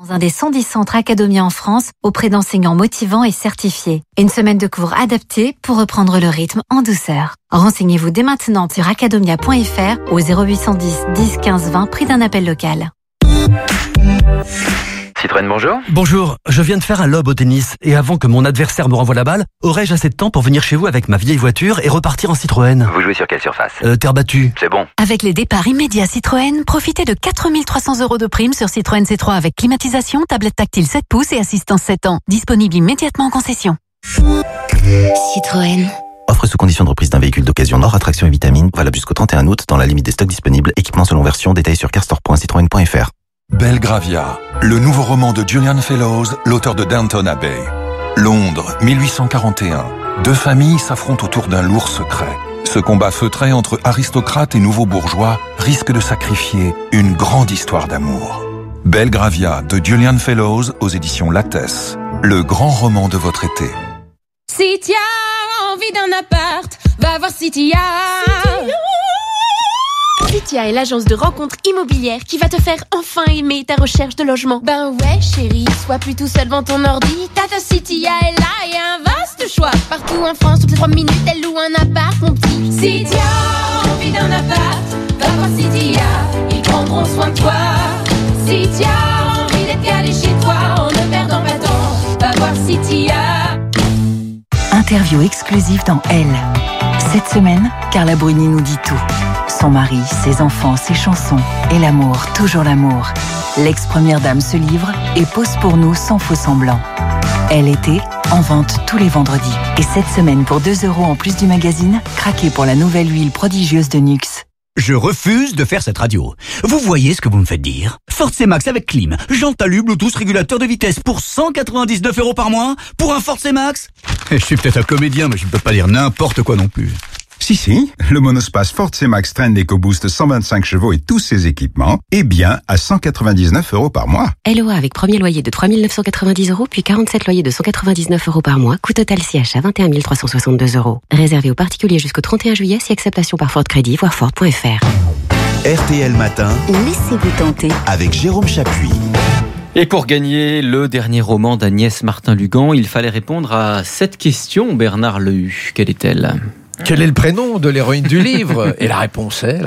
un des 110 centres Academia en France auprès d'enseignants motivants et certifiés. Une semaine de cours adaptés pour reprendre le rythme en douceur. Renseignez-vous dès maintenant sur academia.fr au 0810 10 15 20 prix d'un appel local. Citroën, bonjour. Bonjour, je viens de faire un lob au tennis et avant que mon adversaire me renvoie la balle, aurais-je assez de temps pour venir chez vous avec ma vieille voiture et repartir en Citroën? Vous jouez sur quelle surface? Terre battue. C'est bon. Avec les départs immédiats Citroën, profitez de 4 300 € de prime sur Citroën C3 avec climatisation, tablette tactile 7 pouces et assistance 7 ans. Disponible immédiatement en concession. Citroën. Offre sous condition de reprise d'un véhicule d'occasion hors attraction et vitamine, valable jusqu'au 31 août dans la limite des stocks disponibles. Équipement selon version, détails sur carstore.citroën.fr. Belgravia, le nouveau roman de Julian Fellowes, l'auteur de Downton Abbey. Londres, 1841. Deux familles s'affrontent autour d'un lourd secret. Ce combat feutré entre aristocrates et nouveaux bourgeois risque de sacrifier une grande histoire d'amour. Belgravia de Julian Fellowes aux éditions Lattès. Le grand roman de votre été. Si tu as envie d'un appart, va voir Citia. Citia est l'agence de rencontres immobilières qui va te faire enfin aimer ta recherche de logement. Ben ouais chérie, sois plus tout seul devant ton ordi. Tata Citia est là et a un vaste choix. Partout en France, toutes les 3 minutes, elle loue un appart, mon petit. Citia, envie d'un appart, va voir Citia, ils prendront soin de toi. Citia, envie d'être calé chez toi, en ne perdant pas de temps, va voir Citia. Interview exclusive dans Elle. Cette semaine, Carla Bruni nous dit tout. Son mari, ses enfants, ses chansons et l'amour, toujours l'amour. L'ex-première dame se livre et pose pour nous sans faux semblant. Elle était en vente tous les vendredis. Et cette semaine, pour 2 € en plus du magazine, craquez pour la nouvelle huile prodigieuse de Nuxe. Je refuse de faire cette radio. Vous voyez ce que vous me faites dire? Ford C-Max avec clim, jante talus, Bluetooth, régulateur de vitesse pour 199 € par mois? Pour un Ford C-Max? Je suis peut-être un comédien, mais je ne peux pas dire n'importe quoi non plus. Si, le monospace Ford C-Max Trend EcoBoost 125 chevaux et tous ses équipements est bien à 199 € par mois. LOA avec premier loyer de 3 990 €, puis 47 loyers de 199 € par mois, coût total siège à 21 362 €. Réservé aux particuliers jusqu'au 31 juillet, si acceptation par Ford Crédit, voir Ford.fr. RTL Matin, Laissez-vous tenter avec Jérôme Chapuis. Et pour gagner le dernier roman d'Agnès Martin-Lugan, il fallait répondre à cette question, Bernard Lehu. Quelle est-elle ? Quel est le prénom de l'héroïne du livre? Et la réponse est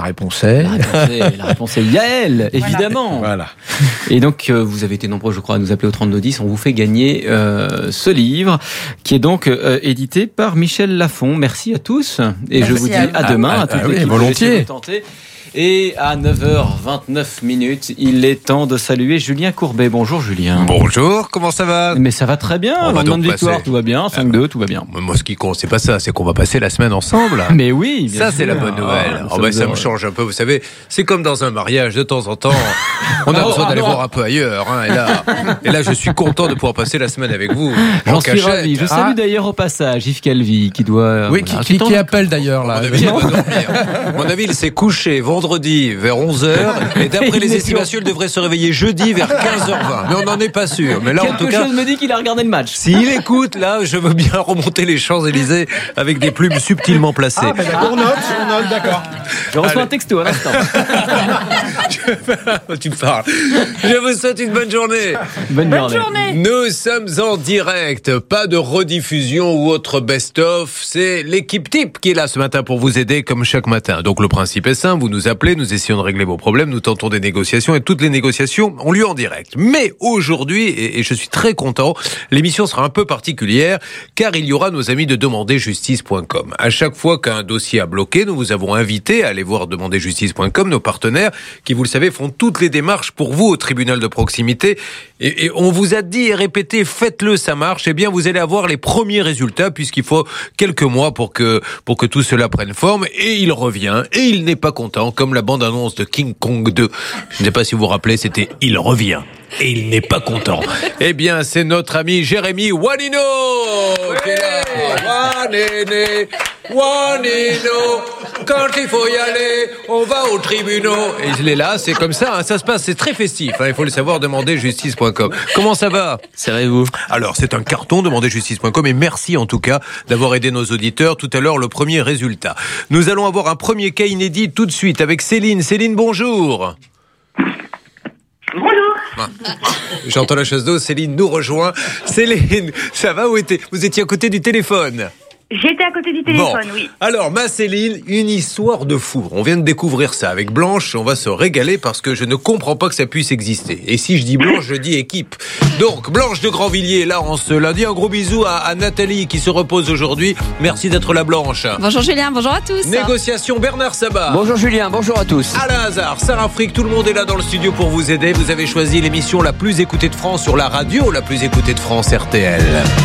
Yael, évidemment. Voilà. Et donc, vous avez été nombreux, je crois, à nous appeler au 3210. On vous fait gagner ce livre, qui est donc édité par Michel Lafon. Merci à tous. Et merci, je vous dis à demain. À toute l'équipe. Volontiers. Et à 9h29, il est temps de saluer Julien Courbet. Bonjour Julien. Bonjour, comment ça va? Mais ça va très bien, on va donc de victoire, tout va bien, 5-2, tout va bien. Moi, ce qui compte, c'est pas ça, c'est qu'on va passer la semaine ensemble. Mais oui, bien ça sûr. C'est la bonne nouvelle. Ça me change un peu, vous savez, c'est comme dans un mariage, de temps en temps, on a besoin d'aller voir un peu ailleurs. Hein, et là, je suis content de pouvoir passer la semaine avec vous. J'en suis ravi. Je salue d'ailleurs au passage Yves Calvi, qui doit... Oui, qui appelle d'ailleurs là. Mon avis, il s'est couché vendredi vers 11h et d'après les estimations, il devrait se réveiller jeudi vers 15h20. Mais on n'en est pas sûr. Mais là, en tout cas, quelque chose me dit qu'il a regardé le match. S'il écoute, là, je veux bien remonter les Champs-Élysées avec des plumes subtilement placées. Ah, ben d'accord, on note, d'accord. Je reçois un texto à l'instant. Tu parles. Je vous souhaite une bonne journée. Bonne journée. Nous sommes en direct. Pas de rediffusion ou autre best-of. C'est l'équipe type qui est là ce matin pour vous aider comme chaque matin. Donc le principe est simple. Vous nous appelez, nous essayons de régler vos problèmes, nous tentons des négociations et toutes les négociations ont lieu en direct. Mais aujourd'hui, et je suis très content, l'émission sera un peu particulière car il y aura nos amis de demanderjustice.com. À chaque fois qu'un dossier a bloqué, nous vous avons invité à aller voir demanderjustice.com, nos partenaires qui, vous le savez, font toutes les démarches pour vous au tribunal de proximité. Et on vous a dit et répété, faites-le, ça marche. Eh bien, vous allez avoir les premiers résultats puisqu'il faut quelques mois pour que tout cela prenne forme. Et il revient et il n'est pas content, comme la bande-annonce de King Kong 2. Je ne sais pas si vous vous rappelez, c'était « Il revient ». Et il n'est pas content. Eh bien, c'est notre ami Jérémy Wanino qui est là. Wanino, quand il faut y aller, on va au tribunal. Et il est là, c'est comme ça, hein, ça se passe, c'est très festif. Hein, il faut le savoir, demanderjustice.com. Comment ça va? Servez-vous. Alors, c'est un carton, demanderjustice.com, et merci en tout cas d'avoir aidé nos auditeurs. Tout à l'heure, le premier résultat. Nous allons avoir un premier cas inédit tout de suite avec Céline. Céline, bonjour. Bonjour. J'entends la chasse d'eau, Céline nous rejoint. Céline, ça va, vous étiez à côté du téléphone? J'étais à côté du téléphone, oui. Alors, ma Céline, une histoire de fou. On vient de découvrir ça avec Blanche. On va se régaler parce que je ne comprends pas que ça puisse exister. Et si je dis Blanche, je dis équipe. Donc, Blanche de Grandvilliers, là, en ce lundi. Un gros bisou à Nathalie qui se repose aujourd'hui. Merci d'être là, Blanche. Bonjour Julien, bonjour à tous. Négociation, Bernard Sabat. Bonjour Julien, bonjour à tous. Alain Hazard, Sarah Frick, tout le monde est là dans le studio pour vous aider. Vous avez choisi l'émission la plus écoutée de France sur la radio, la plus écoutée de France, RTL.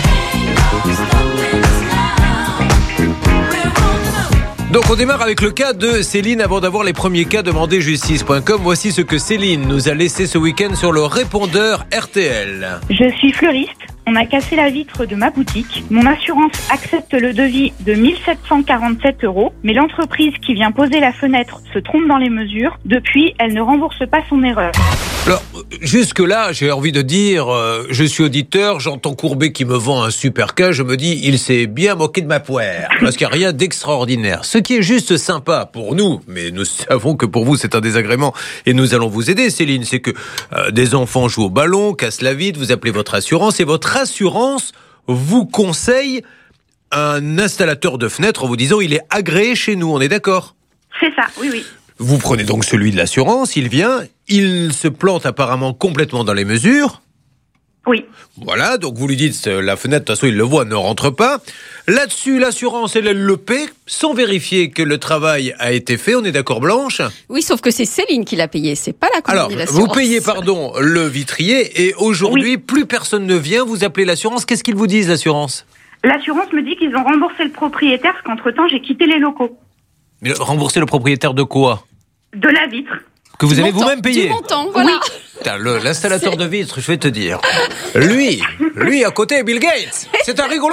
Donc on démarre avec le cas de Céline avant d'avoir les premiers cas demandés justice.com. Voici ce que Céline nous a laissé ce week-end sur le répondeur RTL. Je suis fleuriste. On a cassé la vitre de ma boutique. Mon assurance accepte le devis de 1 747 €, mais l'entreprise qui vient poser la fenêtre se trompe dans les mesures. Depuis, elle ne rembourse pas son erreur. Alors, jusque-là, j'ai envie de dire, je suis auditeur, j'entends Courbet qui me vend un super cas, je me dis, il s'est bien moqué de ma poire, parce qu'il n'y a rien d'extraordinaire. Ce qui est juste sympa pour nous, mais nous savons que pour vous c'est un désagrément, et nous allons vous aider, Céline, c'est que des enfants jouent au ballon, cassent la vitre, vous appelez votre assurance, et votre assurance vous conseille un installateur de fenêtres en vous disant, il est agréé chez nous, on est d'accord ? C'est ça, oui, oui. Vous prenez donc celui de l'assurance, il vient, il se plante apparemment complètement dans les mesures. Oui. Voilà, donc vous lui dites, la fenêtre, de toute façon, il le voit, ne rentre pas. Là-dessus, l'assurance, elle le paie, sans vérifier que le travail a été fait. On est d'accord, Blanche ? Oui, sauf que c'est Céline qui l'a payé, c'est pas la compagnie d'assurance. Alors, vous payez, le vitrier, et aujourd'hui, plus personne ne vient, vous appelez l'assurance. Qu'est-ce qu'ils vous disent, l'assurance ? L'assurance me dit qu'ils ont remboursé le propriétaire, parce qu'entre-temps, j'ai quitté les locaux. Mais rembourser le propriétaire de quoi ? De la vitre. Que vous avez vous-même payé. Du montant, voilà. Oui. L'installateur de vitres, je vais te dire. Lui à côté, Bill Gates. C'est un rigolo.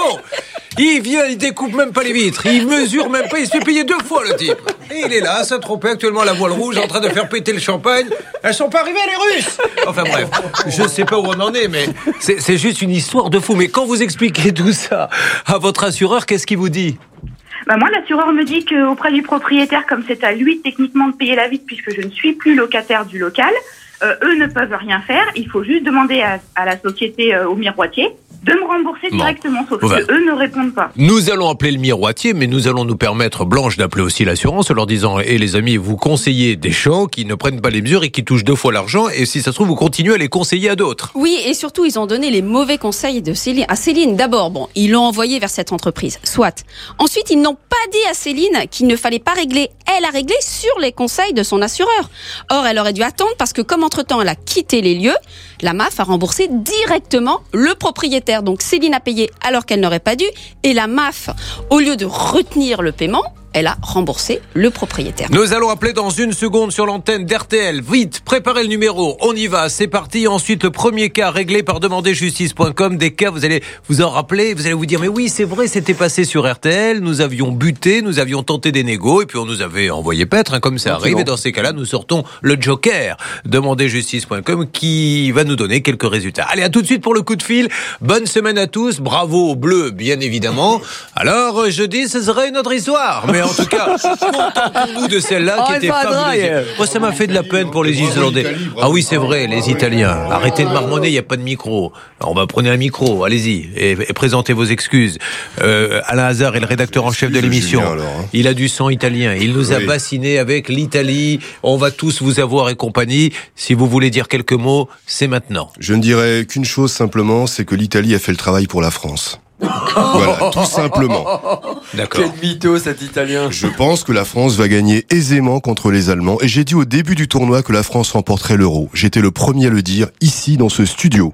Il vient, il découpe même pas les vitres. Il mesure même pas, il se fait payer 2 fois le type. Et il est là, à Saint-Tropez, actuellement à la voile rouge, en train de faire péter le champagne. Elles sont pas arrivées, les Russes. Enfin bref, je sais pas où on en est, mais c'est juste une histoire de fou. Mais quand vous expliquez tout ça à votre assureur, qu'est-ce qu'il vous dit ? Moi, l'assureur me dit qu'auprès du propriétaire, comme c'est à lui techniquement de payer la vitre puisque je ne suis plus locataire du local, eux ne peuvent rien faire. Il faut juste demander à la société au miroitier de me rembourser directement, sauf que eux ne répondent pas. Nous allons appeler le miroitier, mais nous allons nous permettre, Blanche, d'appeler aussi l'assurance en leur disant, les amis, vous conseillez des gens qui ne prennent pas les mesures et qui touchent 2 fois l'argent, et si ça se trouve, vous continuez à les conseiller à d'autres. Oui, et surtout, ils ont donné les mauvais conseils à Céline. D'abord, ils l'ont envoyé vers cette entreprise, soit. Ensuite, ils n'ont pas dit à Céline qu'il ne fallait pas régler. Elle a réglé sur les conseils de son assureur. Or, elle aurait dû attendre parce que comme entre-temps, elle a quitté les lieux, la MAF a remboursé directement le propriétaire. Donc Céline a payé alors qu'elle n'aurait pas dû. Et la MAF, au lieu de retenir le paiement, elle a remboursé le propriétaire. Nous allons appeler dans une seconde sur l'antenne d'RTL. Vite, préparez le numéro, on y va, c'est parti. Ensuite, le premier cas réglé par demanderjustice.com. Des cas, vous allez vous en rappeler, vous allez vous dire, mais oui, c'est vrai, c'était passé sur RTL, nous avions buté, nous avions tenté des négos, et puis on nous avait envoyé paître, comme ça arrive. Et dans ces cas-là, nous sortons le joker, demanderjustice.com, qui va nous donner quelques résultats. Allez, à tout de suite pour le coup de fil. Bonne semaine à tous, bravo aux Bleus, bien évidemment. Alors, jeudi, ce serait une autre histoire, mais en tout cas, contentons-nous de celle-là qui était fabuleuse. Moi, ça m'a fait de la peine pour les Islandais. Ah oui, c'est vrai, les Italiens. Arrêtez de marmonner, il n'y a pas de micro. Alors, on va prendre un micro, allez-y, et présentez vos excuses. Alain Hazard est le rédacteur en chef de l'émission. Il a du sang italien. Il nous a bassinés avec l'Italie. On va tous vous avoir et compagnie. Si vous voulez dire quelques mots, c'est maintenant. Je ne dirais qu'une chose simplement, c'est que l'Italie a fait le travail pour la France. Voilà, tout simplement. D'accord. Quel mytho cet Italien. Je pense que la France va gagner aisément contre les Allemands. Et j'ai dit au début du tournoi que la France remporterait l'Euro. J'étais le premier à le dire ici dans ce studio.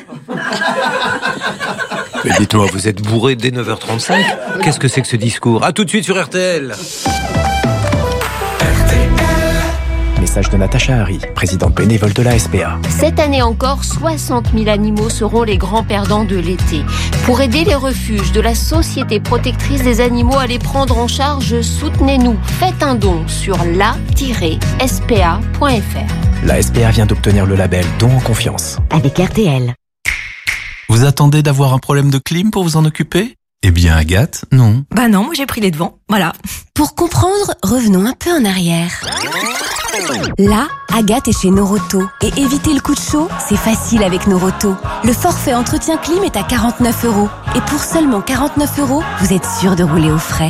Mais dites-moi, vous êtes bourré dès 9h35 ? Qu'est-ce que c'est que ce discours ? À tout de suite sur RTL. Message de Natacha Harry, présidente bénévole de la SPA. Cette année encore, 60 000 animaux seront les grands perdants de l'été. Pour aider les refuges de la Société protectrice des animaux à les prendre en charge, soutenez-nous. Faites un don sur la-spa.fr. La SPA vient d'obtenir le label Don en confiance. Avec RTL. Vous attendez d'avoir un problème de clim pour vous en occuper ? Eh bien, Agathe, non. Bah non, moi j'ai pris les devants, voilà. Pour comprendre, revenons un peu en arrière. Là, Agathe est chez Noroto. Et éviter le coup de chaud, c'est facile avec Noroto. Le forfait entretien clim est à 49 €. Et pour seulement 49 €, vous êtes sûr de rouler au frais.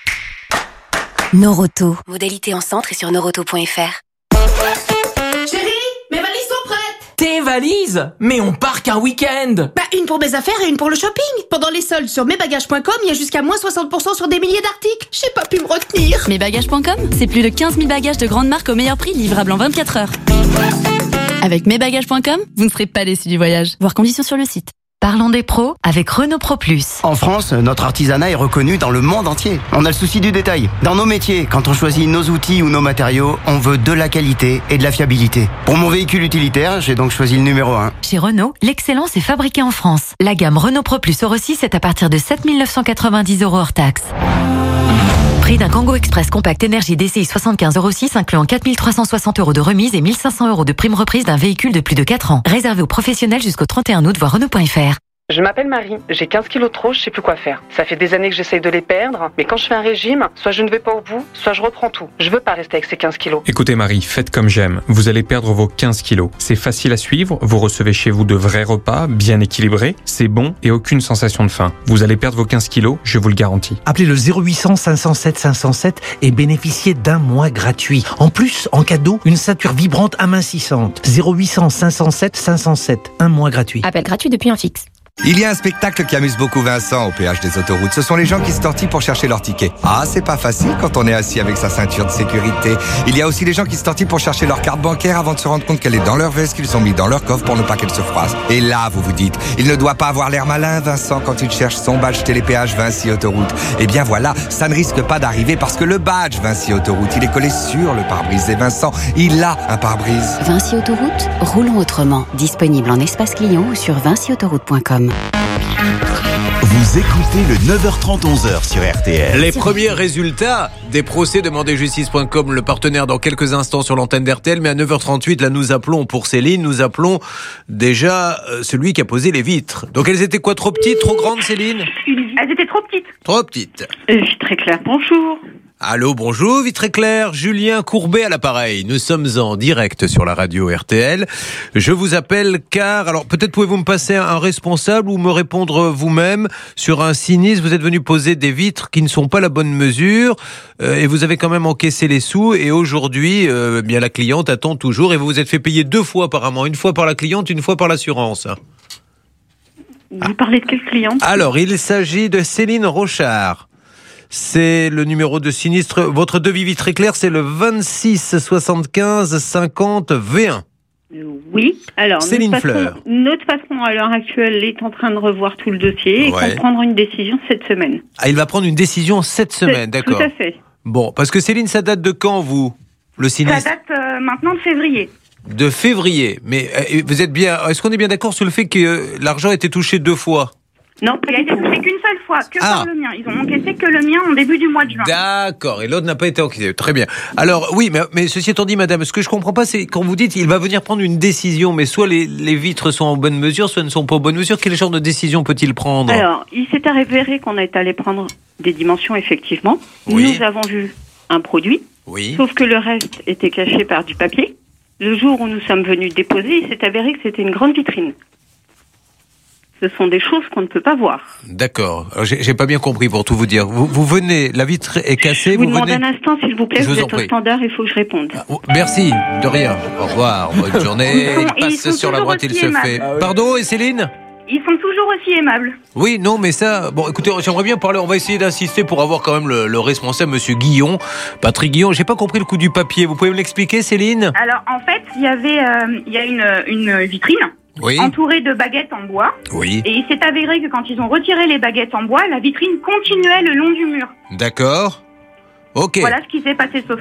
Noroto. Modalité en centre et sur noroto.fr. Chérie, mes valises sont prêtes. Tes valises? Mais on part qu'un week-end. Bah une pour mes affaires et une pour le shopping. Pendant les soldes sur mesbagages.com, il y a jusqu'à moins 60% sur des milliers d'articles. J'ai pas pu me retenir. Mesbagages.com, c'est plus de 15 000 bagages de grandes marques au meilleur prix, livrables en 24 heures. Avec mesbagages.com, vous ne serez pas déçus du voyage. Voir conditions sur le site. Parlons des pros avec Renault Pro Plus. En France, notre artisanat est reconnu dans le monde entier. On a le souci du détail. Dans nos métiers, quand on choisit nos outils ou nos matériaux, on veut de la qualité et de la fiabilité. Pour mon véhicule utilitaire, j'ai donc choisi le numéro 1. Chez Renault, l'excellence est fabriquée en France. La gamme Renault Pro Plus Euro 6 est à partir de 7 990 € hors taxe. Prix d'un Kangoo Express compact énergie DCI 75 Euro 6 incluant 4 360 € de remise et 1 500 € de prime reprise d'un véhicule de plus de 4 ans. Réservé aux professionnels jusqu'au 31 août, voir Renault.fr. Je m'appelle Marie, j'ai 15 kilos de trop, je sais plus quoi faire. Ça fait des années que j'essaye de les perdre, mais quand je fais un régime, soit je ne vais pas au bout, soit je reprends tout. Je veux pas rester avec ces 15 kilos. Écoutez Marie, faites comme j'aime. Vous allez perdre vos 15 kilos. C'est facile à suivre, vous recevez chez vous de vrais repas, bien équilibrés, c'est bon et aucune sensation de faim. Vous allez perdre vos 15 kilos, je vous le garantis. Appelez le 0800 507 507 et bénéficiez d'un mois gratuit. En plus, en cadeau, une ceinture vibrante amincissante. 0800 507 507, un mois gratuit. Appel gratuit depuis un fixe. Il y a un spectacle qui amuse beaucoup Vincent au péage des autoroutes. Ce sont les gens qui se tortillent pour chercher leur ticket. Ah, c'est pas facile quand on est assis avec sa ceinture de sécurité. Il y a aussi les gens qui se tortillent pour chercher leur carte bancaire avant de se rendre compte qu'elle est dans leur veste, qu'ils ont mis dans leur coffre pour ne pas qu'elle se froisse. Et là, vous vous dites, il ne doit pas avoir l'air malin, Vincent, quand il cherche son badge télépéage Vinci Autoroute. Eh bien voilà, ça ne risque pas d'arriver parce que le badge Vinci Autoroute, il est collé sur le pare-brise. Et Vincent, il a un pare-brise. Vinci Autoroute, roulons autrement. Disponible en espace client ou sur vinciautoroute.com. Vous écoutez le 9h30 11h sur RTL. Les premiers résultats des procès de MandezJustice.com, le partenaire dans quelques instants sur l'antenne d'RTL, mais à 9h38, là nous appelons pour Céline, nous appelons déjà celui qui a posé les vitres. Donc elles étaient quoi, trop petites, trop grandes Céline? Elles étaient trop petites. Trop petites. Très clair, bonjour. Allô, bonjour, Vitré Clair, Julien Courbet à l'appareil. Nous sommes en direct sur la radio RTL. Je vous appelle car, alors peut-être pouvez-vous me passer un responsable ou me répondre vous-même sur un sinistre. Vous êtes venu poser des vitres qui ne sont pas la bonne mesure et vous avez quand même encaissé les sous et aujourd'hui, bien la cliente attend toujours et vous vous êtes fait payer 2 fois apparemment, une fois par la cliente, une fois par l'assurance. Vous parlez de quelle cliente? Alors, il s'agit de Céline Rochard. C'est le numéro de sinistre. Votre devis Vitré Clair, c'est le 26 75 50 V1. Oui. Alors, Céline Fleur. Notre patron, à l'heure actuelle, est en train de revoir tout le dossier et compte prendre une décision cette semaine. Ah, il va prendre une décision cette semaine, d'accord. Tout à fait. Bon, parce que Céline, ça date de quand, vous, le sinistre? Ça date maintenant de février. De février. Mais vous êtes bien. Est-ce qu'on est bien d'accord sur le fait que l'argent a été touché 2 fois? Non, il a été touché qu'une seule fois, par le mien. Ils ont encaissé que le mien en début du mois de juin. D'accord, et l'autre n'a pas été encaissé. Très bien. Alors, oui, mais ceci étant dit, madame, ce que je comprends pas, c'est quand vous dites il va venir prendre une décision, mais soit les vitres sont en bonne mesure, soit ne sont pas en bonne mesure. Quel genre de décision peut-il prendre? Alors, il s'est avéré qu'on est allé prendre des dimensions, effectivement. Oui. Nous avons vu un produit, sauf que le reste était caché par du papier. Le jour où nous sommes venus déposer, il s'est avéré que c'était une grande vitrine. Ce sont des choses qu'on ne peut pas voir. D'accord. J'ai pas bien compris pour tout vous dire. Vous venez, la vitre est cassée. Je vous demande un instant, s'il vous plaît. Vous êtes au standard, il faut que je réponde. Merci, de rien. Au revoir, bonne journée. Il passe sur la droite, il se fait. Pardon, et Céline? Ils sont toujours aussi aimables. Oui, non, mais ça... Bon, écoutez, j'aimerais bien parler, on va essayer d'insister pour avoir quand même le responsable, monsieur Guillon, Patrick Guillon. J'ai pas compris le coup du papier. Vous pouvez me l'expliquer, Céline? Alors, en fait, il y a une vitrine. Entourée de baguettes en bois. Oui. Et il s'est avéré que quand ils ont retiré les baguettes en bois, la vitrine continuait le long du mur. D'accord. Ok. Voilà ce qui s'est passé, sauf que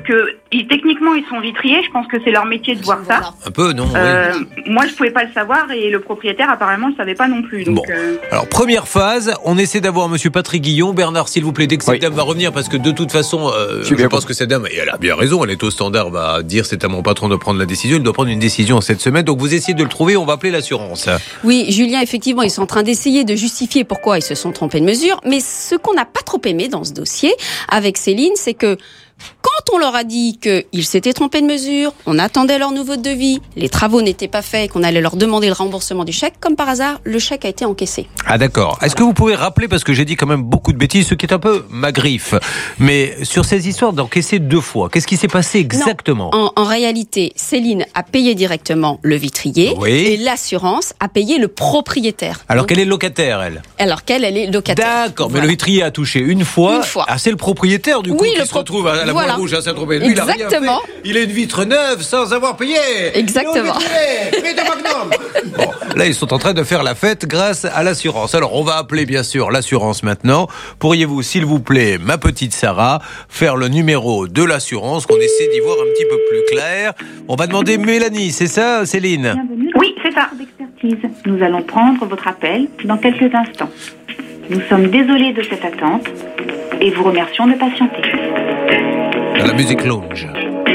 techniquement, ils sont vitriers. Je pense que c'est leur métier de voir ça. Un peu, non Moi, je pouvais pas le savoir et le propriétaire, apparemment, le savait pas non plus. Donc, Bon. Alors, première phase, on essaie d'avoir Monsieur Patrick Guillon. Bernard, s'il vous plaît, dès que cette dame va revenir, parce que de toute façon, je pense que cette dame, et elle a bien raison, elle est au standard, va dire c'est à mon patron de prendre la décision. Il doit prendre une décision cette semaine. Donc, vous essayez de le trouver. On va appeler l'assurance. Oui, Julien, effectivement, ils sont en train d'essayer de justifier pourquoi ils se sont trompés de mesure. Mais ce qu'on n'a pas trop aimé dans ce dossier avec Céline, c'est que quand on leur a dit qu'ils s'étaient trompés de mesure, on attendait leur nouveau devis, les travaux n'étaient pas faits et qu'on allait leur demander le remboursement du chèque, comme par hasard, le chèque a été encaissé. Ah d'accord. Est-ce que vous pouvez rappeler, parce que j'ai dit quand même beaucoup de bêtises, ce qui est un peu ma griffe, mais sur ces histoires d'encaisser 2 fois, qu'est-ce qui s'est passé exactement ? En réalité, Céline a payé directement le vitrier et l'assurance a payé le propriétaire. Alors qu'elle est locataire, elle ? Alors qu'elle est locataire. D'accord, mais le vitrier a touché une fois. Ah, c'est le propriétaire du coup qui se retrouve à la Pointe Rouge à Saint-Tropez. Lui, exactement. Il a rien fait. Il a une vitre neuve sans avoir payé. Exactement. Bon, là, ils sont en train de faire la fête grâce à l'assurance. Alors, on va appeler bien sûr l'assurance maintenant. Pourriez-vous, s'il vous plaît, ma petite Sarah, faire le numéro de l'assurance, qu'on essaie d'y voir un petit peu plus clair. On va demander Mélanie, c'est ça, Céline ? Oui, c'est ça. Nous allons prendre votre appel dans quelques instants. Nous sommes désolés de cette attente et vous remercions de patienter. Dans la musique lounge.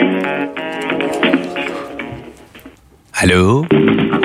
Allô ?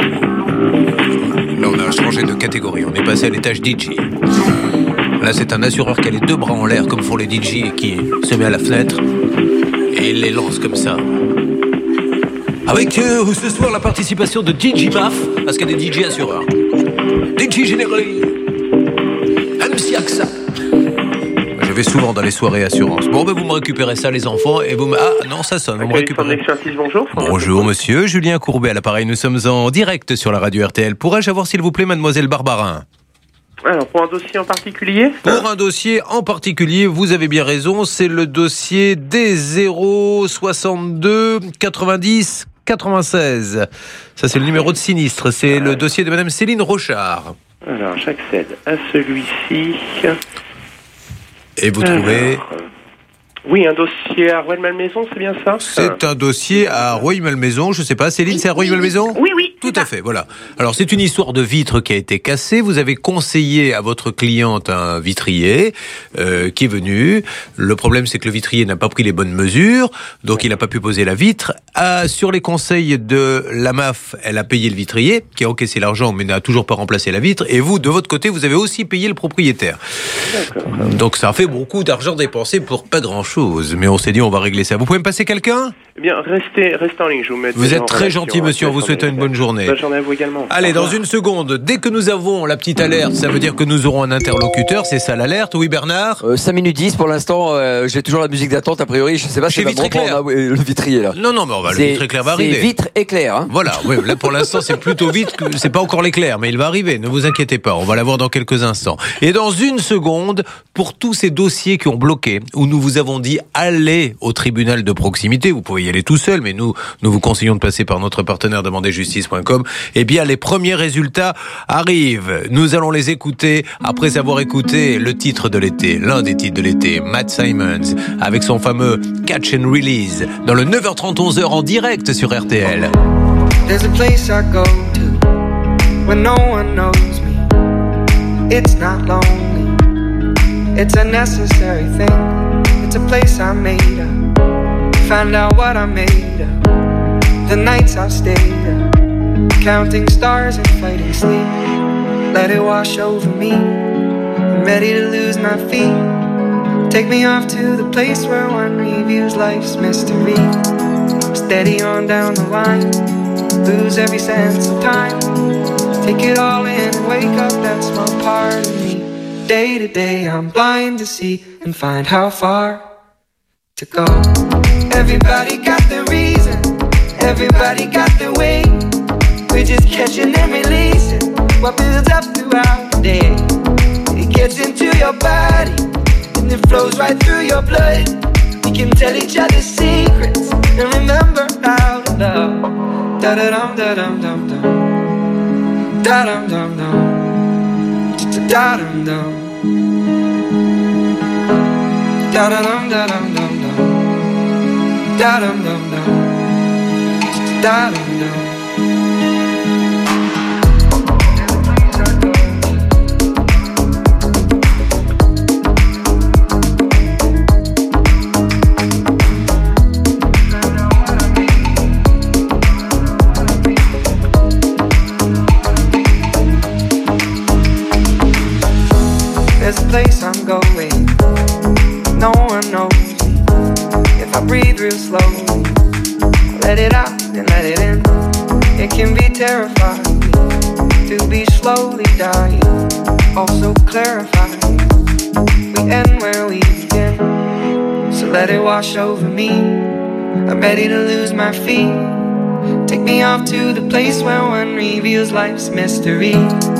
Là, on a changé de catégorie. On est passé à l'étage DJ. Là, c'est un assureur qui a les 2 bras en l'air, comme font les DJ, et qui se met à la fenêtre et il les lance comme ça. Avec ce soir la participation de DJ Maf, parce qu'il y a des DJ assureurs. DJ Générali. MC AXA. Je vais souvent dans les soirées assurance. Bon, ben vous me récupérez ça, les enfants, et vous me... Ah, non, ça sonne, vous me récupérez. Bonjour. Bonjour, monsieur. Julien Courbet à l'appareil. Nous sommes en direct sur la radio RTL. Pourrais-je avoir, s'il vous plaît, mademoiselle Barbarin ? Alors, pour un dossier en particulier ? Pour un dossier en particulier, vous avez bien raison, c'est le dossier D062 90 96. Ça, c'est le numéro de sinistre. C'est le dossier de madame Céline Rochard. Alors, j'accède à celui-ci. Et vous trouvez... Oui, un dossier à Rueil-Malmaison, c'est bien ça ? C'est un dossier à Rueil-Malmaison, je sais pas, Céline, c'est à Rueil-Malmaison ? Oui, oui. Tout à fait, voilà. Alors, c'est une histoire de vitre qui a été cassée. Vous avez conseillé à votre cliente un vitrier qui est venu. Le problème, c'est que le vitrier n'a pas pris les bonnes mesures, donc il n'a pas pu poser la vitre. Sur les conseils de la MAF, elle a payé le vitrier, qui a encaissé l'argent, mais n'a toujours pas remplacé la vitre. Et vous, de votre côté, vous avez aussi payé le propriétaire. D'accord. Donc, ça a fait beaucoup d'argent dépensé pour pas grand-chose. Mais on s'est dit, on va régler ça. Vous pouvez me passer quelqu'un ? Eh bien, restez en ligne, je vous mets. Vous êtes très gentil, monsieur. On vous souhaite une bonne journée. Bonne journée à vous également. Allez, dans une seconde, dès que nous avons la petite alerte, ça veut dire que nous aurons un interlocuteur. C'est ça l'alerte, oui Bernard ? 5 minutes 10 pour l'instant, j'ai toujours la musique d'attente a priori, je sais pas si Chez Vitre-Éclair. le vitrier là. Non, le vitre-éclair va arriver. C'est vitre-éclair. Hein. Voilà, oui, là pour l'instant c'est plutôt vite, c'est pas encore l'éclair, mais il va arriver, ne vous inquiétez pas, on va l'avoir dans quelques instants. Et dans une seconde, pour tous ces dossiers qui ont bloqué, où nous vous avons dit allez au tribunal de proximité, vous pouvez y aller tout seul, mais nous vous conseillons de passer par notre partenaire demanderjustice.com, eh bien les premiers résultats arrivent. Nous allons les écouter après avoir écouté le titre de l'été, l'un des titres de l'été, Matt Simons, avec son fameux Catch and Release, dans le 9h30 11h en direct sur RTL. There's a place I go to when no one knows me. It's not lonely. It's a necessary thing. It's a place I made up. Find out what I made up. The nights I've stayed up, counting stars and fighting sleep. Let it wash over me. I'm ready to lose my feet. Take me off to the place where one reviews life's mystery. Steady on down the line, lose every sense of time. Take it all in and wake up that small part of me. Day to day I'm blind to see and find how far to go. Everybody got their reason, everybody got their way. We're just catching and releasing what builds up throughout the day. It gets into your body and it flows right through your blood. We can tell each other secrets and remember how to love. Da da dum da dum dum dum. Da dum dum dum. Da dum dum. Da da dum da dum dum dum. Da-dum-dum-dum. Da-dum-dum. There's a place I'm going, no one knows me. If I breathe real slowly, I let it out and let it in. It can be terrifying to be slowly dying, also clarifying. We end where we begin, so let it wash over me. I'm ready to lose my feet. Take me off to the place where one reveals life's mystery.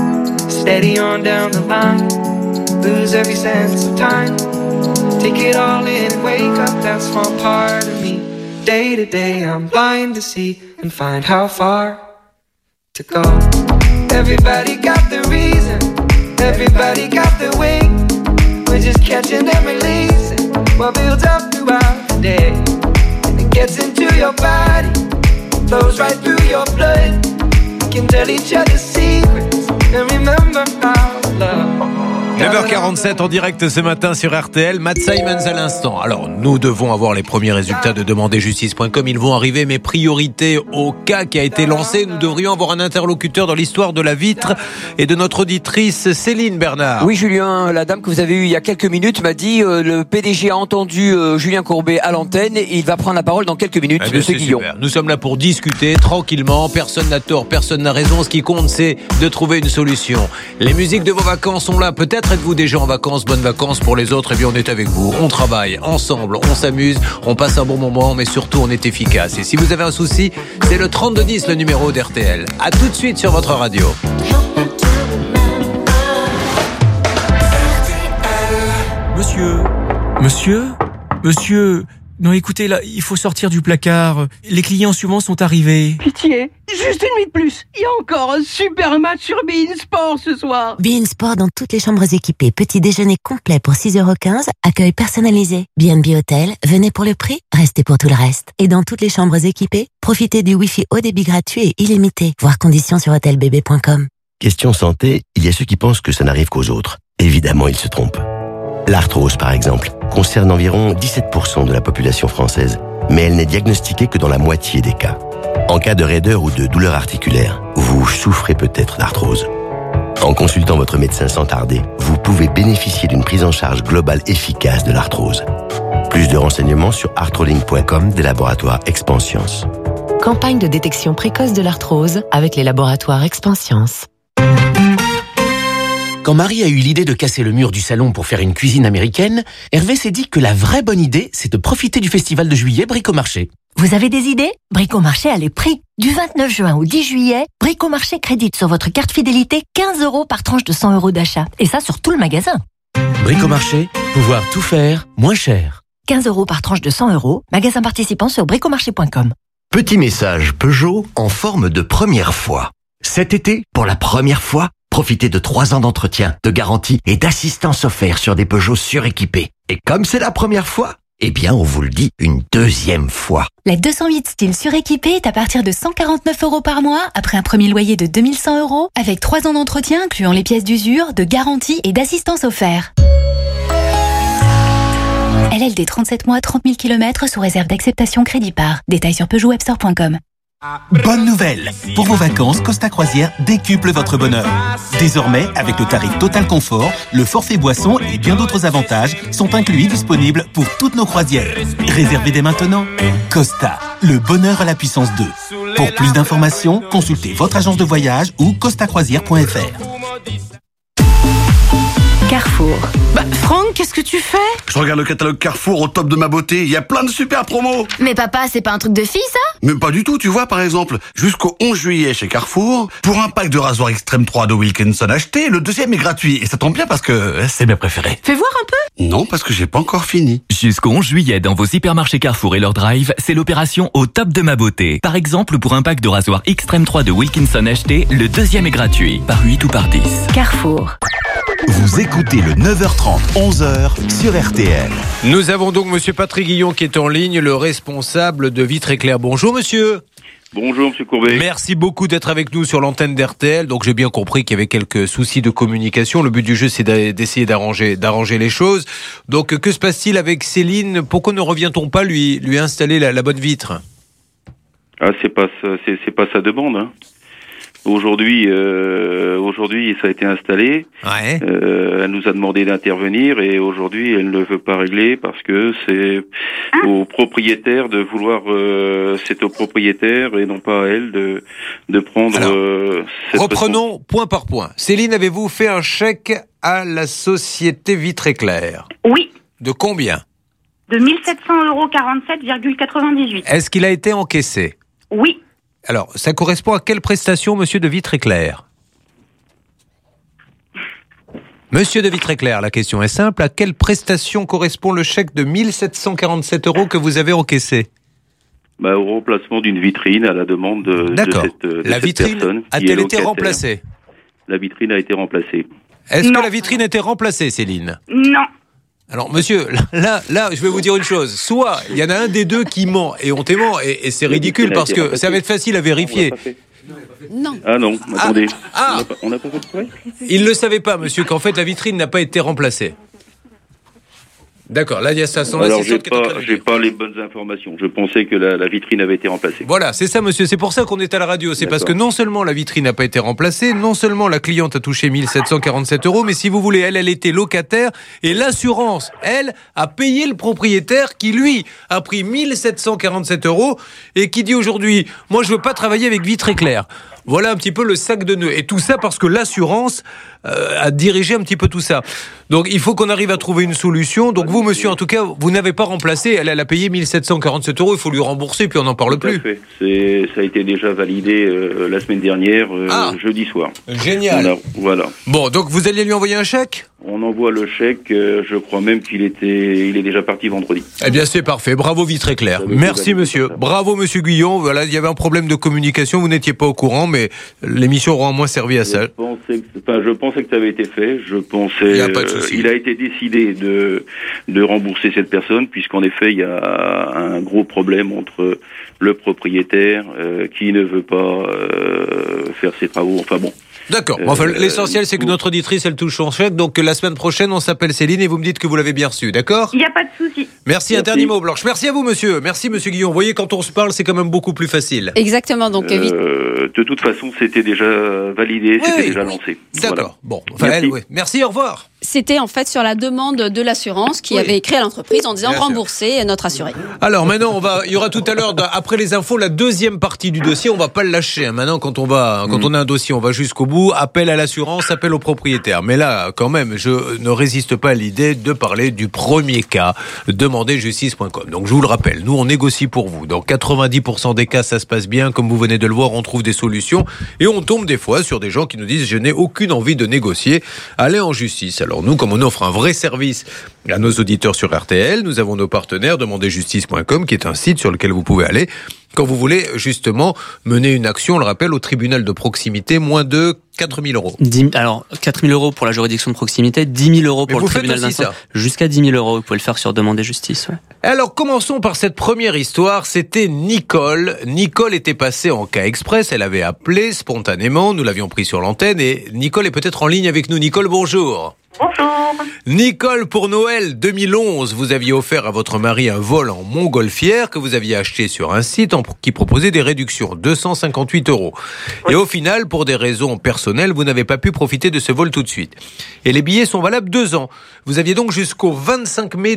Steady on down the line, lose every sense of time. Take it all in and wake up that small part of me. Day to day I'm blind to see and find how far to go. Everybody got the reason, everybody got the way. We're just catching and releasing what builds up throughout the day. And it gets into your body, flows right through your blood. We can tell each other secrets and remember our love. 9h47 en direct ce matin sur RTL, Matt Simons à l'instant. Alors nous devons avoir les premiers résultats de demanderjustice.com, ils vont arriver, mais priorité au cas qui a été lancé. Nous devrions avoir un interlocuteur dans l'histoire de la vitre et de notre auditrice Céline Bernard. Oui Julien, la dame que vous avez eue il y a quelques minutes m'a dit le PDG a entendu Julien Courbet à l'antenne et il va prendre la parole dans quelques minutes. Eh bien, Monsieur Guillon. Super. Nous sommes là pour discuter tranquillement, personne n'a tort, personne n'a raison, ce qui compte c'est de trouver une solution. Les musiques de vos vacances sont là, peut-être êtes-vous déjà en vacances, bonnes vacances pour les autres, et bien on est avec vous, on travaille ensemble, on s'amuse, on passe un bon moment, mais surtout on est efficace. Et si vous avez un souci, c'est le 3210, le numéro d'RTL. À tout de suite sur votre radio. Monsieur, non écoutez là, il faut sortir du placard. Les clients suivants sont arrivés. Pitié, juste une nuit de plus. Il y a encore un super match sur beIN Sport ce soir. beIN Sport dans toutes les chambres équipées. Petit déjeuner complet pour 6,15 €. Accueil personnalisé. B&B Hôtel, venez pour le prix, restez pour tout le reste. Et dans toutes les chambres équipées, profitez du Wi-Fi haut débit gratuit et illimité. Voir conditions sur hotelbb.com. Question santé, il y a ceux qui pensent que ça n'arrive qu'aux autres. Évidemment, ils se trompent. L'arthrose, par exemple, concerne environ 17% de la population française, mais elle n'est diagnostiquée que dans la moitié des cas. En cas de raideur ou de douleur articulaire, vous souffrez peut-être d'arthrose. En consultant votre médecin sans tarder, vous pouvez bénéficier d'une prise en charge globale efficace de l'arthrose. Plus de renseignements sur arthrolink.com des laboratoires Expanscience. Campagne de détection précoce de l'arthrose avec les laboratoires Expanscience. Quand Marie a eu l'idée de casser le mur du salon pour faire une cuisine américaine, Hervé s'est dit que la vraie bonne idée, c'est de profiter du festival de juillet Bricomarché. Vous avez des idées? Bricomarché a les prix. Du 29 juin au 10 juillet, Bricomarché crédite sur votre carte fidélité 15 € par tranche de 100 € d'achat. Et ça sur tout le magasin. Bricomarché, pouvoir tout faire moins cher. 15 € par tranche de 100 €, magasin participant sur bricomarché.com. Petit message Peugeot en forme de première fois. Cet été, pour la première fois, profitez de 3 ans d'entretien, de garantie et d'assistance offerte sur des Peugeot suréquipés. Et comme c'est la première fois, eh bien on vous le dit une deuxième fois. La 208 style suréquipée est à partir de 149 € par mois, après un premier loyer de 2100 €, avec 3 ans d'entretien incluant les pièces d'usure, de garantie et d'assistance offerte. LLD 37 mois, 30 000 km sous réserve d'acceptation crédit par. Détails sur peugeotwebstore.com. Bonne nouvelle! Pour vos vacances, Costa Croisière décuple votre bonheur. Désormais, avec le tarif Total Confort, le forfait boisson et bien d'autres avantages sont inclus et disponibles pour toutes nos croisières. Réservez dès maintenant. Costa, le bonheur à la puissance 2. Pour plus d'informations, consultez votre agence de voyage ou costacroisière.fr. Carrefour. Franck, qu'est-ce que tu fais? Je regarde le catalogue Carrefour au top de ma beauté. Il y a plein de super promos. Mais papa, c'est pas un truc de fille, ça? Mais pas du tout, tu vois, par exemple, jusqu'au 11 juillet chez Carrefour, pour un pack de rasoir Extreme 3 de Wilkinson acheté, le deuxième est gratuit. Et ça tombe bien parce que c'est mes préférés. Fais voir un peu. Non, parce que j'ai pas encore fini. Jusqu'au 11 juillet, dans vos hypermarchés Carrefour et leur drive, c'est l'opération au top de ma beauté. Par exemple, pour un pack de rasoir Extreme 3 de Wilkinson acheté, le deuxième est gratuit, par 8 ou par 10. Carrefour. Vous écoutez le 9h30, 11h sur RTL. Nous avons donc monsieur Patrick Guillon qui est en ligne, le responsable de Vitres Éclair. Bonjour monsieur. Bonjour monsieur Courbet. Merci beaucoup d'être avec nous sur l'antenne d'RTL. Donc j'ai bien compris qu'il y avait quelques soucis de communication. Le but du jeu c'est d'essayer d'arranger les choses. Donc que se passe-t-il avec Céline? Pourquoi ne revient-on pas lui installer la bonne vitre? Ah c'est pas sa demande. Hein. Aujourd'hui, ça a été installé. Ouais. Elle nous a demandé d'intervenir et aujourd'hui, elle ne veut pas régler parce que c'est au propriétaire de vouloir. C'est au propriétaire et non pas à elle de prendre. Alors, reprenons point par point. Céline, avez-vous fait un chèque à la société Vitres Éclair? Oui. De combien? De 1747,98. Est-ce qu'il a été encaissé? Oui. Alors, ça correspond à quelle prestation, monsieur de Vitres Éclair? Monsieur de Vitres Éclair, la question est simple. À quelle prestation correspond le chèque de 1747 € que vous avez encaissé? Au remplacement d'une vitrine à la demande de cette vitrine a-t-elle été remplacée? La vitrine a été remplacée. Est-ce que la vitrine a été remplacée, Céline? Non. Alors, monsieur, là, je vais vous dire une chose. Soit il y en a un des deux qui ment et hontément, et c'est ridicule parce que ça va être facile à vérifier. Non. Ah non, attendez. On n'a pas fait de prêt ? Il ne le savait pas, monsieur, qu'en fait la vitrine n'a pas été remplacée. D'accord, là il y a ça. Alors j'ai pas les bonnes informations. Je pensais que la vitrine avait été remplacée. Voilà, c'est ça monsieur, c'est pour ça qu'on est à la radio. C'est parce que non seulement la vitrine n'a pas été remplacée, non seulement la cliente a touché 1747 €, mais si vous voulez, elle était locataire et l'assurance, elle, a payé le propriétaire qui lui a pris 1747 € et qui dit aujourd'hui, moi je veux pas travailler avec Vitres Éclair. Voilà un petit peu le sac de nœuds. Et tout ça parce que l'assurance a dirigé un petit peu tout ça. Donc il faut qu'on arrive à trouver une solution. Donc vous, monsieur, en tout cas, vous n'avez pas remplacé. Elle a payé 1747 €. Il faut lui rembourser, puis on n'en parle plus. Tout à fait. Ça a été déjà validé la semaine dernière, jeudi soir. Génial. Voilà. Bon, donc vous alliez lui envoyer un chèque ? On envoie le chèque. Je crois même qu'il est déjà parti vendredi. Eh bien, c'est parfait. Bravo, Vitres Éclair. Merci, monsieur. Bravo, monsieur Guillon. Voilà, il y avait un problème de communication. Vous n'étiez pas au courant, mais l'émission aura au moins servi à ça. Je pensais que ça avait été fait. Je pensais. Il n'y a pas de souci. Il a été décidé de rembourser cette personne, puisqu'en effet, il y a un gros problème entre le propriétaire qui ne veut pas faire ses travaux. Enfin bon. D'accord. L'essentiel, c'est que notre auditrice, elle touche son chèque. Donc, la semaine prochaine, on s'appelle Céline et vous me dites que vous l'avez bien reçu. D'accord ? Il n'y a pas de souci. Merci, interdit mot blanche. Merci à vous, monsieur. Merci, monsieur Guillon. Vous voyez, quand on se parle, c'est quand même beaucoup plus facile. Exactement. Donc, de toute façon, c'était déjà validé, c'était déjà lancé. D'accord. Voilà. Bon. Merci, au revoir. C'était en fait sur la demande de l'assurance qui avait écrit à l'entreprise en disant rembourser notre assuré. Alors maintenant, il y aura tout à l'heure, après les infos, la deuxième partie du dossier. On va pas le lâcher. Maintenant, quand on a un dossier, on va jusqu'au bout. Appel à l'assurance, appel au propriétaire. Mais là, quand même, je ne résiste pas à l'idée de parler du premier cas. Demandezjustice.com. Donc je vous le rappelle, nous on négocie pour vous. Dans 90% des cas, ça se passe bien. Comme vous venez de le voir, on trouve des solutions et on tombe des fois sur des gens qui nous disent je n'ai aucune envie de négocier. Allez en justice. Alors nous, comme on offre un vrai service à nos auditeurs sur RTL, nous avons nos partenaires demandezjustice.com qui est un site sur lequel vous pouvez aller quand vous voulez justement mener une action, on le rappelle, au tribunal de proximité, moins de 4 000 €. Alors, 4 000 € pour la juridiction de proximité, 10 000 € pour le tribunal d'instance. Jusqu'à 10 000 €, vous pouvez le faire sur Demandez Justice. Ouais. Alors, commençons par cette première histoire. C'était Nicole. Nicole était passée en cas express. Elle avait appelé spontanément. Nous l'avions pris sur l'antenne et Nicole est peut-être en ligne avec nous. Nicole, bonjour. Bonjour. Nicole, pour Noël 2011, vous aviez offert à votre mari un vol en montgolfière que vous aviez acheté sur un site qui proposait des réductions, 258 €. Et au final, pour des raisons personnelles, vous n'avez pas pu profiter de ce vol tout de suite. Et les billets sont valables 2 ans. Vous aviez donc jusqu'au 25 mai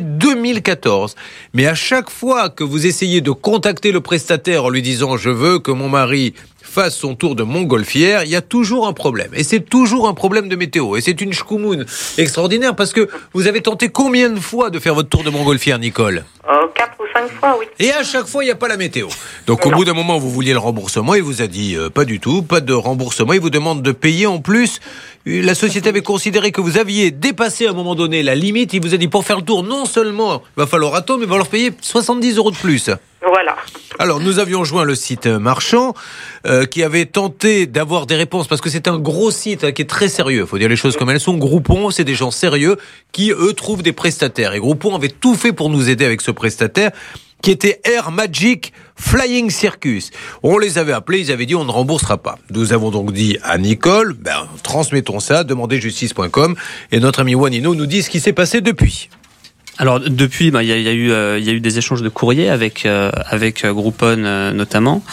2014. Mais à chaque fois que vous essayez de contacter le prestataire en lui disant « Je veux que mon mari fasse son tour de montgolfière », il y a toujours un problème. Et c'est toujours un problème de météo. Et c'est une schkoumoune extraordinaire parce que vous avez tenté combien de fois de faire votre tour de montgolfière, Nicole ? 4 ou 5 fois, oui. Et à chaque fois, il n'y a pas la météo. Donc au bout d'un moment, vous vouliez le remboursement. Il vous a dit pas du tout, pas de remboursement. Il vous demande de payer en plus. la société avait considéré que vous aviez dépassé à un moment donné la limite. Il vous a dit pour faire le tour, non seulement il va falloir attendre, mais il va leur payer 70 € de plus. Voilà. Alors, nous avions joint le site marchand qui avait tenté d'avoir des réponses parce que c'est un gros site qui est très sérieux. Il faut dire les choses comme elles sont. Groupon, c'est des gens sérieux qui, eux, trouvent des prestataires. Et Groupon avait tout fait pour nous aider avec ce prestataire qui était Air Magic Flying Circus. On les avait appelés, ils avaient dit on ne remboursera pas. Nous avons donc dit à Nicole, transmettons ça, demandezjustice.com et notre ami Wanino nous dit ce qui s'est passé depuis. Alors depuis, il y a eu des échanges de courriers avec Groupon notamment,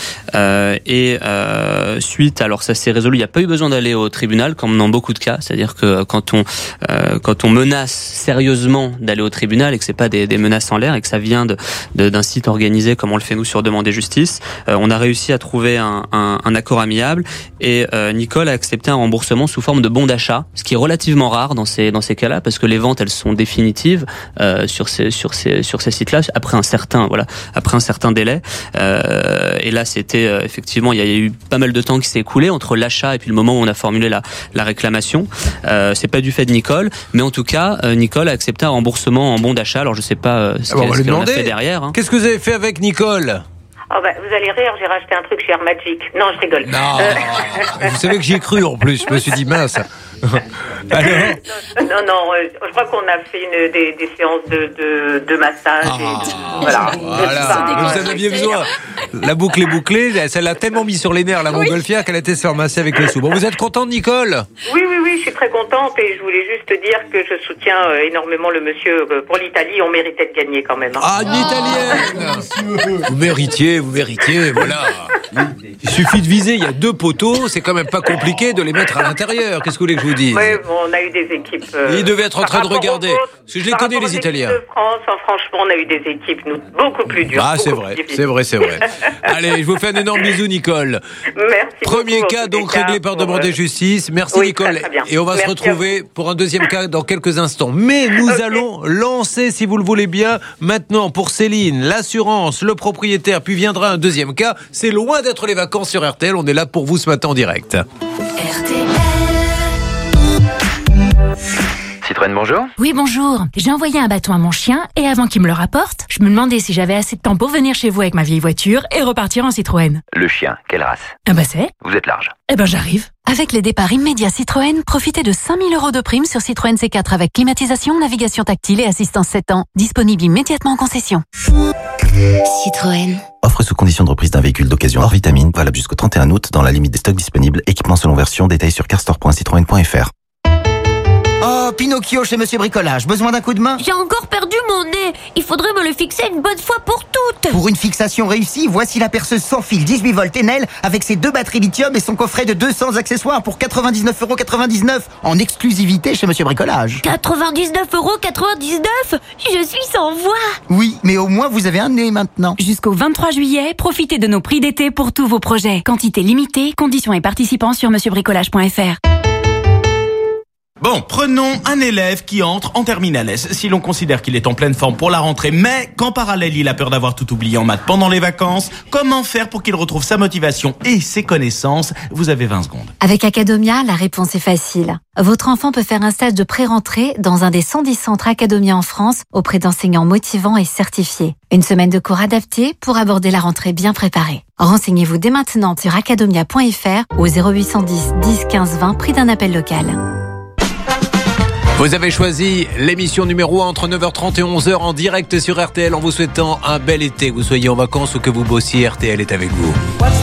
et suite, alors ça s'est résolu. Il n'y a pas eu besoin d'aller au tribunal, comme dans beaucoup de cas. C'est-à-dire que quand on menace sérieusement d'aller au tribunal et que c'est pas des menaces en l'air et que ça vient d'un site organisé comme on le fait nous sur Demander Justice, on a réussi à trouver un accord amiable et Nicole a accepté un remboursement sous forme de bon d'achat, ce qui est relativement rare dans ces cas-là parce que les ventes elles sont définitives. Sur ces sites-là après un certain délai et là c'était effectivement il y a eu pas mal de temps qui s'est écoulé entre l'achat et puis le moment où on a formulé la réclamation. C'est pas du fait de Nicole, mais en tout cas Nicole a accepté un remboursement en bon d'achat. Alors je sais pas ce qu'elle a fait derrière. Hein. Qu'est-ce que vous avez fait avec Nicole? Vous allez rire, j'ai racheté un truc chez Air Magic. Non, je rigole. Non, vous savez que j'y ai cru en plus. Je me suis dit mince. Alors non, je crois qu'on a fait des séances de massage. Voilà. Vous en aviez besoin. La boucle est bouclée. Ça l'a tellement mis sur les nerfs, la montgolfière, qu'elle a été se faire masser avec le sou. Bon, vous êtes contente, Nicole? Oui, je suis très contente et je voulais juste dire que je soutiens énormément le monsieur pour l'Italie. On méritait de gagner quand même. Hein. Ah, une Italienne. Vous méritiez, voilà. Il suffit de viser, il y a 2 poteaux, c'est quand même pas compliqué de les mettre à l'intérieur. Qu'est-ce que vous voulez que je vous dise? Oui, on a eu des équipes... Ils devaient être en train de regarder. Parce que je les connais, les Italiens. De France, franchement, on a eu des équipes beaucoup plus dures. Ah, c'est vrai. Allez, je vous fais un énorme bisou, Nicole. Merci. Premier cas, donc, réglé par Demander Justice. Merci, Nicole. Très bien. Et on va se retrouver pour un deuxième cas dans quelques instants. Mais nous allons lancer, si vous le voulez bien, maintenant, pour Céline, l'assurance, le propriétaire, puis viendra un deuxième cas. C'est loin d'être les vacances sur RTL. On est là pour vous ce matin en direct. Citroën, bonjour. Oui, bonjour. J'ai envoyé un bâton à mon chien et avant qu'il me le rapporte, je me demandais si j'avais assez de temps pour venir chez vous avec ma vieille voiture et repartir en Citroën. Le chien, quelle race? C'est. Vous êtes large. J'arrive. Avec les départs immédiats Citroën, profitez de 5 000 € de prime sur Citroën C4 avec climatisation, navigation tactile et assistance 7 ans. Disponible immédiatement en concession. Citroën. Offre sous condition de reprise d'un véhicule d'occasion hors vitamine, valable jusqu'au 31 août dans la limite des stocks disponibles. Équipement selon version, détail sur carstore.citroën.fr. Oh, Pinocchio chez Monsieur Bricolage, besoin d'un coup de main? J'ai encore perdu mon nez. Il faudrait me le fixer une bonne fois pour toutes. Pour une fixation réussie, voici la perceuse sans fil 18 volts Enel avec ses 2 batteries lithium et son coffret de 200 accessoires pour 99,99 € en exclusivité chez Monsieur Bricolage. 99,99 €? Je suis sans voix. Oui, mais au moins vous avez un nez maintenant. Jusqu'au 23 juillet, profitez de nos prix d'été pour tous vos projets. Quantité limitée, conditions et participants sur monsieurbricolage.fr. Bon, prenons un élève qui entre en terminale S. Si l'on considère qu'il est en pleine forme pour la rentrée, mais qu'en parallèle il a peur d'avoir tout oublié en maths pendant les vacances, comment faire pour qu'il retrouve sa motivation et ses connaissances? Vous avez 20 secondes. Avec Academia, la réponse est facile. Votre enfant peut faire un stage de pré-rentrée dans un des 110 centres Academia en France auprès d'enseignants motivants et certifiés. Une semaine de cours adaptés pour aborder la rentrée bien préparée. Renseignez-vous dès maintenant sur academia.fr au 0810 10 15 20 prix d'un appel local. Vous avez choisi l'émission numéro 1 entre 9h30 et 11h en direct sur RTL en vous souhaitant un bel été. Que vous soyez en vacances ou que vous bossiez, RTL est avec vous.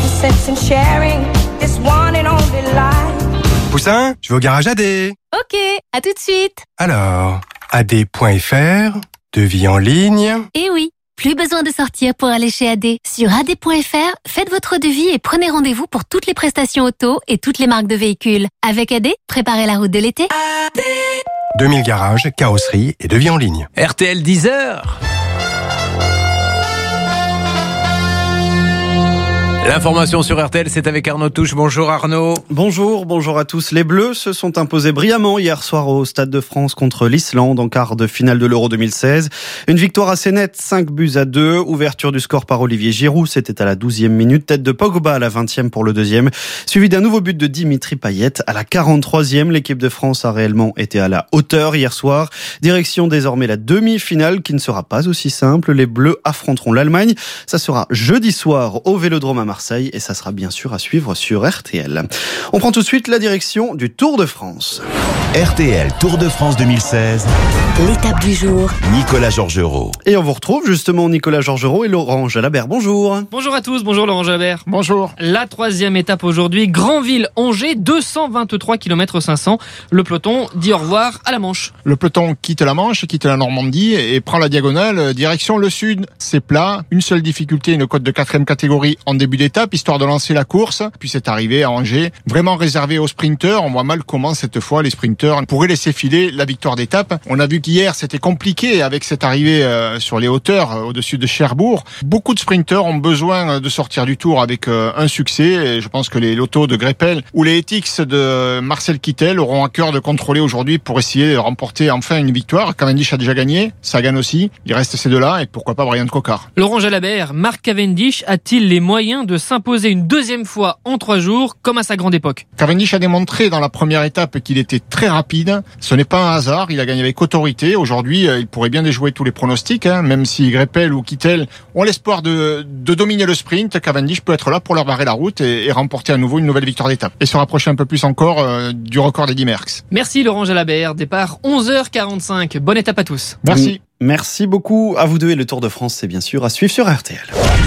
Poussin, je vais au garage AD. Ok, à tout de suite. Alors, AD.fr, devis en ligne. Eh oui, plus besoin de sortir pour aller chez AD. Sur AD.fr, faites votre devis et prenez rendez-vous pour toutes les prestations auto et toutes les marques de véhicules. Avec AD, préparez la route de l'été. AD. 2000 garages, carrosserie et devis en ligne. RTL 10h. L'information sur RTL, c'est avec Arnaud Touche. Bonjour Arnaud. Bonjour à tous. Les Bleus se sont imposés brillamment hier soir au Stade de France contre l'Islande en quart de finale de l'Euro 2016. Une victoire assez nette, 5-2. Ouverture du score par Olivier Giroud, c'était à la 12e minute. Tête de Pogba à la 20e pour le deuxième. Suivi d'un nouveau but de Dimitri Payet à la 43e. L'équipe de France a réellement été à la hauteur hier soir. Direction désormais la demi-finale qui ne sera pas aussi simple. Les Bleus affronteront l'Allemagne. Ça sera jeudi soir au Vélodrome à Marseille et ça sera bien sûr à suivre sur RTL. On prend tout de suite la direction du Tour de France. RTL Tour de France 2016. L'étape du jour. Nicolas Georgerot. Et on vous retrouve justement Nicolas Georgerot et Laurent Jalabert. Bonjour. Bonjour à tous, bonjour Laurent Jalabert. Bonjour. La 3e étape aujourd'hui, Granville-Angers, 223 km 500. Le peloton dit au revoir à la Manche. Le peloton quitte la Manche, quitte la Normandie et prend la diagonale direction le sud. C'est plat, une seule difficulté, une côte de 4e catégorie en début d'étape, histoire de lancer la course. Puis c'est arrivé à Angers, vraiment réservé aux sprinteurs. On voit mal comment cette fois les sprinteurs pourraient laisser filer la victoire d'étape. On a vu qu'hier c'était compliqué avec cette arrivée sur les hauteurs au-dessus de Cherbourg. Beaucoup de sprinteurs ont besoin de sortir du Tour avec un succès. Et je pense que les lotos de Greppel ou les Ethics de Marcel Kittel auront à cœur de contrôler aujourd'hui pour essayer de remporter enfin une victoire. Cavendish a déjà gagné, Sagan aussi. Il reste ces deux-là et pourquoi pas Brian Cocard. Laurent Jalabert, Marc Cavendish a-t-il les moyens de s'imposer une deuxième fois en 3 jours comme à sa grande époque? Cavendish a démontré dans la première étape qu'il était très rapide. Ce n'est pas un hasard, il a gagné avec autorité. Aujourd'hui, il pourrait bien déjouer tous les pronostics, même si Greppel ou Kittel ont l'espoir de dominer le sprint. Cavendish peut être là pour leur barrer la route et remporter à nouveau une nouvelle victoire d'étape. Et se rapprocher un peu plus encore du record d'Eddy Merckx. Merci Laurent Jalabert, départ 11h45. Bonne étape à tous. Merci. Merci beaucoup à vous deux et le Tour de France, c'est bien sûr à suivre sur RTL.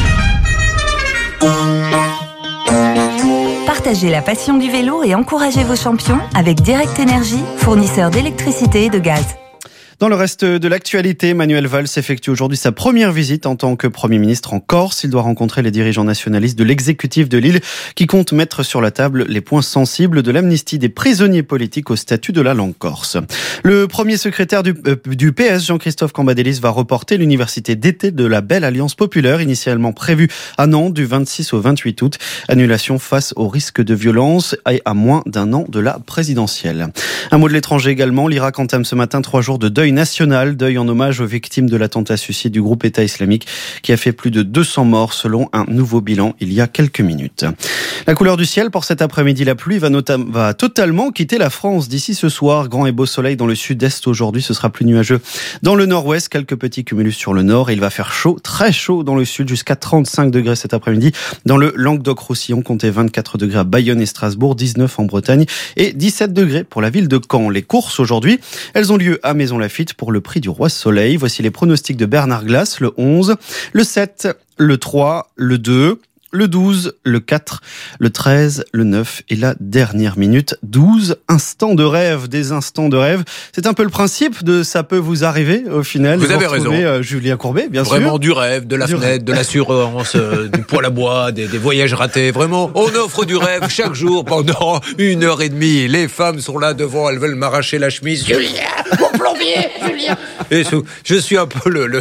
Partagez la passion du vélo et encouragez vos champions avec Direct Énergie, fournisseur d'électricité et de gaz. Dans le reste de l'actualité, Manuel Valls effectue aujourd'hui sa première visite en tant que Premier ministre en Corse. Il doit rencontrer les dirigeants nationalistes de l'exécutif de l'île qui comptent mettre sur la table les points sensibles de l'amnistie des prisonniers politiques au statut de la langue corse. Le premier secrétaire du PS, Jean-Christophe Cambadélis, va reporter l'université d'été de la Belle Alliance Populaire, initialement prévue à Nantes du 26 au 28 août. Annulation face au risque de violence et à moins d'un an de la présidentielle. Un mot de l'étranger également. L'Irak entame ce matin 3 jours de deuil national, deuil en hommage aux victimes de l'attentat suicide du groupe État islamique qui a fait plus de 200 morts selon un nouveau bilan il y a quelques minutes. La couleur du ciel pour cet après-midi, la pluie va totalement quitter la France d'ici ce soir. Grand et beau soleil dans le sud-est aujourd'hui, ce sera plus nuageux dans le nord-ouest, quelques petits cumulus sur le nord et il va faire chaud, très chaud dans le sud, jusqu'à 35 degrés cet après-midi. Dans le Languedoc-Roussillon, comptez 24 degrés à Bayonne et Strasbourg, 19 en Bretagne et 17 degrés pour la ville de Caen. Les courses aujourd'hui, elles ont lieu à Maison-Lafitte pour le prix du Roi Soleil. Voici les pronostics de Bernard Glass, le 11, le 7, le 3, le 2, le 12, le 4, le 13, le 9 et la dernière minute. 12 instants de rêve, des instants de rêve. C'est un peu le principe de ça peut vous arriver au final. Vous avez raison. Julien Courbet, bien sûr. Vraiment du rêve, de la fenêtre, de l'assurance, du poêle à bois, des voyages ratés. Vraiment, on offre du rêve chaque jour pendant 1h30. Les femmes sont là devant, elles veulent m'arracher la chemise. Julien, mon plombier, Julien. Et je suis un peu le...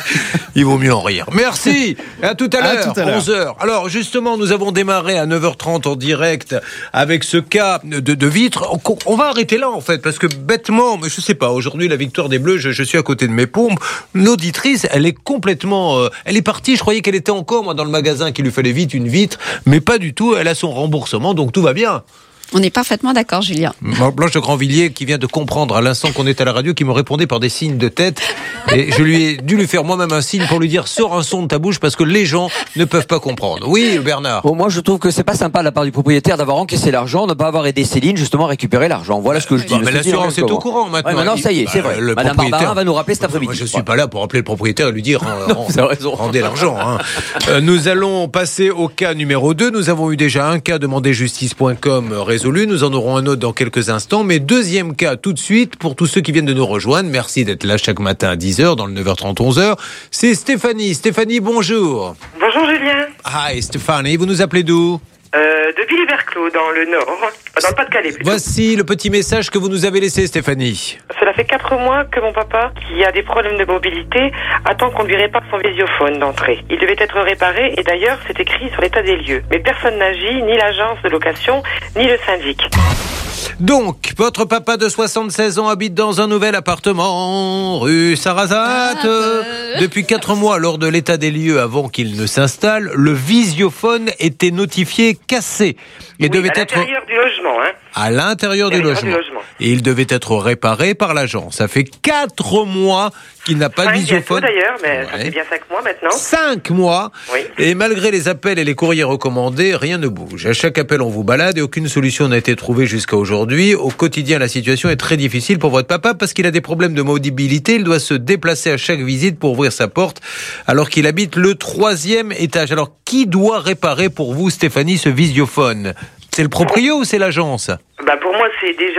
Il vaut mieux en rire. Merci. À tout à l'heure, 11h. Alors justement, nous avons démarré à 9h30 en direct avec ce cas de vitre. On va arrêter là en fait, parce que bêtement, mais je sais pas, aujourd'hui la victoire des Bleus, je suis à côté de mes pompes. L'auditrice, elle est complètement... elle est partie, je croyais qu'elle était encore moi dans le magasin, qu'il lui fallait vite une vitre, mais pas du tout, elle a son remboursement, donc tout va bien. On est parfaitement d'accord, Julien. Blanche de Grandvilliers, qui vient de comprendre à l'instant qu'on est à la radio, qui me répondait par des signes de tête. Et je lui ai dû lui faire moi-même un signe pour lui dire « Sors un son de ta bouche » parce que les gens ne peuvent pas comprendre. Oui, Bernard. Bon, moi, je trouve que c'est pas sympa de la part du propriétaire d'avoir encaissé l'argent, ne pas avoir aidé Céline justement à récupérer l'argent. Voilà ce que je dis. Mais l'assurance est au courant maintenant. Ouais, maintenant, ça y est, c'est vrai. Madame Barbara va nous rappeler cet après-midi. Moi, je suis pas là pour appeler le propriétaire et lui dire rendez l'argent. Hein. Nous allons passer au cas numéro 2. Nous avons eu déjà un cas demanderjustice.com résolu. Nous en aurons un autre dans quelques instants. Mais deuxième cas tout de suite pour tous ceux qui viennent de nous rejoindre. Merci d'être là chaque matin à 10h dans le 9h30, 11h. C'est Stéphanie. Stéphanie, bonjour. Bonjour Julien. Hi Stéphanie, vous nous appelez d'où? De Villers-Vercors. Saint-Cloud, dans le Nord, dans le Pas-de-Calais plutôt. Voici le petit message que vous nous avez laissé, Stéphanie. Cela fait 4 mois que mon papa, qui a des problèmes de mobilité, attend qu'on lui répare son visiophone d'entrée. Il devait être réparé et d'ailleurs c'est écrit sur l'état des lieux. Mais personne n'agit, ni l'agence de location, ni le syndic. Donc, votre papa de 76 ans habite dans un nouvel appartement, rue Sarrazate. Depuis 4 mois, lors de l'état des lieux avant qu'il ne s'installe, le visiophone était notifié cassé. Et devait à l'intérieur du logement, hein. À l'intérieur du logement. Et il devait être réparé par l'agence. Ça fait 4 mois qu'il n'a pas de visiophone. D'ailleurs, mais ça fait bien 5 mois maintenant. 5 mois. Oui. Et malgré les appels et les courriers recommandés, rien ne bouge. À chaque appel, on vous balade et aucune solution n'a été trouvée jusqu'à aujourd'hui. Au quotidien, la situation est très difficile pour votre papa parce qu'il a des problèmes de mobilité. Il doit se déplacer à chaque visite pour ouvrir sa porte alors qu'il habite le 3e étage. Alors, qui doit réparer pour vous, Stéphanie, ce visiophone ? C'est le proprio ou c'est l'agence ? Pour moi, c'est déjà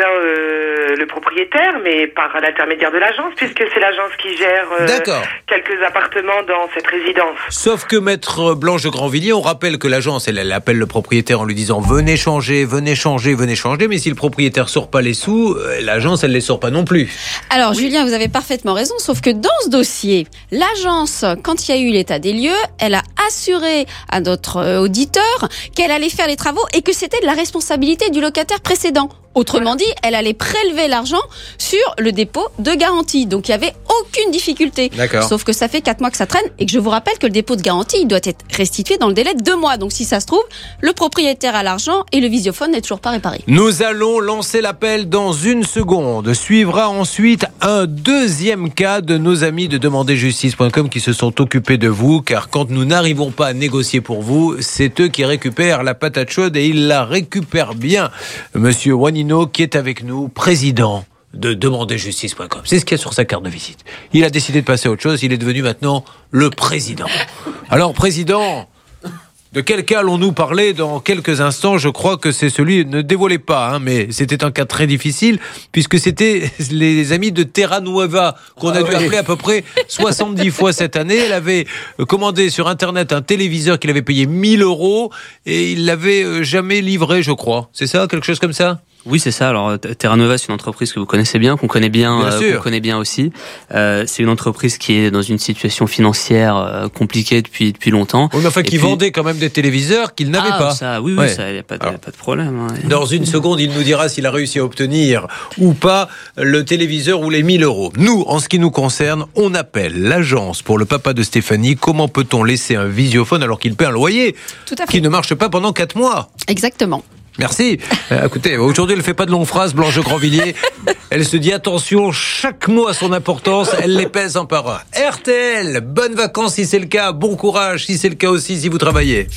le propriétaire, mais par l'intermédiaire de l'agence, puisque c'est l'agence qui gère quelques appartements dans cette résidence. Sauf que maître Blanche de Grandvilliers, on rappelle que l'agence, elle appelle le propriétaire en lui disant « Venez changer, venez changer, venez changer », mais si le propriétaire sort pas les sous, l'agence, elle les sort pas non plus. Alors, Julien, vous avez parfaitement raison, sauf que dans ce dossier, l'agence, quand il y a eu l'état des lieux, elle a assuré à notre auditeur qu'elle allait faire les travaux et que c'était de la responsabilité du locataire précédent. Autrement dit, elle allait prélever l'argent sur le dépôt de garantie. Donc, il n'y avait aucune difficulté. D'accord. Sauf que ça fait 4 mois que ça traîne et que je vous rappelle que le dépôt de garantie, il doit être restitué dans le délai de 2 mois. Donc, si ça se trouve, le propriétaire a l'argent et le visiophone n'est toujours pas réparé. Nous allons lancer l'appel dans une seconde. Suivra ensuite un deuxième cas de nos amis de demanderjustice.com qui se sont occupés de vous, car quand nous n'arrivons pas à négocier pour vous, c'est eux qui récupèrent la patate chaude et ils la récupèrent bien. Monsieur Wanino, qui est avec nous, président de demanderjustice.com. C'est ce qu'il y a sur sa carte de visite. Il a décidé de passer à autre chose. Il est devenu maintenant le président. Alors, président, de quel cas allons-nous parler dans quelques instants ? Je crois que c'est celui, ne dévoilez pas, mais c'était un cas très difficile, puisque c'était les amis de Terra Nueva, qu'on a dû appeler à peu près 70 fois cette année. Elle avait commandé sur Internet un téléviseur qu'il avait payé 1 000 € et il l'avait jamais livré, je crois. C'est ça, quelque chose comme ça ? Oui, c'est ça. Alors, Terra Nova, c'est une entreprise que vous connaissez bien, qu'on connaît bien aussi. C'est une entreprise qui est dans une situation financière compliquée depuis longtemps. Oui, mais enfin, qui vendait quand même des téléviseurs qu'il n'avait pas. Ça, oui, ça, y a pas de problème. Hein. Dans une seconde, il nous dira s'il a réussi à obtenir ou pas le téléviseur ou les 1 000 €. Nous, en ce qui nous concerne, on appelle l'agence pour le papa de Stéphanie. Comment peut-on laisser un visiophone alors qu'il paie un loyer qui ne marche pas pendant 4 mois ? Exactement. Merci. Écoutez, aujourd'hui, elle ne fait pas de longues phrases, Blanche de Grandvilliers. Elle se dit attention, chaque mot a son importance, elle les pèse un par un. RTL, bonnes vacances si c'est le cas, bon courage si c'est le cas aussi si vous travaillez.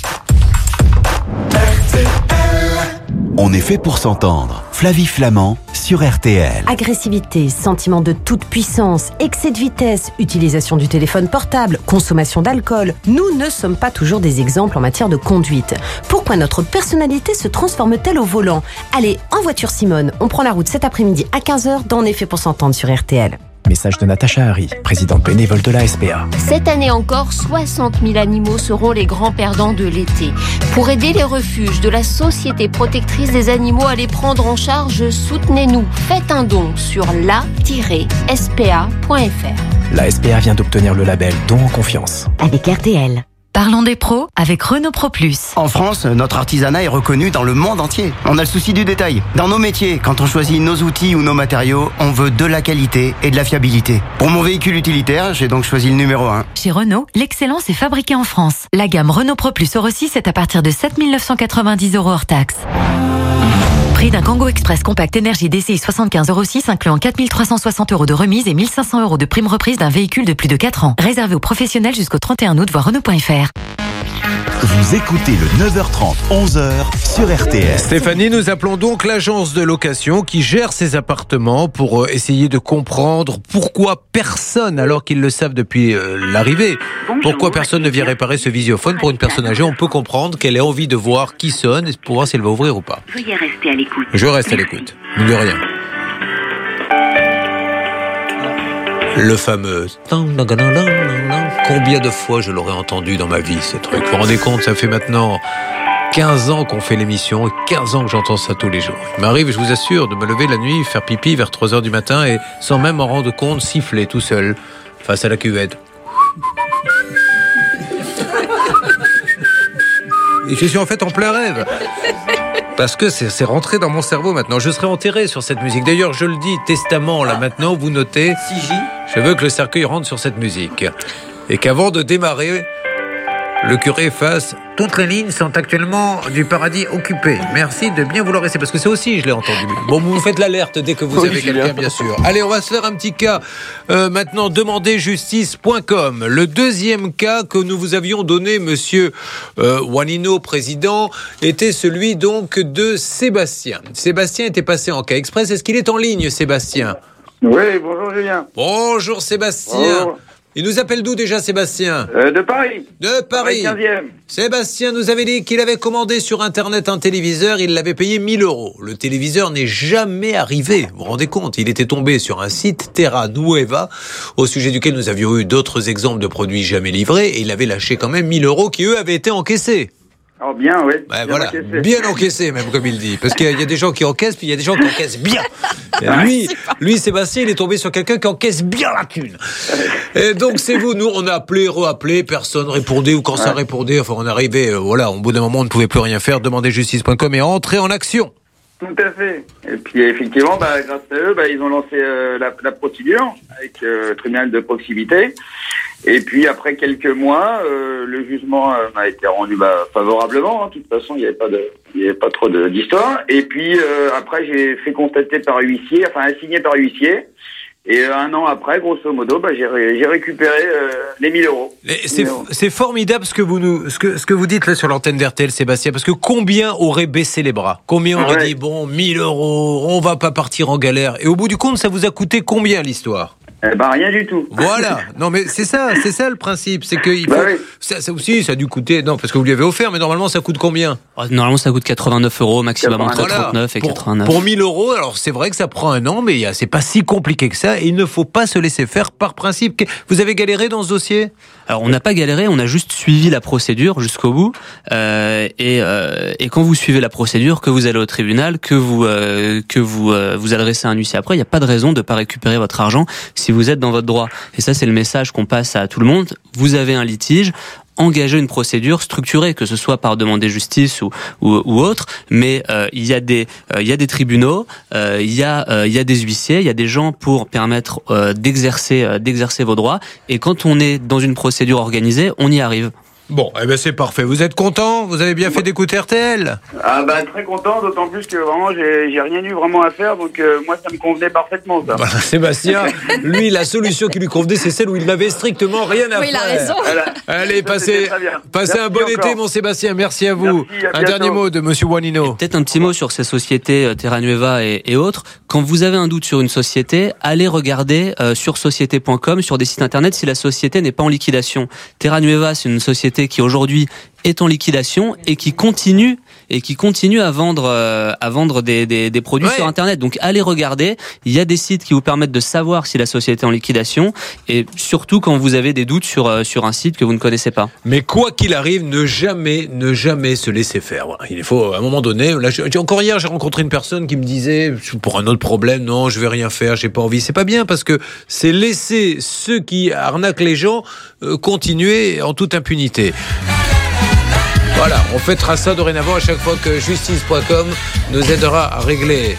On est fait pour s'entendre. Flavie Flamand sur RTL. Agressivité, sentiment de toute puissance, excès de vitesse, utilisation du téléphone portable, consommation d'alcool. Nous ne sommes pas toujours des exemples en matière de conduite. Pourquoi notre personnalité se transforme-t-elle au volant ? Allez, en voiture Simone, on prend la route cet après-midi à 15h dans On est fait pour s'entendre sur RTL. Message de Natacha Harry, présidente bénévole de la SPA. Cette année encore, 60 000 animaux seront les grands perdants de l'été. Pour aider les refuges de la Société protectrice des animaux à les prendre en charge, soutenez-nous. Faites un don sur la-spa.fr. La SPA vient d'obtenir le label Don en confiance. Avec RTL. Parlons des pros avec Renault Pro Plus. En France, notre artisanat est reconnu dans le monde entier. On a le souci du détail. Dans nos métiers, quand on choisit nos outils ou nos matériaux, on veut de la qualité et de la fiabilité. Pour mon véhicule utilitaire, j'ai donc choisi le numéro 1. Chez Renault, l'excellence est fabriquée en France. La gamme Renault Pro Plus Euro 6 est à partir de 7 990 € hors taxe. Prix d'un Kangoo Express Compact Énergie DCI 75 Euro 6 incluant 4 360 € de remise et 1 500 € de prime reprise d'un véhicule de plus de 4 ans. Réservé aux professionnels jusqu'au 31 août, voir Renault.fr. Vous écoutez le 9h30, 11h sur RTL. Stéphanie, nous appelons donc l'agence de location qui gère ces appartements pour essayer de comprendre pourquoi personne, alors qu'ils le savent depuis l'arrivée, pourquoi personne ne vient réparer ce visiophone pour une personne âgée. On peut comprendre qu'elle ait envie de voir qui sonne et pour voir si elle va ouvrir ou pas. Veuillez rester à l'écoute. Je reste à l'écoute, de rien. Le fameux... Combien de fois je l'aurais entendu dans ma vie, ce truc ? Vous vous rendez compte, ça fait maintenant 15 ans qu'on fait l'émission, 15 ans que j'entends ça tous les jours. Il m'arrive, je vous assure, de me lever la nuit, faire pipi vers 3h du matin et sans même m'en rendre compte, siffler tout seul face à la cuvette. Et je suis en fait en plein rêve. Parce que c'est rentré dans mon cerveau maintenant. Je serai enterré sur cette musique. D'ailleurs, je le dis, testament, là maintenant, vous notez, je veux que le cercueil rentre sur cette musique. Et qu'avant de démarrer, le curé fasse « Toutes les lignes sont actuellement du paradis occupées. Merci de bien vouloir rester. » Parce que ça aussi, je l'ai entendu. Bon, vous faites l'alerte dès que vous avez quelqu'un, bien sûr. Allez, on va se faire un petit cas. Maintenant, demanderjustice.com. Le deuxième cas que nous vous avions donné, monsieur Juanino, président, était celui donc de Sébastien. Sébastien était passé en cas express. Est-ce qu'il est en ligne, Sébastien ? Oui, bonjour Julien. Bonjour Sébastien. Bonjour. Il nous appelle d'où déjà, Sébastien ? De Paris. De Paris. 15e. Sébastien nous avait dit qu'il avait commandé sur Internet un téléviseur, il l'avait payé 1 000 €. Le téléviseur n'est jamais arrivé, vous vous rendez compte ? Il était tombé sur un site Terra Nueva, au sujet duquel nous avions eu d'autres exemples de produits jamais livrés, et il avait lâché quand même 1 000 € qui, eux, avaient été encaissés. Oh bien, oui. Ouais, voilà, bien encaissé même, comme il dit. Parce qu'il y a des gens qui encaissent, puis il y a des gens qui encaissent bien. Lui, Sébastien, il est tombé sur quelqu'un qui encaisse bien la thune. Et donc, c'est vous. Nous, on a appelé, re-appelé, personne répondait, ou quand ça répondait, enfin, on arrivait, voilà, au bout d'un moment, on ne pouvait plus rien faire. Demanderjustice.com et entrer en action. Tout à fait. Et puis, effectivement, grâce à eux, ils ont lancé la procédure avec le tribunal de proximité. Et puis, après quelques mois, le jugement m'a été rendu favorablement. De toute façon, il n'y avait pas trop d'histoire. Et puis, après, j'ai fait constater par huissier, assigné par huissier. Et 1 an après, grosso modo, j'ai récupéré les 1 000 €. C'est formidable ce que vous dites là sur l'antenne d'RTL, Sébastien, parce que combien aurait baissé les bras ? Combien aurait dit, bon, 1 000 €, on va pas partir en galère. Et au bout du compte, ça vous a coûté combien l'histoire ? Rien du tout. Voilà. Non, mais c'est ça le principe. C'est que ça aussi, ça a dû coûter. Non, parce que vous lui avez offert, mais normalement, ça coûte combien ? Normalement, ça coûte 89 €, maximum entre 39 et 89. Pour 1 000 €, alors c'est vrai que ça prend 1 an, mais c'est pas si compliqué que ça, et il ne faut pas se laisser faire par principe. Vous avez galéré dans ce dossier ? Alors, on n'a pas galéré, on a juste suivi la procédure jusqu'au bout. Et quand vous suivez la procédure, que vous allez au tribunal, que vous adressez à un huissier après, il n'y a pas de raison de ne pas récupérer votre argent si vous êtes dans votre droit. Et ça, c'est le message qu'on passe à tout le monde. Vous avez un litige, engagez une procédure structurée, que ce soit par demander justice ou autre, mais il y a des tribunaux, il y a des huissiers, il y a des gens pour permettre d'exercer vos droits, et quand on est dans une procédure organisée, on y arrive. Bon, c'est parfait. Vous êtes content ? Vous avez bien fait d'écouter RTL ? Très content, d'autant plus que vraiment j'ai rien eu vraiment à faire, donc moi ça me convenait parfaitement ça. Sébastien, lui la solution qui lui convenait, c'est celle où il n'avait strictement rien à faire. Il a raison. Allez, passez un bon été, mon Sébastien. Merci à vous. Un dernier mot de monsieur Juanino. Peut-être un petit mot sur ces sociétés Terra Nueva et autres. Quand vous avez un doute sur une société, allez regarder sur société.com, sur des sites internet, si la société n'est pas en liquidation. Terra Nueva, c'est une société qui aujourd'hui est en liquidation et qui continue à vendre des produits sur internet. Donc allez regarder, il y a des sites qui vous permettent de savoir si la société est en liquidation, et surtout quand vous avez des doutes sur un site que vous ne connaissez pas. Mais quoi qu'il arrive, ne jamais se laisser faire. Voilà. Il faut à un moment donné, là, encore hier, j'ai rencontré une personne qui me disait pour un autre problème, non, je vais rien faire, j'ai pas envie. C'est pas bien, parce que c'est laisser ceux qui arnaquent les gens continuer en toute impunité. Voilà, on fêtera ça dorénavant à chaque fois que justice.com nous aidera à régler.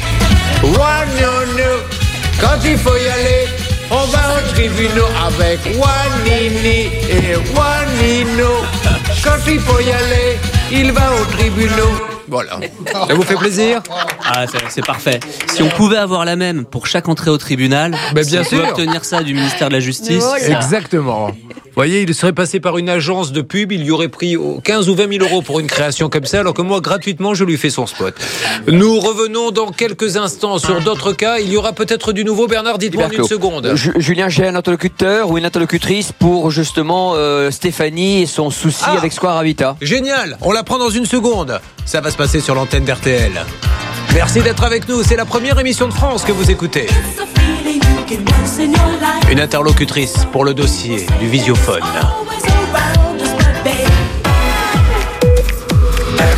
Quand il faut y aller, on va au tribunal avec Juanini et Juanino. Quand il faut y aller, il va au tribunal. Voilà. Ça vous fait plaisir ? C'est parfait. Si on pouvait avoir la même pour chaque entrée au tribunal, bien sûr. On peut obtenir ça du ministère de la Justice. Exactement. Vous voyez, il serait passé par une agence de pub, il lui aurait pris 15 ou 20 000 € pour une création comme ça, alors que moi, gratuitement, je lui fais son spot. Nous revenons dans quelques instants sur d'autres cas. Il y aura peut-être du nouveau. Bernard, dites-moi en une seconde. Julien, j'ai un interlocuteur ou une interlocutrice pour justement Stéphanie et son souci avec Square Habitat. Génial, on la prend dans une seconde. Ça va se passer sur l'antenne d'RTL. Merci d'être avec nous, c'est la première émission de France que vous écoutez. Une interlocutrice pour le dossier du Visiophone.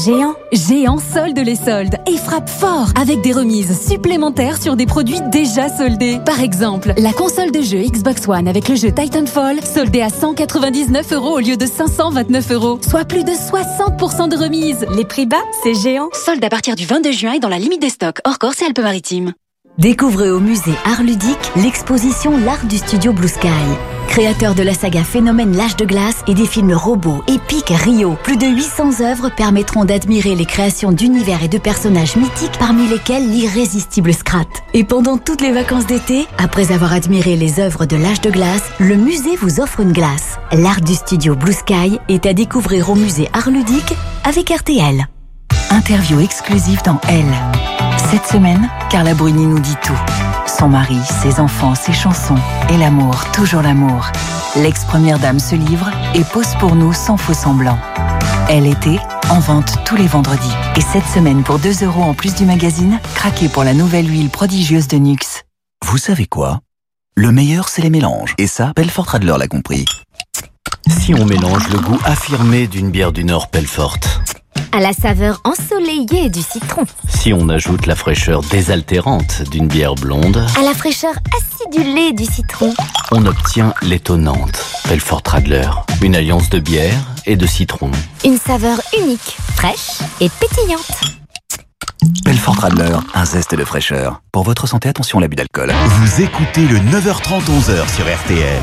Géant. Géant solde les soldes et frappe fort avec des remises supplémentaires sur des produits déjà soldés. Par exemple, la console de jeu Xbox One avec le jeu Titanfall soldée à 199 € au lieu de 529 €, soit plus de 60% de remise. Les prix bas, c'est Géant. Solde à partir du 22 juin et dans la limite des stocks, hors Corse et Alpes-Maritimes. Découvrez au musée Art Ludique l'exposition L'Art du Studio Blue Sky. Créateur de la saga Phénomène L'Âge de Glace et des films robots, épiques, Rio, plus de 800 œuvres permettront d'admirer les créations d'univers et de personnages mythiques, parmi lesquels l'irrésistible Scrat. Et pendant toutes les vacances d'été, après avoir admiré les œuvres de L'Âge de Glace, le musée vous offre une glace. L'Art du Studio Blue Sky est à découvrir au musée Art Ludique avec RTL. Interview exclusive dans Elle. Cette semaine, Carla Bruni nous dit tout. Son mari, ses enfants, ses chansons et l'amour, toujours l'amour. L'ex-première dame se livre et pose pour nous sans faux semblant. Elle était en vente tous les vendredis. Et cette semaine, pour 2 € en plus du magazine, craquez pour la nouvelle huile prodigieuse de Nux. Vous savez quoi? Le meilleur, c'est les mélanges. Et ça, Pelfort Radler l'a compris. Si on mélange le goût affirmé d'une bière du Nord Pelfort À la saveur ensoleillée du citron. Si on ajoute la fraîcheur désaltérante d'une bière blonde, À la fraîcheur acidulée du citron. on obtient l'étonnante Pelfort Radler. Une alliance de bière et de citron. Une saveur unique, fraîche et pétillante. Pelfort Radler, un zeste de fraîcheur. Pour votre santé, attention à l'abus d'alcool. Vous écoutez le 9h30 11h sur RTL.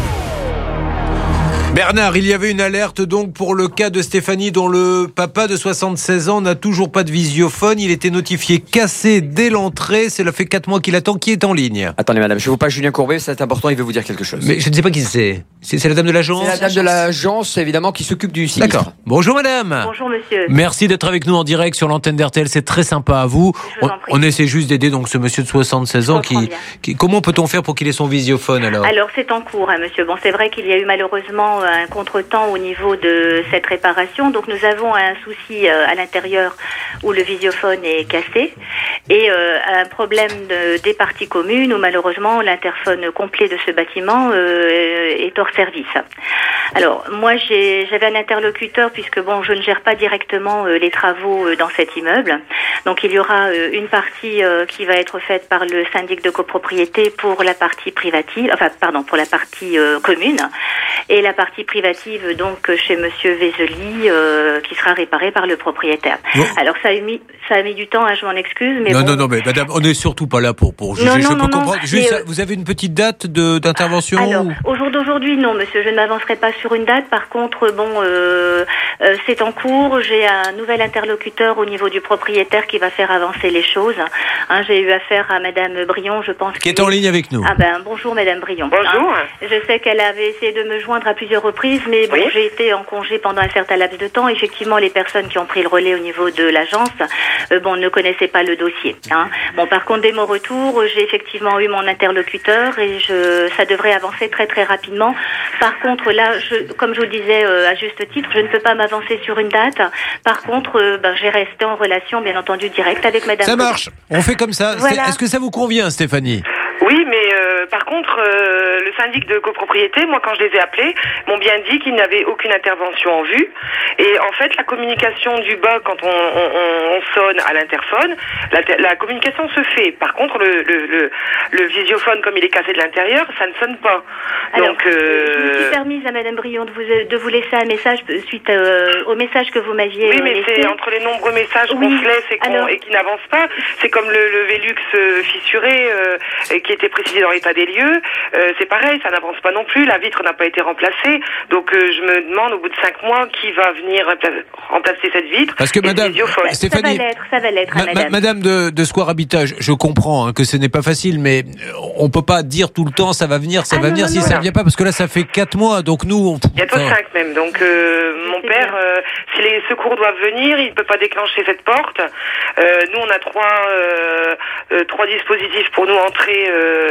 Bernard, il y avait une alerte donc pour le cas de Stéphanie dont le papa de 76 ans n'a toujours pas de visiophone. Il était notifié cassé dès l'entrée. Cela fait 4 mois qu'il attend. Qui est en ligne? Attendez madame, je vous passe Julien Courbet, c'est important, il veut vous dire quelque chose. Mais je ne sais pas qui c'est. C'est la dame de l'agence? C'est la dame de l'agence, évidemment, qui s'occupe du sinistre. D'accord. Bonjour madame. Bonjour monsieur. Merci d'être avec nous en direct sur l'antenne d'RTL, c'est très sympa à vous. On essaie juste d'aider donc ce monsieur de 76 ans qui comment peut-on faire pour qu'il ait son visiophone alors? Alors c'est en cours, hein, monsieur. Bon, c'est vrai qu'il y a eu malheureusement un contretemps au niveau de cette réparation. Donc nous avons un souci à l'intérieur où le visiophone est cassé et un problème des parties communes où malheureusement l'interphone complet de ce bâtiment est hors service. Alors moi j'avais un interlocuteur puisque bon je ne gère pas directement les travaux dans cet immeuble. Donc il y aura une partie qui va être faite par le syndic de copropriété pour la partie privative, pour la partie commune, et la partie privative donc chez monsieur Vézeli qui sera réparée par le propriétaire. Bon. Alors ça a mis du temps, hein, je m'en excuse, mais non mais madame, on n'est surtout pas là pour juger. Je peux comprendre. Juste, vous avez une petite date d'intervention? Alors au jour d'aujourd'hui non monsieur, je ne m'avancerai pas sur une date. Par contre bon c'est en cours. J'ai un nouvel interlocuteur au niveau du propriétaire qui va faire avancer les choses. Hein, j'ai eu affaire à madame Brion, je pense. Qui est en ligne avec nous. Ah ben bonjour madame Brion. Bonjour. Hein, je sais qu'elle avait essayé de me joindre à plusieurs reprises, mais bon, j'ai été en congé pendant un certain laps de temps. Effectivement, les personnes qui ont pris le relais au niveau de l'agence, ne connaissaient pas le dossier. Hein. Bon, par contre, dès mon retour, j'ai effectivement eu mon interlocuteur et ça devrait avancer très très rapidement. Par contre, là, comme je vous le disais à juste titre, je ne peux pas m'avancer sur une date. Par contre, j'ai resté en relation, bien entendu, directe avec madame. Ça marche. On fait comme ça. Voilà. Est-ce que ça vous convient, Stéphanie? Oui, mais par contre, le syndic de copropriété, moi, quand je les ai appelés, m'ont bien dit qu'ils n'avaient aucune intervention en vue. Et en fait, la communication du bas, quand on sonne à l'interphone, la communication se fait. Par contre, le visiophone, comme il est cassé de l'intérieur, ça ne sonne pas. Alors, donc, je me suis permise à madame Brion de vous laisser un message suite au message que vous m'aviez oui, mais laissé. c'est entre les nombreux messages qu'on se laisse et qui n'avancent pas. C'est comme le Velux fissuré qui était précisé dans l'état des lieux. C'est pareil, ça n'avance pas non plus. La vitre n'a pas été remplacée. Donc, je me demande, au bout de 5 mois, qui va venir remplacer cette vitre. Parce que madame, Stéphanie, ça va l'être, madame. Madame de Square Habitage, je comprends que ce n'est pas facile, mais on peut pas dire tout le temps ça va venir, ça va venir si ça ne vient pas, parce que là ça fait 4 mois, donc nous... Bientôt 5 même, donc mon père, si les secours doivent venir, il ne peut pas déclencher cette porte. Nous on a trois dispositifs pour nous entrer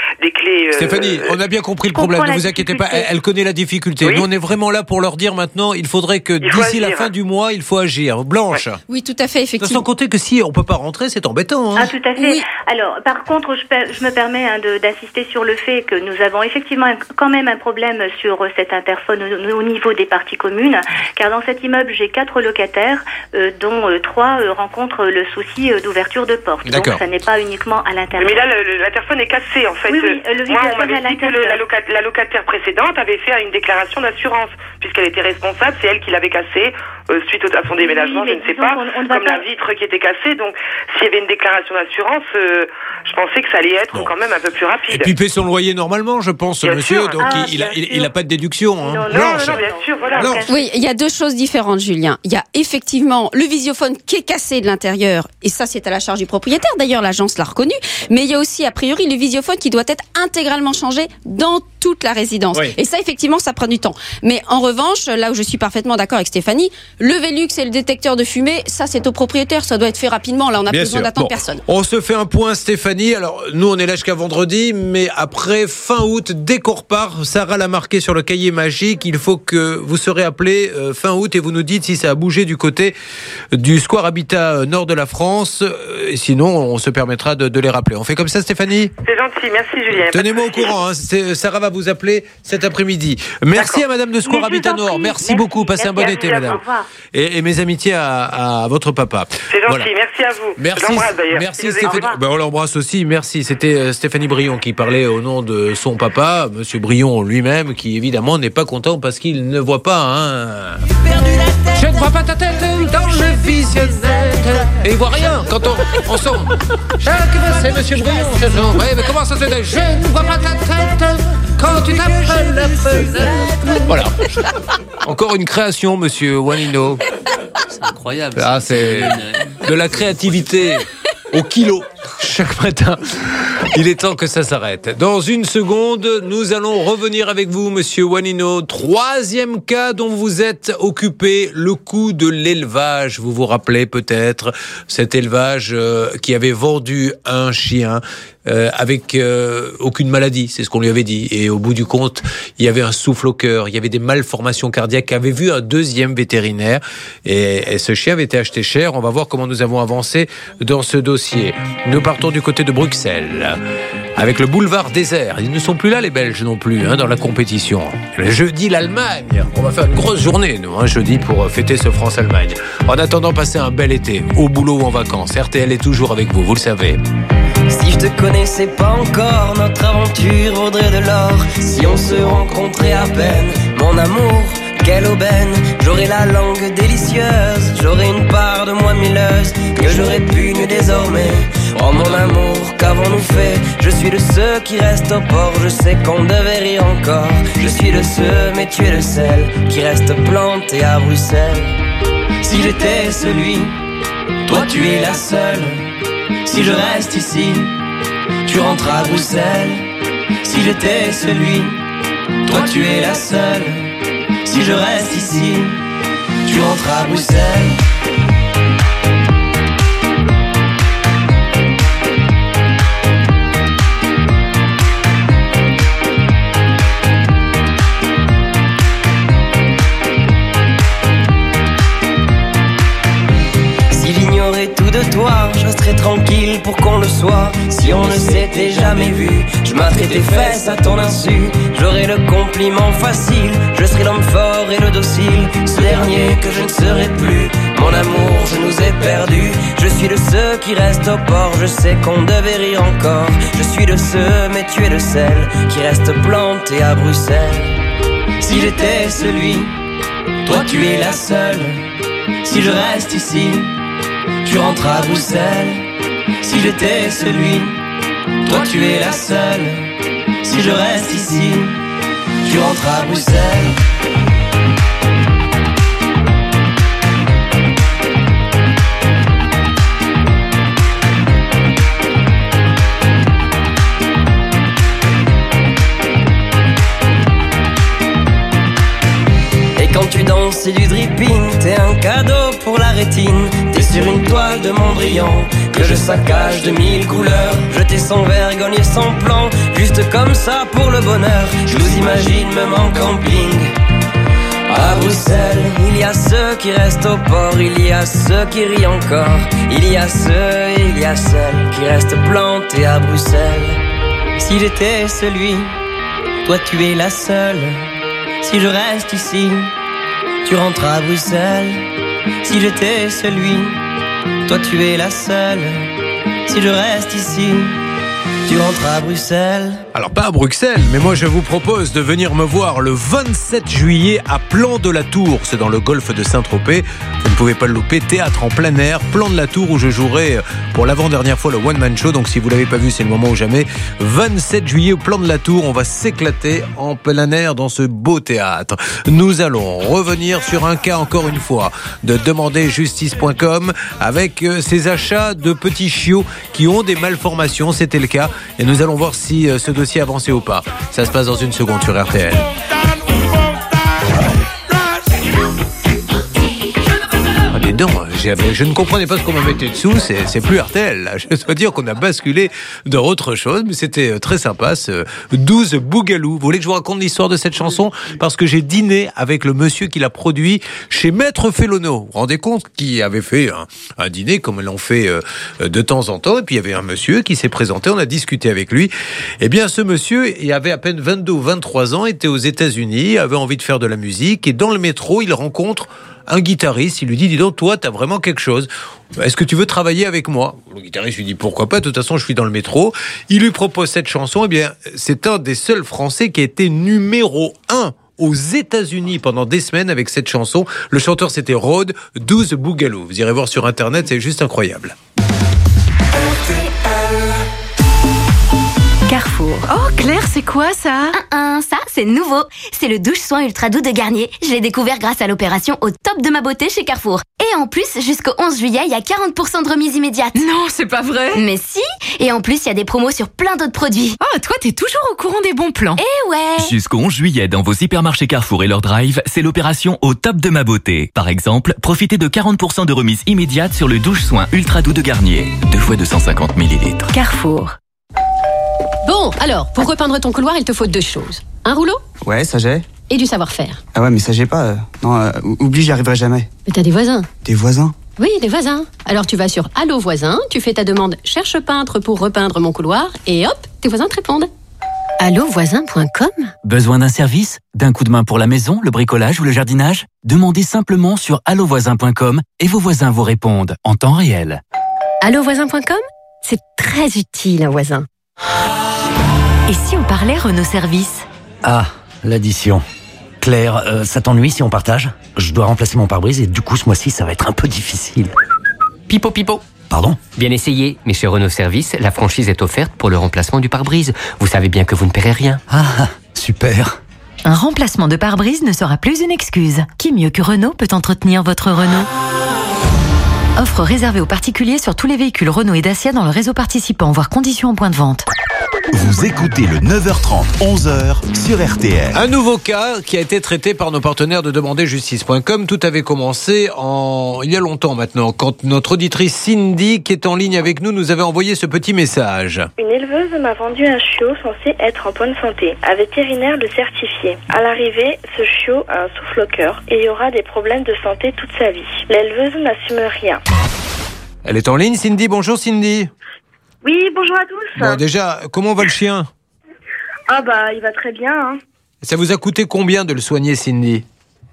des clés. Stéphanie, on a bien compris le problème, ne vous inquiétez pas, elle connaît la difficulté. Oui. Nous, on est vraiment là pour leur dire maintenant, il faudrait que d'ici la fin du mois, il faut agir. Blanche. Ouais. Oui, tout à fait, effectivement. Sans compter que si on peut pas rentrer, c'est embêtant. Ah, tout à fait. Oui. Alors, par contre, je me permets d'insister sur le fait que nous avons effectivement quand même un problème sur cette interphone au niveau des parties communes, car dans cet immeuble, j'ai 4 locataires, dont 3 rencontrent le souci d'ouverture de porte. D'accord. Donc, ça n'est pas uniquement à l'intérieur. Mais là, l'interphone est cassé, en fait. Oui, le Moi, on m'avait dit que la locataire précédente avait fait une déclaration d'assurance, puisqu'elle était responsable, c'est elle qui l'avait cassé suite à son déménagement, je ne sais pas, comme la vitre qui était cassée. Donc, s'il y avait une déclaration d'assurance, je pensais que ça allait être quand même un peu plus rapide. Et puis il paie son loyer normalement, je pense, bien monsieur, sûr. donc il n'a pas de déduction. Hein. Non, bien sûr, voilà. Oui, il y a 2 choses différentes, Julien. Il y a effectivement le visiophone qui est cassé de l'intérieur, et ça, c'est à la charge du propriétaire. D'ailleurs, l'agence l'a reconnu. Mais il y a aussi, a priori, le visiophone qui doit être intégralement changé dans toute la résidence. Oui. Et ça, effectivement, ça prend du temps. Mais en revanche, là où je suis parfaitement d'accord avec Stéphanie, le Velux et le détecteur de fumée, ça, c'est au propriétaire. Ça doit être fait rapidement. Là, on n'a pas besoin d'attendre personne. On se fait un point, Stéphanie. Alors, nous, on est là jusqu'à vendredi, mais après, fin août, dès qu'on repart, Sarah l'a marqué sur le cahier magique, il faut que vous serez appelé fin août et vous nous dites si ça a bougé du côté du Square Habitat nord de la France. Et sinon, on se permettra de les rappeler. On fait comme ça, Stéphanie ? C'est gentil, merci Julien. Tenez-moi au courant, hein. Sarah va vous appeler cet après-midi. Merci à Madame de Square Habitat Nord. Merci beaucoup. Passez un bon été, Madame. Et mes amitiés à votre papa. C'est gentil, merci à vous. Merci, je l'embrasse d'ailleurs. Merci Stéphanie. On l'embrasse aussi. Merci. C'était Stéphanie Brion qui parlait au nom de son papa, Monsieur Brion lui-même, qui évidemment n'est pas content parce qu'il ne voit pas. Hein. Je ne vois pas ta tête dans le visionnette. Et il voit rien quand on sent. Chaque fois c'est Monsieur Brion. Oui, mais comment ça se fait ? Je ne vois pas ta tête quand tu t'appelles la fenêtre. Voilà. Encore une création, Monsieur Wanino. C'est incroyable. Ah, c'est de la créativité au kilo chaque matin. Il est temps que ça s'arrête. Dans une seconde, nous allons revenir avec vous, Monsieur Wanino. 3e cas dont vous êtes occupé, le coup de l'élevage. Vous vous rappelez peut-être cet élevage qui avait vendu un chien avec aucune maladie, c'est ce qu'on lui avait dit. Et au bout du compte, il y avait un souffle au cœur, il y avait des malformations cardiaques, avait vu un 2e vétérinaire. Et ce chien avait été acheté cher. On va voir comment nous avons avancé dans ce dossier. Nous partons du côté de Bruxelles, avec le boulevard désert. Ils ne sont plus là, les Belges non plus, dans la compétition. Le jeudi, l'Allemagne. On va faire une grosse journée, nous, jeudi, pour fêter ce France-Allemagne. En attendant, passer un bel été, au boulot ou en vacances. RTL est toujours avec vous, vous le savez. Si je te connaissais pas encore, notre aventure vaudrait de l'or. Si on se rencontrait à peine, mon amour, quelle aubaine. J'aurais la langue délicieuse, j'aurais une part de moi mielleuse que j'aurais pu nu désormais. Oh mon amour, qu'avons-nous fait? Je suis de ceux qui restent au port, je sais qu'on devait rire encore. Je suis de ceux, mais tu es le seul qui reste planté à Bruxelles. Si j'étais celui, toi tu es la seule. Si je reste ici, tu rentres à Bruxelles. Si j'étais celui, toi tu es la seule. Si je reste ici, tu rentres à Bruxelles. Si j'ignorais tout de toi, je resterais tranquille pour qu'on le soit. Si on ne s'était jamais vu, je m'atterais tes fesses à ton insu. J'aurais le compliment facile, je serais l'homme fort et le docile. Ce dernier que je ne serai plus, mon amour, je nous ai perdus. Je suis de ceux qui restent au port, je sais qu'on devait rire encore. Je suis de ceux, mais tu es le seul qui reste planté à Bruxelles. Si j'étais celui, toi tu es la seule. Si je reste ici, tu rentres à Bruxelles. Si j'étais celui, toi tu es la seule. Si je reste ici, tu rentres à Bruxelles. Et quand tu danses, c'est du dripping. T'es un cadeau pour la rétine, t'es sur une toile de Mondrian que je saccage de 1000 couleurs. Jeter sans vergogne et sans plan, juste comme ça pour le bonheur. Je vous imagine même en camping. À Bruxelles, il y a ceux qui restent au port, il y a ceux qui rient encore. Il y a ceux et il y a celles qui restent plantés à Bruxelles. Si j'étais celui, toi tu es la seule. Si je reste ici, tu rentres à Bruxelles. Si j'étais celui, toi tu es la seule. Si je reste ici, tu rentres à Bruxelles. Alors pas à Bruxelles, mais moi je vous propose de venir me voir le 27 juillet à Plan de la Tour. C'est dans le golfe de Saint-Tropez. Vous ne pouvez pas le louper, théâtre en plein air, Plan de la Tour, où je jouerai pour l'avant-dernière fois le One Man Show. Donc si vous ne l'avez pas vu, c'est le moment ou jamais. 27 juillet au Plan de la Tour, on va s'éclater en plein air dans ce beau théâtre. Nous allons revenir sur un cas encore une fois de demanderjustice.com avec ces achats de petits chiots qui ont des malformations. C'était le cas. Et nous allons voir si ce dossier a avancé ou pas. Ça se passe dans une seconde sur RTL. Je ne comprenais pas ce qu'on me mettait dessous, c'est plus RTL. Là. Je dois dire qu'on a basculé dans autre chose, mais c'était très sympa, ce 12 Bougalou. Vous voulez que je vous raconte l'histoire de cette chanson ? Parce que j'ai dîné avec le monsieur qui l'a produit chez Maître Félono. Vous vous rendez compte qui avait fait un dîner comme l'on fait de temps en temps, et puis il y avait un monsieur qui s'est présenté, on a discuté avec lui. Eh bien, ce monsieur, il avait à peine 22 ou 23 ans, était aux États-Unis, avait envie de faire de la musique, et dans le métro, il rencontre un guitariste, il lui dit, dis donc, toi, t'as vraiment quelque chose. Est-ce que tu veux travailler avec moi ? Le guitariste lui dit, pourquoi pas, de toute façon, je suis dans le métro. Il lui propose cette chanson, eh bien, c'est un des seuls Français qui a été numéro 1 aux États-Unis pendant des semaines avec cette chanson. Le chanteur, c'était Rod, 12 Bougalou. Vous irez voir sur Internet, c'est juste incroyable. Carrefour. Oh Claire, c'est quoi ça ? Ça, c'est nouveau. C'est le douche-soin ultra doux de Garnier. Je l'ai découvert grâce à l'opération Au top de ma beauté chez Carrefour. Et en plus, jusqu'au 11 juillet, il y a 40% de remise immédiate. Non, c'est pas vrai. Mais si. Et en plus, il y a des promos sur plein d'autres produits. Oh, toi, t'es toujours au courant des bons plans. Eh ouais. Jusqu'au 11 juillet, dans vos hypermarchés Carrefour et leur drive, c'est l'opération Au top de ma beauté. Par exemple, profitez de 40% de remise immédiate sur le douche-soin ultra doux de Garnier. 2 fois 250 ml. Carrefour. Bon, alors, pour repeindre ton couloir, il te faut 2 choses. Un rouleau ? Ouais, ça j'ai. Et du savoir-faire. Ah ouais, mais ça j'ai pas. Non, oublie, j'y arriverai jamais. Mais t'as des voisins. Des voisins ? Oui, des voisins. Alors tu vas sur Allo Voisins, tu fais ta demande « Cherche peintre pour repeindre mon couloir » et hop, tes voisins te répondent. allovoisins.com ? Besoin d'un service ? D'un coup de main pour la maison, le bricolage ou le jardinage ? Demandez simplement sur allovoisins.com et vos voisins vous répondent en temps réel. allovoisins.com ? C'est très utile, un voisin. Et si on parlait Renault Service ? Ah, l'addition. Claire, ça t'ennuie si on partage ? Je dois remplacer mon pare-brise et du coup ce mois-ci ça va être un peu difficile. Pipo pipo. Pardon ? Bien essayé, mais chez Renault Service, la franchise est offerte pour le remplacement du pare-brise. Vous savez bien que vous ne paierez rien. Ah, super. Un remplacement de pare-brise ne sera plus une excuse. Qui mieux que Renault peut entretenir votre Renault ? Offre réservée aux particuliers sur tous les véhicules Renault et Dacia dans le réseau participant, voire conditions en point de vente. Vous écoutez le 9h30, 11h sur RTL. Un nouveau cas qui a été traité par nos partenaires de demanderjustice.com. Tout avait commencé il y a longtemps maintenant, quand notre auditrice Cindy, qui est en ligne avec nous avait envoyé ce petit message. Une éleveuse m'a vendu un chiot censé être en bonne santé. Un vétérinaire le certifiait. À l'arrivée, ce chiot a un souffle au cœur et il y aura des problèmes de santé toute sa vie. L'éleveuse n'assume rien. Elle est en ligne, Cindy. Bonjour Cindy. Oui, bonjour à tous. Bon, déjà, comment va le chien ? Ah bah, il va très bien. Hein. Ça vous a coûté combien de le soigner, Cindy ?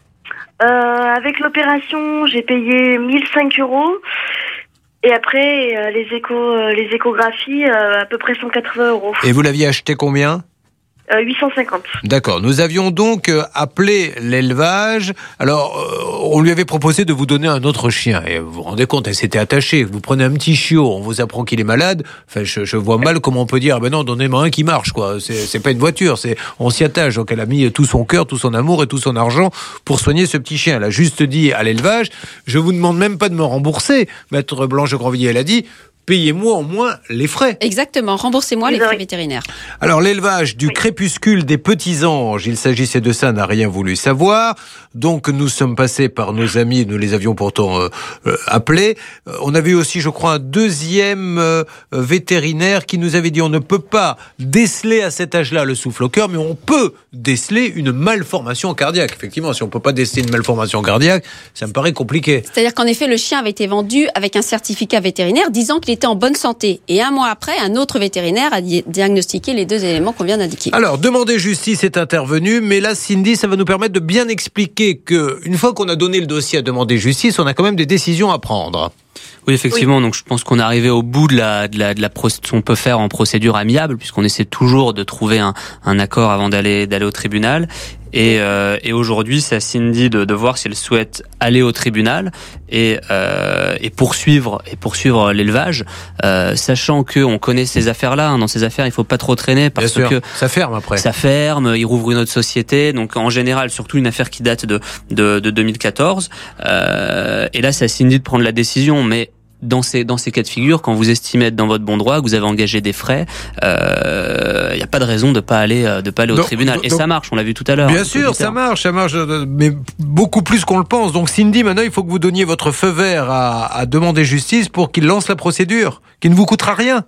Avec l'opération, j'ai payé 1005 €. Et après, les échographies, à peu près 180 €. Et vous l'aviez acheté combien ? 850. D'accord. Nous avions donc appelé l'élevage. Alors, on lui avait proposé de vous donner un autre chien. Et vous vous rendez compte, elle s'était attachée. Vous prenez un petit chiot, on vous apprend qu'il est malade. Enfin, je vois mal comment on peut dire, ben non, donnez-moi un qui marche, quoi. C'est pas une voiture, on s'y attache. Donc, elle a mis tout son cœur, tout son amour et tout son argent pour soigner ce petit chien. Elle a juste dit à l'élevage, je vous demande même pas de me rembourser. Maître Blanche de Grandvilliers, elle a dit, payez-moi au moins les frais. Exactement, remboursez-moi les frais vétérinaires. Alors, l'élevage du crépuscule des petits anges, il s'agissait de ça, n'a rien voulu savoir. Donc, nous sommes passés par nos amis, nous les avions pourtant appelés. On avait aussi, je crois, un deuxième vétérinaire qui nous avait dit on ne peut pas déceler à cet âge-là le souffle au cœur, mais on peut déceler une malformation cardiaque. Effectivement, si on ne peut pas déceler une malformation cardiaque, ça me paraît compliqué. C'est-à-dire qu'en effet, le chien avait été vendu avec un certificat vétérinaire disant qu'il était en bonne santé. Et un mois après, un autre vétérinaire a diagnostiqué les deux éléments qu'on vient d'indiquer. Alors, demander justice est intervenu, mais là, Cindy, ça va nous permettre de bien expliquer qu'une fois qu'on a donné le dossier à demander justice, on a quand même des décisions à prendre. Oui, effectivement. Donc, je pense qu'on est arrivé au bout de la qu'on peut faire en procédure amiable, puisqu'on essaie toujours de trouver un accord avant d'aller au tribunal. Et aujourd'hui, c'est à Cindy de voir si elle souhaite aller au tribunal et poursuivre l'élevage, sachant que on connaît ces affaires-là. Dans ces affaires, il faut pas trop traîner parce que ça ferme après. Ça ferme. Ils rouvrent une autre société. Donc, en général, surtout une affaire qui date de 2014. Et là, c'est à Cindy de prendre la décision, mais dans ces cas de figure, quand vous estimez être dans votre bon droit, que vous avez engagé des frais, il n'y a pas de raison de pas aller au tribunal. Et ça marche, on l'a vu tout à l'heure. Bien sûr, ça marche, mais beaucoup plus qu'on le pense. Donc Cindy, maintenant, il faut que vous donniez votre feu vert à demander justice pour qu'il lance la procédure, qui ne vous coûtera rien.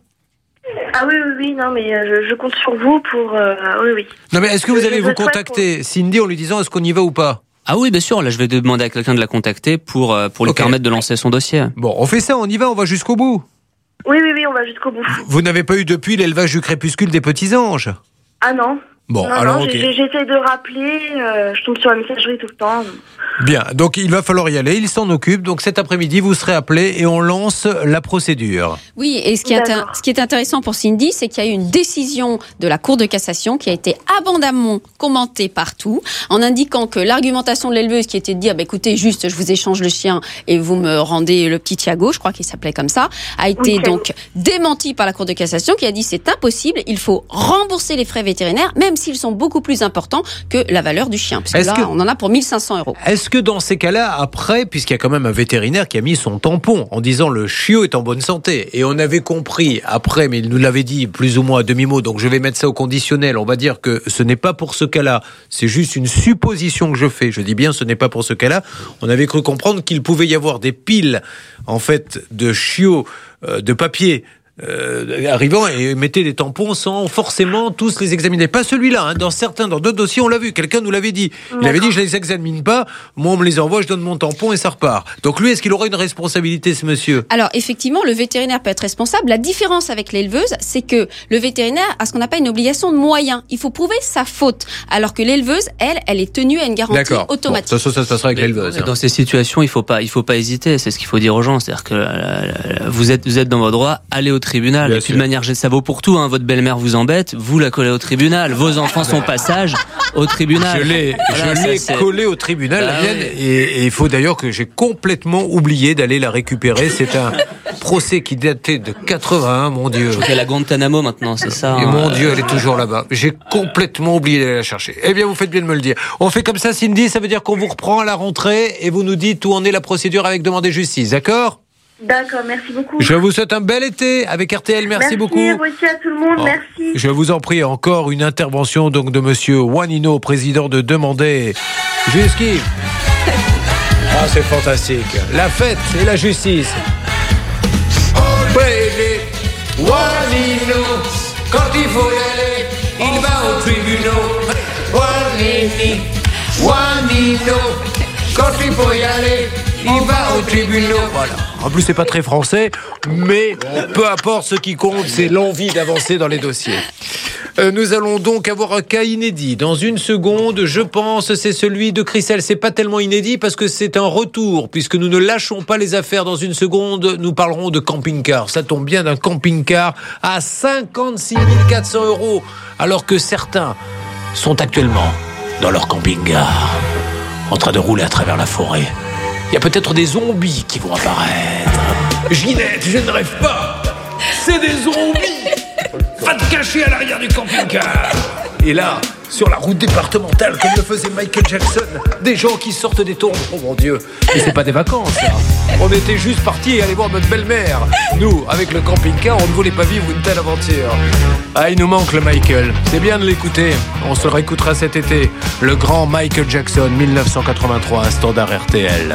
Ah oui, non, mais je compte sur vous pour... oui. Non, mais est-ce que vous allez vous contacter Cindy en lui disant est-ce qu'on y va ou pas ? Ah oui, bien sûr. Là, je vais demander à quelqu'un de la contacter pour lui permettre de lancer son dossier. Bon, on fait ça, on y va, on va jusqu'au bout. Oui, on va jusqu'au bout. Vous n'avez pas eu depuis l'élevage du crépuscule des petits anges ? Ah non. Bon, non, alors, non, ok. J'essaie de rappeler, je tombe sur la messagerie tout le temps. Bien, donc il va falloir y aller, il s'en occupe. Donc cet après-midi, vous serez appelé et on lance la procédure. Oui, et ce qui est intéressant pour Cindy, c'est qu'il y a eu une décision de la Cour de cassation qui a été abondamment commentée partout, en indiquant que l'argumentation de l'éleveuse qui était de dire, écoutez, juste, je vous échange le chien et vous me rendez le petit Thiago, je crois qu'il s'appelait comme ça, a été donc démentie par la Cour de cassation qui a dit c'est impossible, il faut rembourser les frais vétérinaires, même s'ils sont beaucoup plus importants que la valeur du chien. Parce que là, on en a pour 1 500 €. Est-ce que dans ces cas-là, après, puisqu'il y a quand même un vétérinaire qui a mis son tampon en disant le chiot est en bonne santé, et on avait compris après, mais il nous l'avait dit plus ou moins à demi-mot, donc je vais mettre ça au conditionnel, on va dire que ce n'est pas pour ce cas-là, c'est juste une supposition que je fais, je dis bien ce n'est pas pour ce cas-là, on avait cru comprendre qu'il pouvait y avoir des piles, en fait, de chiots de papier, arrivant et mettez des tampons sans forcément tous les examiner. Pas celui-là, dans d'autres dossiers, on l'a vu, quelqu'un nous l'avait dit. Il avait dit, je les examine pas, moi on me les envoie, je donne mon tampon et ça repart. Donc lui, est-ce qu'il aura une responsabilité, ce monsieur ? Alors effectivement, le vétérinaire peut être responsable. La différence avec l'éleveuse, c'est que le vétérinaire a ce qu'on appelle une obligation de moyens. Il faut prouver sa faute, alors que l'éleveuse, elle est tenue à une garantie automatique. Bon, ça se passera avec l'éleveuse. Dans ces situations, il faut pas hésiter. C'est ce qu'il faut dire aux gens. C'est-à-dire que vous êtes dans votre droit, allez au tribunal. Bien et puis de manière, ça vaut pour tout. Votre belle-mère vous embête, vous la collez au tribunal. Vos enfants sont passage au tribunal. Je l'ai collée au tribunal, la mienne. Et il faut d'ailleurs que j'ai complètement oublié d'aller la récupérer. C'est un procès qui datait de 81, mon Dieu. Je crois qu'elle est à Guantanamo maintenant, c'est ça. Et mon Dieu, elle est toujours là-bas. J'ai complètement oublié d'aller la chercher. Eh bien, vous faites bien de me le dire. On fait comme ça, Cindy, ça veut dire qu'on vous reprend à la rentrée et vous nous dites où en est la procédure avec demander justice, d'accord ? D'accord, merci beaucoup. Je vous souhaite un bel été avec RTL, merci beaucoup. Merci aussi à tout le monde, merci. Je vous en prie, encore une intervention donc de monsieur Juanino, président de Demander Justice. Ah, c'est fantastique. La fête et la justice. Juanino, quand il faut y aller, il va au tribunal. Juanino, quand il faut y aller, il va au tribunal. Voilà. En plus, c'est pas très français, mais peu importe, ce qui compte, c'est l'envie d'avancer dans les dossiers. Nous allons donc avoir un cas inédit. Dans une seconde, je pense, c'est celui de Christelle. C'est pas tellement inédit parce que c'est un retour, puisque nous ne lâchons pas les affaires. Dans une seconde, nous parlerons de camping-car. Ça tombe bien, d'un camping-car à 56 400 €, alors que certains sont actuellement dans leur camping-car, en train de rouler à travers la forêt. Il y a peut-être des zombies qui vont apparaître. Ginette, je ne rêve pas. C'est des zombies. Va te cacher à l'arrière du camping-car. Et là, sur la route départementale comme le faisait Michael Jackson. Des gens qui sortent des tours. Oh mon Dieu, mais c'est pas des vacances, ça. On était juste partis aller voir notre belle-mère. Nous, avec le camping-car, on ne voulait pas vivre une telle aventure. Ah, il nous manque le Michael. C'est bien de l'écouter. On se le réécoutera cet été. Le grand Michael Jackson, 1983, un standard RTL.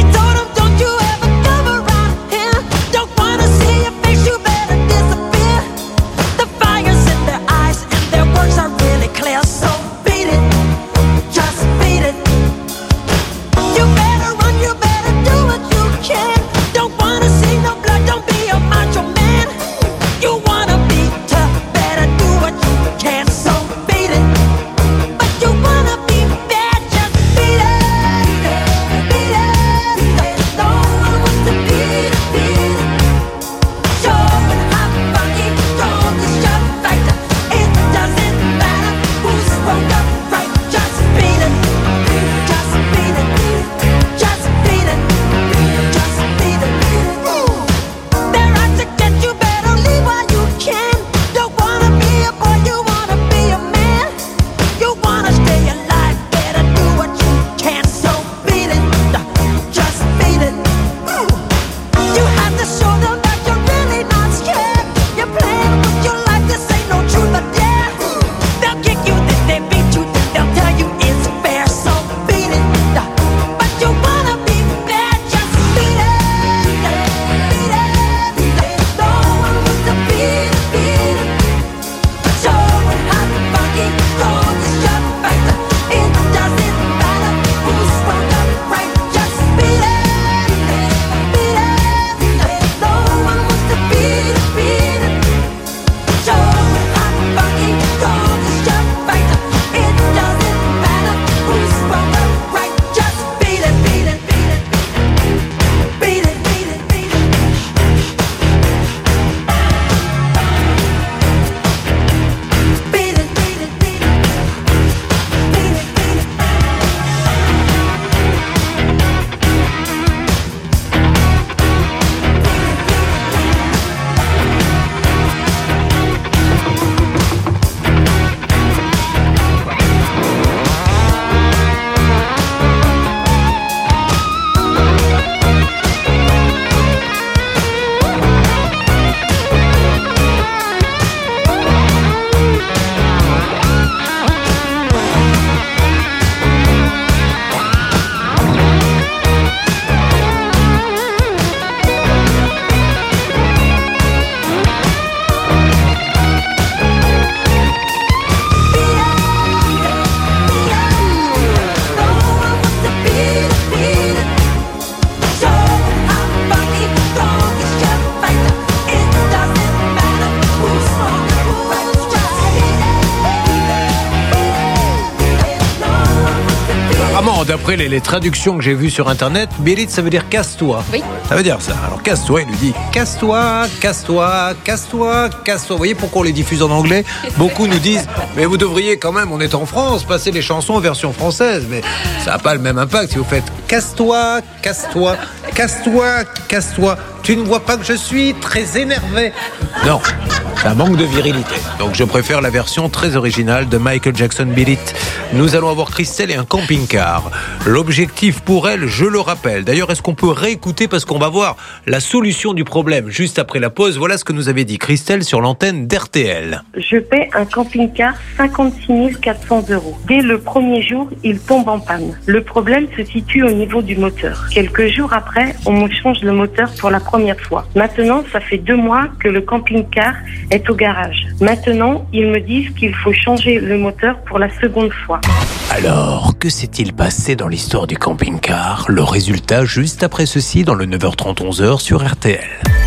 D'après les traductions que j'ai vues sur internet, Beat It, ça veut dire casse-toi. Oui. Ça veut dire ça. Alors casse-toi, il lui dit casse-toi, casse-toi, casse-toi, casse-toi. Vous voyez pourquoi on les diffuse en anglais? Beaucoup nous disent, mais vous devriez quand même, on est en France, passer les chansons en version française. Mais ça n'a pas le même impact si vous faites casse-toi, casse-toi, casse-toi, casse-toi. Tu ne vois pas que je suis très énervé? Non, c'est un manque de virilité. Donc je préfère la version très originale de Michael Jackson, Beat It. Nous allons avoir Christelle et un camping-car. L'objectif pour elle, je le rappelle. D'ailleurs, est-ce qu'on peut réécouter parce qu'on va voir la solution du problème juste après la pause. Voilà ce que nous avait dit Christelle sur l'antenne d'RTL. Je paie un camping-car 56 400 €. Dès le premier jour, il tombe en panne. Le problème se situe au niveau du moteur. Quelques jours après, on me change le moteur pour la première fois. Maintenant, ça fait 2 mois que le camping-car est au garage. Maintenant, ils me disent qu'il faut changer le moteur pour la seconde fois. Alors, que s'est-il passé dans l'histoire du camping-car? Le résultat juste après ceci dans le 9h30 11h sur RTL.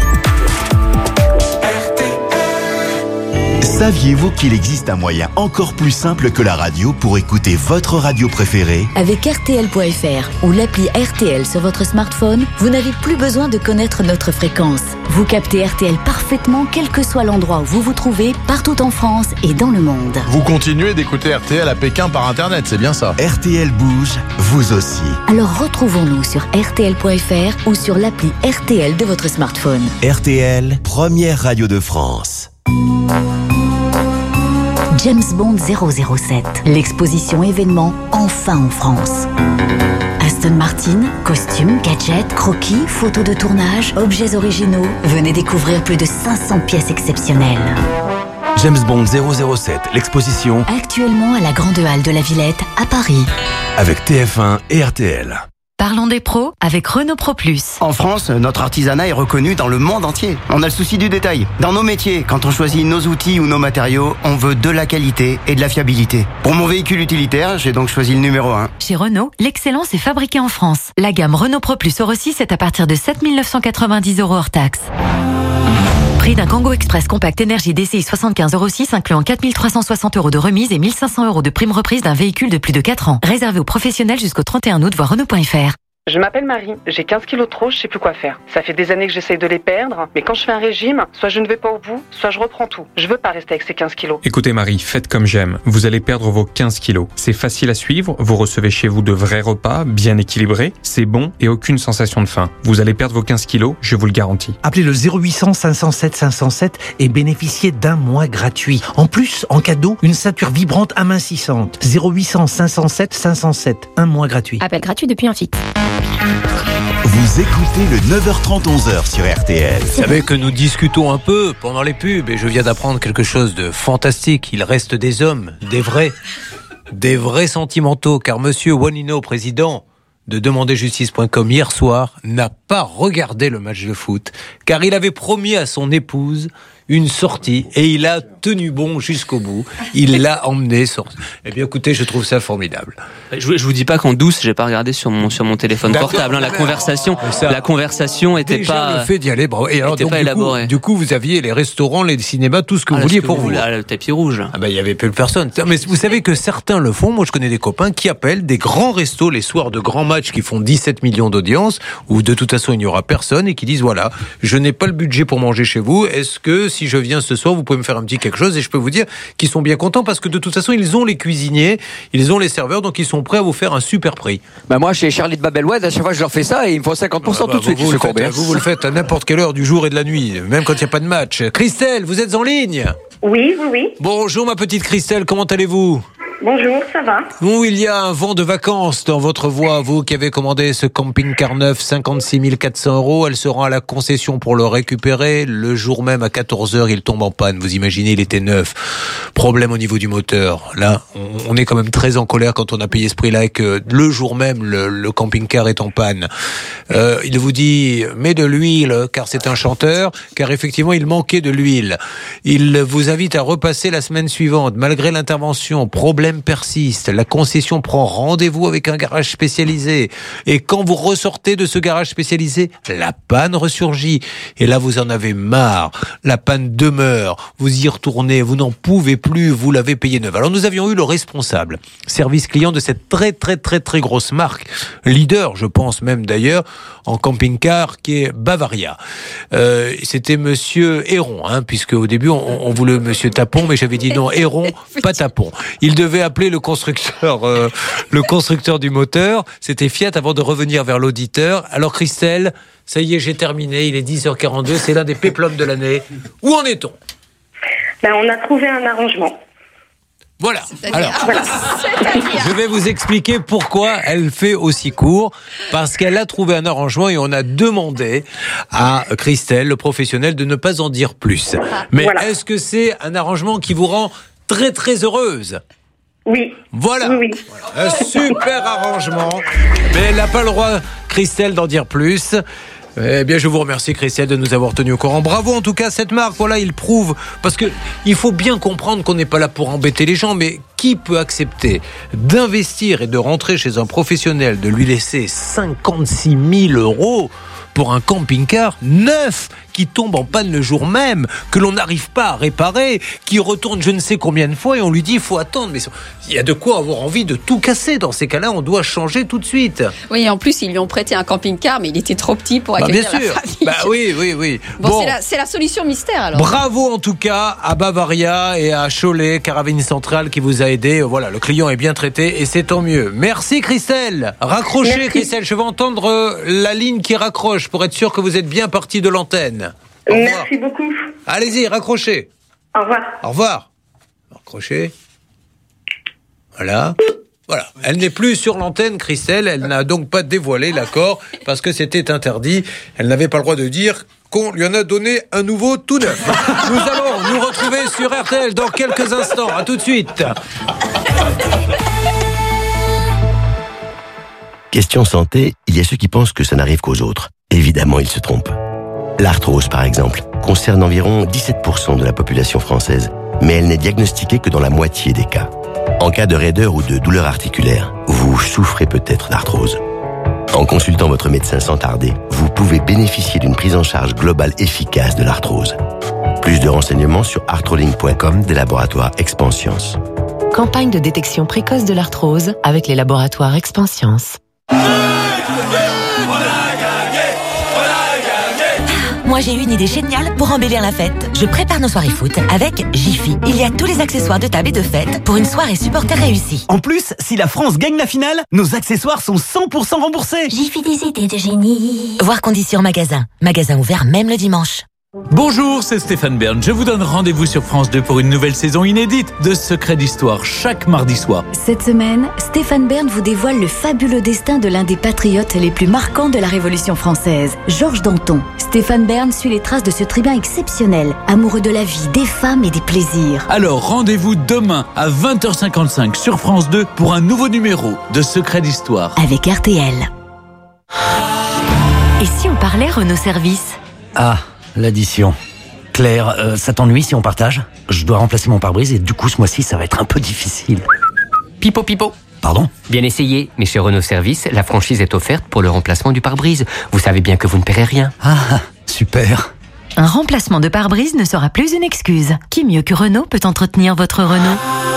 Saviez-vous qu'il existe un moyen encore plus simple que la radio pour écouter votre radio préférée? Avec RTL.fr ou l'appli RTL sur votre smartphone, vous n'avez plus besoin de connaître notre fréquence. Vous captez RTL parfaitement quel que soit l'endroit où vous vous trouvez, partout en France et dans le monde. Vous continuez d'écouter RTL à Pékin par Internet, c'est bien ça? RTL bouge, vous aussi. Alors retrouvons-nous sur RTL.fr ou sur l'appli RTL de votre smartphone. RTL, première radio de France. James Bond 007, l'exposition événement enfin en France. Aston Martin, costumes, gadgets, croquis, photos de tournage, objets originaux. Venez découvrir plus de 500 pièces exceptionnelles. James Bond 007, l'exposition. Actuellement à la Grande Halle de la Villette, à Paris. Avec TF1 et RTL. Parlons des pros avec Renault Pro Plus. En France, notre artisanat est reconnu dans le monde entier. On a le souci du détail. Dans nos métiers, quand on choisit nos outils ou nos matériaux, on veut de la qualité et de la fiabilité. Pour mon véhicule utilitaire, j'ai donc choisi le numéro 1. Chez Renault, l'excellence est fabriquée en France. La gamme Renault Pro Plus Euro 6 est à partir de 7 990 € hors taxe. Prix d'un Kangoo Express Compact Énergie DCI 75 Euro 6 incluant 4 360 € de remise et 1 500 € de prime reprise d'un véhicule de plus de 4 ans. Réservé aux professionnels jusqu'au 31 août, voir Renault.fr. Je m'appelle Marie, j'ai 15 kilos de trop, je sais plus quoi faire. Ça fait des années que j'essaye de les perdre, mais quand je fais un régime, soit je ne vais pas au bout, soit je reprends tout. Je veux pas rester avec ces 15 kilos. Écoutez Marie, faites comme j'aime. Vous allez perdre vos 15 kilos. C'est facile à suivre, vous recevez chez vous de vrais repas, bien équilibrés, c'est bon et aucune sensation de faim. Vous allez perdre vos 15 kilos, je vous le garantis. Appelez le 0800 507 507 et bénéficiez d'un mois gratuit. En plus, en cadeau, une ceinture vibrante amincissante. 0800 507 507, un mois gratuit. Appel gratuit depuis un fixe. Vous écoutez le 9h30 11h sur RTL. Vous savez que nous discutons un peu pendant les pubs et je viens d'apprendre quelque chose de fantastique. Il reste des hommes, des vrais sentimentaux, car monsieur Juanino, président de demanderjustice.com hier soir, n'a pas regardé le match de foot, car il avait promis à son épouse une sortie et il a tenu bon jusqu'au bout. Il l'a emmené sur... Eh bien écoutez, je trouve ça formidable. Je vous dis pas qu'en douce, j'ai pas regardé sur mon téléphone portable. Hein, la conversation était déjà pas... le fait d'y aller, bravo. Et alors, donc, du coup, vous aviez les restaurants, les cinémas, tout ce que vous vouliez pour vous. Le tapis rouge. Ah ben, il y avait peu de personnes. Mais vous savez que certains le font. Moi, je connais des copains qui appellent des grands restos les soirs de grands matchs qui font 17 millions d'audience, où de toute façon il n'y aura personne, et qui disent voilà, je n'ai pas le budget pour manger chez vous. Est-ce que si je viens ce soir, vous pouvez me faire un petit quelque chose? Et je peux vous dire qu'ils sont bien contents parce que de toute façon, ils ont les cuisiniers, ils ont les serveurs, donc ils sont prêts à vous faire un super prix. Bah moi, chez Charlie de Babel-Oued, à chaque fois je leur fais ça et ils me font 50% tout de suite. Vous le faites à n'importe quelle heure du jour et de la nuit, même quand il n'y a pas de match. Christelle, vous êtes en ligne? Oui. Bonjour ma petite Christelle, comment allez-vous? Bonjour, ça va? Où il y a un vent de vacances dans votre voix, vous qui avez commandé ce camping-car neuf, 56 400 €, elle se rend à la concession pour le récupérer. Le jour même, à 14h, il tombe en panne. Vous imaginez, il était neuf. Problème au niveau du moteur. Là, on est quand même très en colère quand on a payé ce prix-là et que le jour même, le camping-car est en panne. Il vous dit, mets de l'huile, car c'est un chanteur, car effectivement, il manquait de l'huile. Il vous invite à repasser la semaine suivante. Malgré l'intervention, problème persiste. La concession prend rendez-vous avec un garage spécialisé. Et quand vous ressortez de ce garage spécialisé, la panne ressurgit. Et là, vous en avez marre. La panne demeure. Vous y retournez. Vous n'en pouvez plus. Vous l'avez payé neuf. Alors, nous avions eu le responsable service client de cette très grosse marque. Leader, je pense même d'ailleurs, en camping-car, qui est Bavaria. C'était monsieur Héron, puisque au début, on voulait monsieur Tapon, mais j'avais dit non, Héron, pas Tapon. Il devait appeler le constructeur du moteur. C'était Fiat avant de revenir vers l'auditeur. Alors Christelle, ça y est, j'ai terminé. Il est 10h42. C'est l'un des péplums de l'année. Où en est-on? On a trouvé un arrangement. Voilà. Alors, je vais vous expliquer pourquoi elle fait aussi court. Parce qu'elle a trouvé un arrangement et on a demandé à Christelle, le professionnel, de ne pas en dire plus. Mais est-ce que c'est un arrangement qui vous rend très heureuse? Oui. Voilà. Oui. Un super arrangement. Mais elle n'a pas le droit, Christelle, d'en dire plus. Eh bien, je vous remercie, Christelle, de nous avoir tenus au courant. Bravo, en tout cas, cette marque. Voilà, il prouve. Parce que il faut bien comprendre qu'on n'est pas là pour embêter les gens, mais qui peut accepter d'investir et de rentrer chez un professionnel, de lui laisser 56 000 € pour un camping-car neuf qui tombe en panne le jour même, que l'on n'arrive pas à réparer, qui retourne je ne sais combien de fois et on lui dit il faut attendre. Mais il y a de quoi avoir envie de tout casser. Dans ces cas-là, on doit changer tout de suite. Oui, en plus, ils lui ont prêté un camping-car, mais il était trop petit pour accueillir bien sûr. la famille. Oui. Bon, c'est la solution mystère, alors. Bravo en tout cas à Bavaria et à Cholet, Caravane Centrale qui vous a aidé. Voilà, le client est bien traité et c'est tant mieux. Merci Christelle. Raccrochez. Merci. Christelle, je vais entendre la ligne qui raccroche pour être sûr que vous êtes bien parti de l'antenne. Merci beaucoup. Allez-y, raccrochez. Au revoir. Au revoir. Raccrocher. Voilà. Elle n'est plus sur l'antenne, Christelle. Elle n'a donc pas dévoilé l'accord parce que c'était interdit. Elle n'avait pas le droit de dire qu'on lui en a donné un nouveau tout neuf. Nous allons nous retrouver sur RTL dans quelques instants. À tout de suite. Question santé, il y a ceux qui pensent que ça n'arrive qu'aux autres. Évidemment, ils se trompent. L'arthrose, par exemple, concerne environ 17% de la population française, mais elle n'est diagnostiquée que dans la moitié des cas. En cas de raideur ou de douleur articulaire, vous souffrez peut-être d'arthrose. En consultant votre médecin sans tarder, vous pouvez bénéficier d'une prise en charge globale efficace de l'arthrose. Plus de renseignements sur arthrolink.com des laboratoires Expanscience. Campagne de détection précoce de l'arthrose avec les laboratoires Expanscience. Moi j'ai une idée géniale pour embellir la fête. Je prépare nos soirées foot avec Jiffy. Il y a tous les accessoires de table et de fête pour une soirée supporter réussie. En plus, si la France gagne la finale, nos accessoires sont 100% remboursés. Jiffy, des idées de génie. Voir conditions en magasin. Magasin ouvert même le dimanche. Bonjour, c'est Stéphane Bern. Je vous donne rendez-vous sur France 2 pour une nouvelle saison inédite de Secrets d'Histoire chaque mardi soir. Cette semaine, Stéphane Bern vous dévoile le fabuleux destin de l'un des patriotes les plus marquants de la Révolution française, Georges Danton. Stéphane Bern suit les traces de ce tribun exceptionnel, amoureux de la vie, des femmes et des plaisirs. Alors rendez-vous demain à 20h55 sur France 2 pour un nouveau numéro de Secrets d'Histoire. Avec RTL. Et si on parlait Renault Service ? Ah, l'addition. Claire, ça t'ennuie si on partage ? Je dois remplacer mon pare-brise et du coup ce mois-ci ça va être un peu difficile. Pipo. Pardon ? Bien essayé, mais chez Renault Service, la franchise est offerte pour le remplacement du pare-brise. Vous savez bien que vous ne paierez rien. Ah, super. Un remplacement de pare-brise ne sera plus une excuse. Qui mieux que Renault peut entretenir votre Renault ?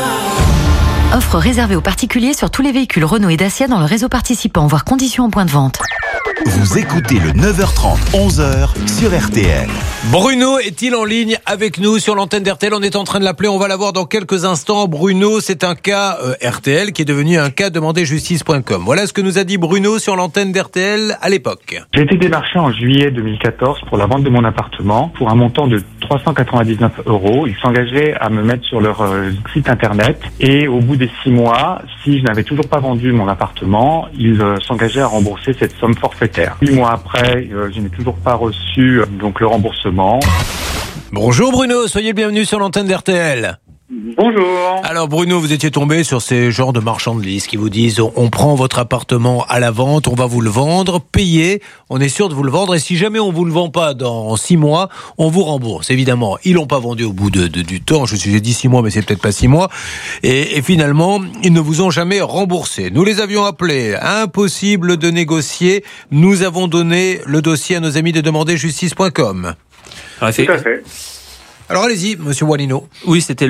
Offre réservée aux particuliers sur tous les véhicules Renault et Dacia dans le réseau participant, voire conditions en point de vente. Vous écoutez le 9h30, 11h sur RTL. Bruno est-il en ligne avec nous sur l'antenne d'RTL ? On est en train de l'appeler, on va l'avoir dans quelques instants. Bruno, c'est un cas RTL qui est devenu un cas demandezjustice.com. Voilà ce que nous a dit Bruno sur l'antenne d'RTL à l'époque. J'ai été démarché en juillet 2014 pour la vente de mon appartement pour un montant de 399 €. Ils s'engageaient à me mettre sur leur site internet et au bout des 6 mois, si je n'avais toujours pas vendu mon appartement, ils s'engageaient à rembourser cette somme forfaitaire. 8 mois après, je n'ai toujours pas reçu donc le remboursement. Bonjour Bruno, soyez le bienvenu sur l'antenne d'RTL. Bonjour. Alors Bruno, vous étiez tombé sur ces genres de marchands de liste qui vous disent on prend votre appartement à la vente, on va vous le vendre, payez, on est sûr de vous le vendre et si jamais on vous le vend pas dans 6 mois, on vous rembourse. Évidemment, ils l'ont pas vendu au bout du temps, j'ai dit 6 mois mais c'est peut-être pas 6 mois et finalement, ils ne vous ont jamais remboursé. Nous les avions appelés, impossible de négocier, nous avons donné le dossier à nos amis de demandezjustice.com. Tout à fait. Alors allez-y, monsieur Walino. Oui, c'était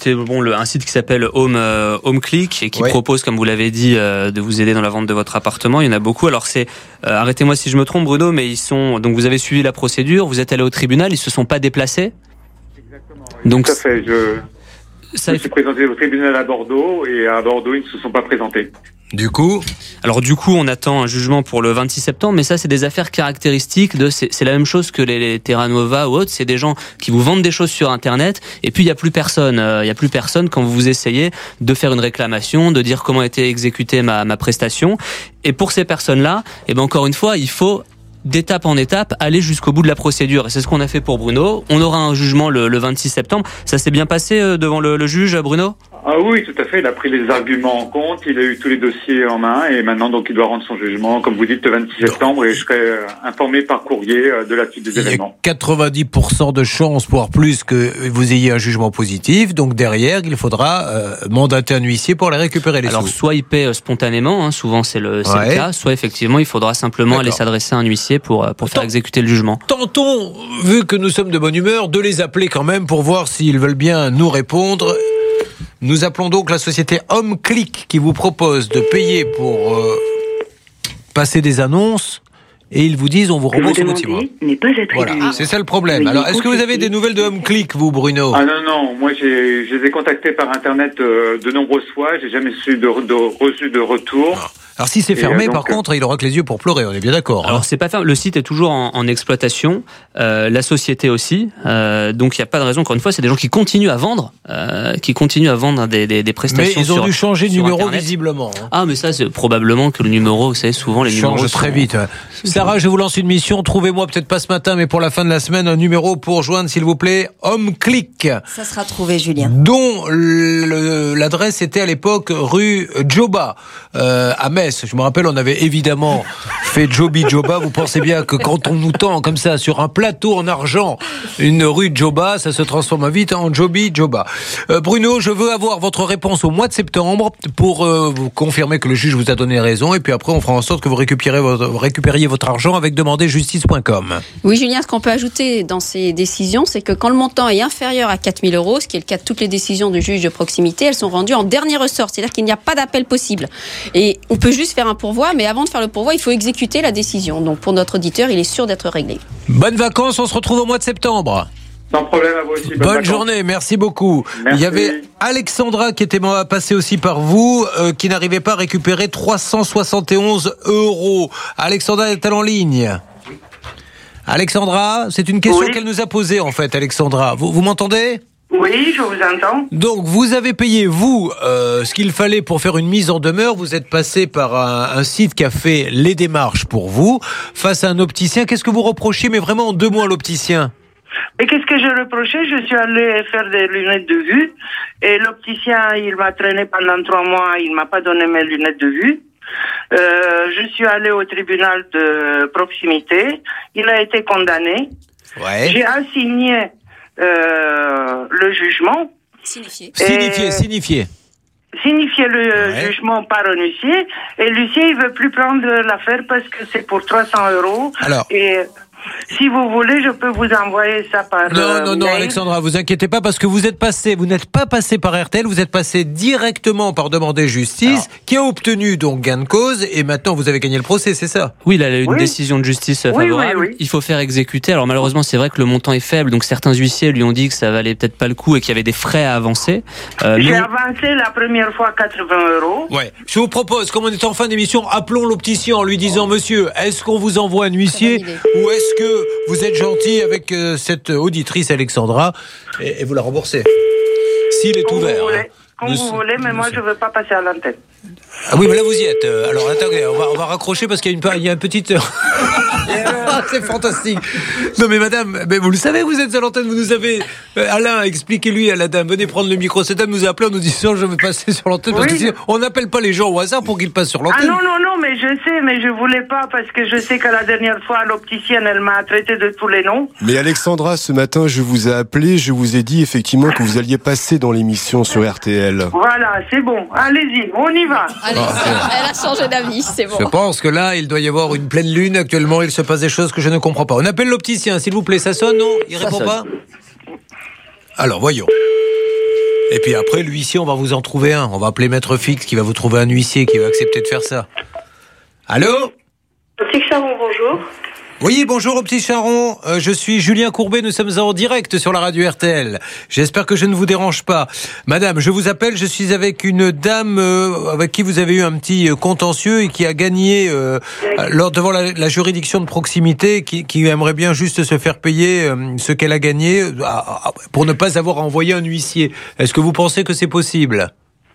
un site qui s'appelle Home Click et qui propose, comme vous l'avez dit, de vous aider dans la vente de votre appartement. Il y en a beaucoup. Alors c'est, arrêtez-moi si je me trompe, Bruno, mais donc vous avez suivi la procédure, vous êtes allé au tribunal, ils se sont pas déplacés. Exactement. Donc tout à fait. Je me suis présenté au tribunal à Bordeaux et à Bordeaux ils ne se sont pas présentés. Du coup, on attend un jugement pour le 26 septembre, mais ça, c'est des affaires caractéristiques c'est la même chose que les Terra Nova ou autres. C'est des gens qui vous vendent des choses sur Internet, et puis il y a plus personne quand vous essayez de faire une réclamation, de dire comment a été exécutée ma prestation. Et pour ces personnes-là, encore une fois, il faut d'étape en étape aller jusqu'au bout de la procédure. Et c'est ce qu'on a fait pour Bruno. On aura un jugement le 26 septembre. Ça s'est bien passé devant le juge, Bruno ? Ah oui, tout à fait. Il a pris les arguments en compte. Il a eu tous les dossiers en main et maintenant, donc, il doit rendre son jugement, comme vous dites, le 26 septembre et je serai informé par courrier de la suite des événements. Il y a 90% de chances, voire plus, que vous ayez un jugement positif. Donc, derrière, il faudra mandater un huissier pour aller récupérer les sous. Alors, soit il paie spontanément, souvent c'est le cas, soit effectivement, il faudra simplement aller s'adresser à un huissier pour faire exécuter le jugement. Tentons, vu que nous sommes de bonne humeur, de les appeler quand même pour voir s'ils veulent bien nous répondre. Nous appelons donc la société Home Click qui vous propose de payer pour passer des annonces et ils vous disent on vous rembourse au bout de 6 mois. N'est pas attribué. Voilà, c'est ça le problème. Alors, est-ce que vous avez des nouvelles de HomeClick, vous, Bruno? Ah non, moi je les ai contactés par internet de nombreuses fois, j'ai jamais reçu de retour. Alors si c'est fermé, par contre, il aura que les yeux pour pleurer, on est bien d'accord. Alors c'est pas fermé, le site est toujours en exploitation, la société aussi, donc il n'y a pas de raison, encore une fois, c'est des gens qui continuent à vendre des prestations. Mais ils ont dû changer de numéro Internet. Visiblement. Ah mais ça c'est probablement que le numéro, vous savez, souvent les numéros change très vite. Sarah, je vous lance une mission, trouvez-moi peut-être pas ce matin, mais pour la fin de la semaine, un numéro pour joindre, s'il vous plaît, HomeClick. Ça sera trouvé, Julien. Dont l'adresse était à l'époque rue Djoba, à Metz. Je me rappelle, on avait évidemment fait Joby Djoba. Vous pensez bien que quand on nous tend comme ça sur un plateau en argent une rue Djoba, ça se transforme vite en Joby Djoba. Bruno, je veux avoir votre réponse au mois de septembre pour vous confirmer que le juge vous a donné raison, et puis après on fera en sorte que vous récupériez votre argent avec demanderjustice.com. Oui, Julien, ce qu'on peut ajouter dans ces décisions, c'est que quand le montant est inférieur à 4 000 €, ce qui est le cas de toutes les décisions du juge de proximité, elles sont rendues en dernier ressort, c'est-à-dire qu'il n'y a pas d'appel possible. Et on peut juste faire un pourvoi, mais avant de faire le pourvoi, il faut exécuter la décision. Donc pour notre auditeur, il est sûr d'être réglé. Bonnes vacances, on se retrouve au mois de septembre. Sans problème, à vous aussi. Bonne journée, merci beaucoup. Merci. Il y avait Alexandra qui était passée aussi par vous, qui n'arrivait pas à récupérer 371 €. Alexandra est-elle en ligne? Alexandra, c'est une question qu'elle nous a posée en fait, Alexandra. Vous m'entendez? Oui, je vous entends. Donc, vous avez payé, vous, ce qu'il fallait pour faire une mise en demeure. Vous êtes passé par un site qui a fait les démarches pour vous, face à un opticien. Qu'est-ce que vous reprochez, mais vraiment en 2 mots, à l'opticien? Et qu'est-ce que je reprochais? Je suis allé faire des lunettes de vue, et l'opticien, il m'a traîné pendant 3 mois, il m'a pas donné mes lunettes de vue. Je suis allé au tribunal de proximité, il a été condamné. Ouais. J'ai assigné le jugement. Signifié Le jugement par un huissier, et l'huissier il veut plus prendre l'affaire parce que c'est pour 300 €. Alors, et si vous voulez, je peux vous envoyer ça par Non, mail. Alexandra, vous inquiétez pas, parce que vous n'êtes pas passé par RTL, vous êtes passé directement par Demander Justice, qui a obtenu donc gain de cause, et maintenant vous avez gagné le procès, c'est ça? Oui, il a eu une décision de justice favorable. Oui. Il faut faire exécuter. Alors malheureusement, c'est vrai que le montant est faible, donc certains huissiers lui ont dit que ça valait peut-être pas le coup et qu'il y avait des frais à avancer. J'ai avancé la première fois 80 €. Ouais. Je vous propose, comme on est en fin d'émission, appelons l'opticien en lui disant: monsieur, est-ce qu'on vous envoie un huissier, ou est-ce que vous êtes gentil avec cette auditrice Alexandra et vous la remboursez s'il est ouvert? Comme vous voulez, mais moi je veux pas passer à l'antenne. Ah oui, mais là vous y êtes. Alors attendez, on va raccrocher parce qu'il y a une petite... C'est fantastique. Non mais madame, mais vous le savez, vous êtes à l'antenne, vous nous avez... Alain, expliquez-lui à la dame, venez prendre le micro. Cette dame nous a appelé en nous disant: je veux passer sur l'antenne, parce que on n'appelle pas les gens au hasard pour qu'ils passent sur l'antenne. Ah non, mais je sais, mais je voulais pas, parce que je sais que la dernière fois, l'opticienne, elle m'a traité de tous les noms. Mais Alexandra, ce matin, je vous ai appelé, je vous ai dit effectivement que vous alliez passer dans l'émission sur RTL. Voilà, c'est bon, allez-y, on y va. Allez, elle a changé d'avis, c'est bon. Je pense que là, il doit y avoir une pleine lune. Actuellement, il se passe des choses que je ne comprends pas. On appelle l'opticien, s'il vous plaît. Ça sonne, non? Il répond pas? Alors, voyons. Et puis après, l'huissier, on va vous en trouver un. On va appeler Maître Fix qui va vous trouver un huissier qui va accepter de faire ça. Allô? Petit Charon, bonjour. Oui, bonjour au petit Charon, je suis Julien Courbet, nous sommes en direct sur la radio RTL. J'espère que je ne vous dérange pas. Madame, je vous appelle, je suis avec une dame avec qui vous avez eu un petit contentieux et qui a gagné devant la juridiction de proximité, qui aimerait bien juste se faire payer ce qu'elle a gagné pour ne pas avoir envoyé un huissier. Est-ce que vous pensez que c'est possible?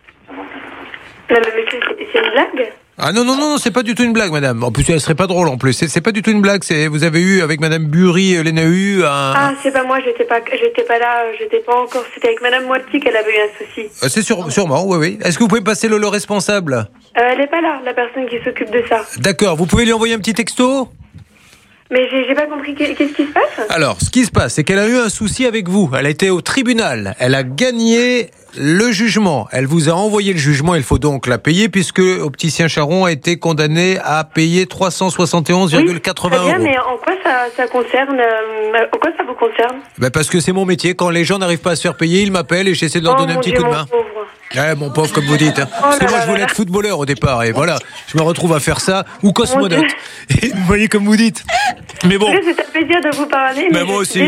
Non, mais c'est une blague? Ah non, c'est pas du tout une blague, madame. En plus, elle serait pas drôle en plus. C'est pas du tout une blague. Vous avez eu avec madame Bury-Lenahu Ah, c'est pas moi, j'étais pas là, j'étais pas encore. C'était avec madame Moiti qu'elle avait eu un souci. C'est sûrement, oui. Est-ce que vous pouvez me passer le responsable? Elle est pas là, la personne qui s'occupe de ça. D'accord, vous pouvez lui envoyer un petit texto? Mais j'ai pas compris, qu'est-ce qui se passe? Alors, ce qui se passe, c'est qu'elle a eu un souci avec vous. Elle a été au tribunal. Elle a gagné le jugement. Elle vous a envoyé le jugement. Il faut donc la payer, puisque Opticien Charon a été condamné à payer 371,80 €. Mais en quoi ça concerne en quoi ça vous concerne? Parce que c'est mon métier. Quand les gens n'arrivent pas à se faire payer, ils m'appellent et j'essaie de leur donner un petit coup de main. Mon pauvre, comme vous dites. Parce que moi, je voulais être footballeur au départ. Et voilà, je me retrouve à faire ça. Ou cosmonaute. Et vous voyez comme vous dites. Mais bon. C'est un plaisir de vous parler. Mais moi aussi.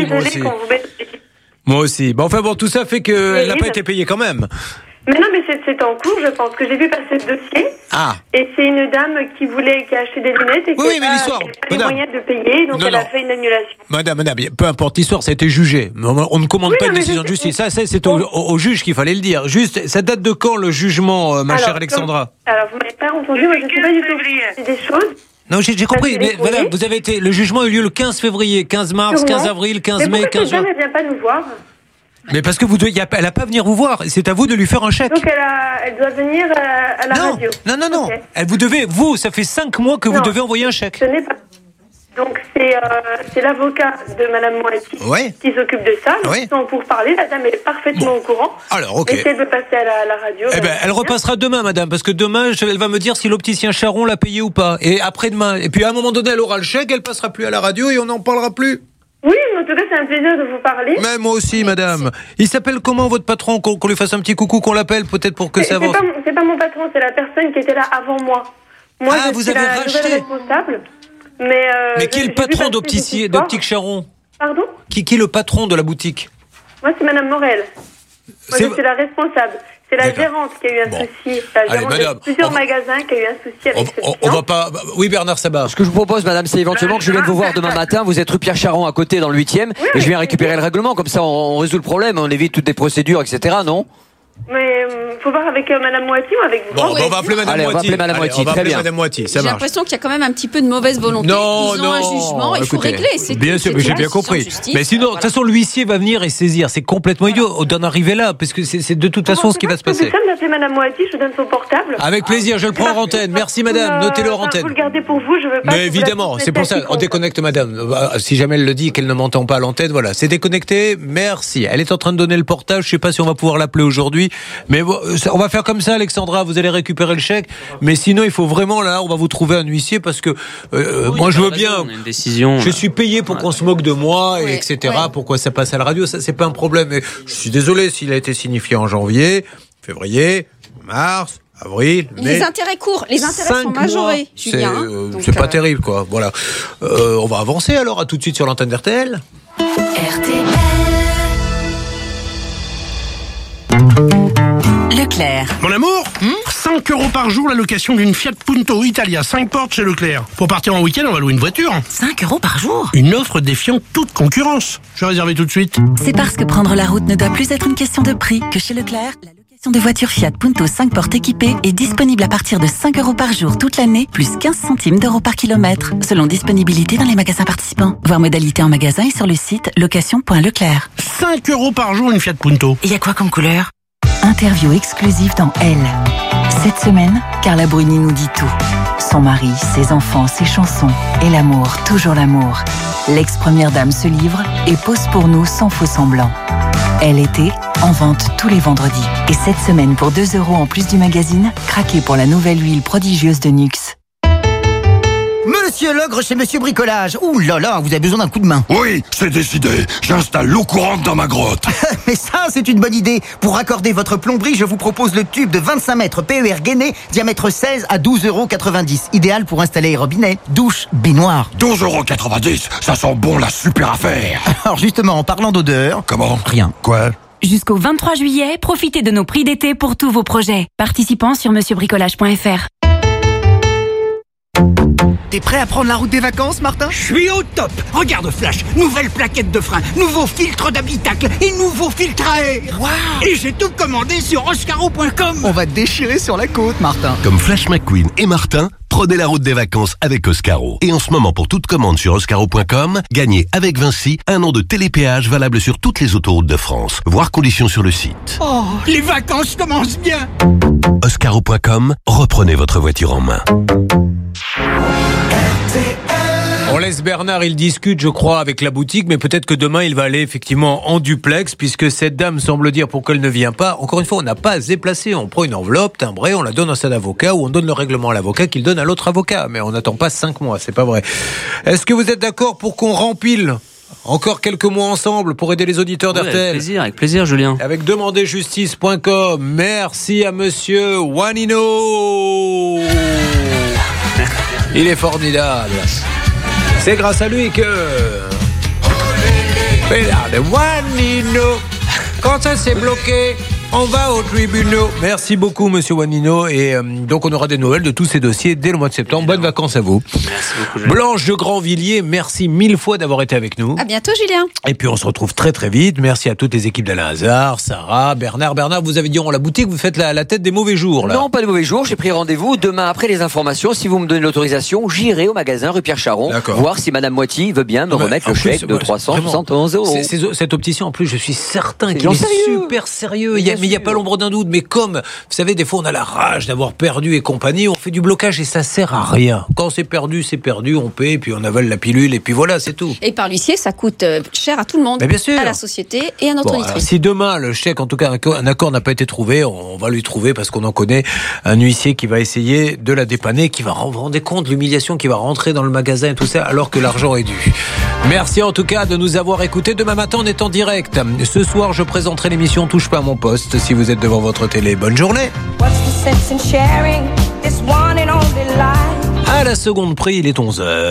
Moi aussi. Enfin bon, tout ça fait qu'elle n'a pas été payée quand même. Mais non, mais c'est en cours, je pense, que j'ai vu passer le dossier. Ah. Et c'est une dame qui a acheté des lunettes et qui n'a pas les moyens de payer, donc elle a fait une annulation. Madame, peu importe l'histoire, ça a été jugé. On ne commande pas une décision de justice. Ça, c'est au juge qu'il fallait le dire. Juste, ça date de quand le jugement, chère Alexandra? Alors, vous m'avez pas entendu, moi je ne sais pas du tout. C'est des choses. Non, j'ai compris. Mais voilà, vous avez été. Le jugement a eu lieu le 15 février, 15 mars, 15 avril, 15 mai, 15 juin. Mais pourquoi cette dame, elle vient pas nous voir? Mais parce que elle n'a pas à venir vous voir. C'est à vous de lui faire un chèque. Donc elle doit venir à la radio. Non. Okay. Ça fait 5 mois que vous devez envoyer un chèque. Ce n'est pas. Donc c'est l'avocat de Madame Moati qui s'occupe de ça. Donc pour parler, la dame est parfaitement au courant. Alors, ok. Essayez de passer à la radio. Elle repassera demain, madame, parce que demain, elle va me dire si l'opticien Charon l'a payé ou pas. Et après-demain. Et puis à un moment donné, elle aura le chèque, elle passera plus à la radio et on n'en parlera plus. Oui, mais en tout cas, c'est un plaisir de vous parler. Mais moi aussi, madame. Il s'appelle comment, votre patron? Qu'on lui fasse un petit coucou, qu'on l'appelle, peut-être pour que ça avance. C'est pas mon patron, c'est la personne qui était là avant moi. Moi, vous avez racheté. Responsable. Mais qui est le patron d'Optique Charon? Pardon? Qui est le patron de la boutique? Moi, c'est Madame Morel. Moi, je suis la responsable. C'est la gérante qui a eu un souci. La gérante de plusieurs magasins qui a eu un souci avec ce on va pas... Oui, Bernard Sabat. Ce que je vous propose, madame, c'est éventuellement que je vienne vous voir demain matin. Vous êtes rue Pierre Charon à côté dans le 8e. Et je viens récupérer le règlement. Comme ça, on résout le problème. On évite toutes les procédures, etc. Non? Mais faut voir avec Madame Moati ou avec vous. Bon, on va appeler Madame Moati. On va appeler Madame Moati. Très bien. J'ai l'impression qu'il y a quand même un petit peu de mauvaise volonté. Non, ils ont un jugement, il faut régler. Bien sûr, mais j'ai bien compris. Mais sinon, de toute façon, l'huissier va venir et saisir. C'est complètement idiot d'en arriver là, parce que c'est de toute façon ce qui va se passer. Vous d'appeler Madame Moati, je vous donne son portable. Avec plaisir, je le prends en antenne. Merci, madame. Notez-le en antenne. Vous le gardez pour vous, je veux pas. Mais évidemment, c'est pour ça. On déconnecte, madame. Si jamais elle le dit qu'elle ne m'entend pas à l'antenne, voilà. C'est déconnecté. Merci. Elle est en train de donner le portage. Je sais pas si on va pouvoir l'appeler aujourd'hui, mais on va faire comme ça, Alexandra. Vous allez récupérer le chèque, mais sinon il faut vraiment là, on va vous trouver un huissier parce que moi je veux bien. Je suis payé pour qu'on se moque de moi, et etc. Pourquoi ça passe à la radio? Ça c'est pas un problème. Et je suis désolé s'il a été signifié en janvier, février, mars. Avril, mai. Les intérêts courts, les intérêts sont majorés, Julien. C'est pas terrible, quoi. Voilà. On va avancer alors. À tout de suite sur l'antenne d'RTL. Leclerc. Mon amour, 5 € par jour la location d'une Fiat Punto Italia 5 portes chez Leclerc. Pour partir en week-end, on va louer une voiture. 5 € par jour? Une offre défiant toute concurrence. Je vais réserver tout de suite. C'est parce que prendre la route ne doit plus être une question de prix que chez Leclerc, la location de voitures Fiat Punto 5 portes équipées est disponible à partir de 5 € par jour toute l'année, plus 15 centimes d'euros par kilomètre, selon disponibilité dans les magasins participants. Voir modalité en magasin et sur le site location.leclerc. 5 € par jour une Fiat Punto. Et y a quoi comme couleur? Interview exclusive dans Elle. Cette semaine, Carla Bruni nous dit tout. Son mari, ses enfants, ses chansons et l'amour, toujours l'amour. L'ex-première dame se livre et pose pour nous sans faux semblant. Elle était en vente tous les vendredis. Et cette semaine, pour 2 € en plus du magazine, craquez pour la nouvelle huile prodigieuse de Nux. Monsieur Logre chez Monsieur Bricolage. Ouh là là, vous avez besoin d'un coup de main. Oui, c'est décidé. J'installe l'eau courante dans ma grotte. Mais ça, c'est une bonne idée. Pour raccorder votre plomberie, je vous propose le tube de 25 mètres PER gainé, diamètre 16 à 12,90 €. Idéal pour installer robinet, douche, baignoire. 12,90 €, ça sent bon la super affaire. Alors justement, en parlant d'odeur... Comment? Rien. Quoi? Jusqu'au 23 juillet, profitez de nos prix d'été pour tous vos projets. Participants sur monsieurbricolage.fr. T'es prêt à prendre la route des vacances, Martin? Je suis au top. Regarde Flash, nouvelle plaquette de frein, nouveau filtre d'habitacle et nouveau filtre à air. Wow. Et j'ai tout commandé sur oscaro.com. On va déchirer sur la côte, Martin. Comme Flash McQueen et Martin, prenez la route des vacances avec Oscaro. Et en ce moment, pour toute commande sur oscaro.com, gagnez avec Vinci un an de télépéage valable sur toutes les autoroutes de France. Voir conditions sur le site. Oh, les vacances commencent bien. Oscaro.com, reprenez votre voiture en main. On laisse Bernard, il discute, je crois, avec la boutique, mais peut-être que demain, il va aller effectivement en duplex, puisque cette dame semble dire pourquoi elle ne vient pas. Encore une fois, on n'a pas à se déplacer. On prend une enveloppe timbrée, on la donne à cet avocat, ou on donne le règlement à l'avocat qu'il donne à l'autre avocat. Mais on n'attend pas 5 mois, c'est pas vrai. Est-ce que vous êtes d'accord pour qu'on rempile Encore quelques mots ensemble pour aider les auditeurs d'RTL. Avec plaisir, Julien. Avec demanderjustice.com. Merci à monsieur Juanino. Il est formidable. C'est grâce à lui que... Juanino, quand ça s'est bloqué, on va au tribunal. Merci beaucoup, monsieur Juanino. Et donc, on aura des nouvelles de tous ces dossiers dès le mois de septembre. Bonnes vacances à vous. Merci beaucoup, Julien. Blanche de Grandvilliers, merci 1000 fois d'avoir été avec nous. À bientôt, Julien. Et puis, on se retrouve très très vite. Merci à toutes les équipes d'Alain Hazard, Sarah, Bernard. Bernard, vous avez dit la boutique, vous faites la tête des mauvais jours, là. Non, pas de mauvais jours. J'ai pris rendez-vous demain après les informations. Si vous me donnez l'autorisation, j'irai au magasin rue Pierre Charon voir si Madame Moiti veut bien me remettre le chèque de 371 €. Cet opticien, en plus, je suis certain qu'il est super sérieux. Mais il n'y a pas l'ombre d'un doute. Mais comme, vous savez, des fois, on a la rage d'avoir perdu et compagnie, on fait du blocage et ça sert à rien. Quand c'est perdu, on paie, et puis on avale la pilule, et puis voilà, c'est tout. Et par l'huissier, ça coûte cher à tout le monde. Mais bien sûr. À la société et à notre auditrice. Si demain, le chèque, en tout cas, un accord n'a pas été trouvé, on va lui trouver parce qu'on en connaît un huissier qui va essayer de la dépanner, qui va vous rendre compte l'humiliation qui va rentrer dans le magasin et tout ça, alors que l'argent est dû. Merci en tout cas de nous avoir écoutés. Demain matin, on est en direct. Ce soir, je présenterai l'émission Touche pas à mon poste. Si vous êtes devant votre télé, bonne journée. À la seconde près, il est 11h.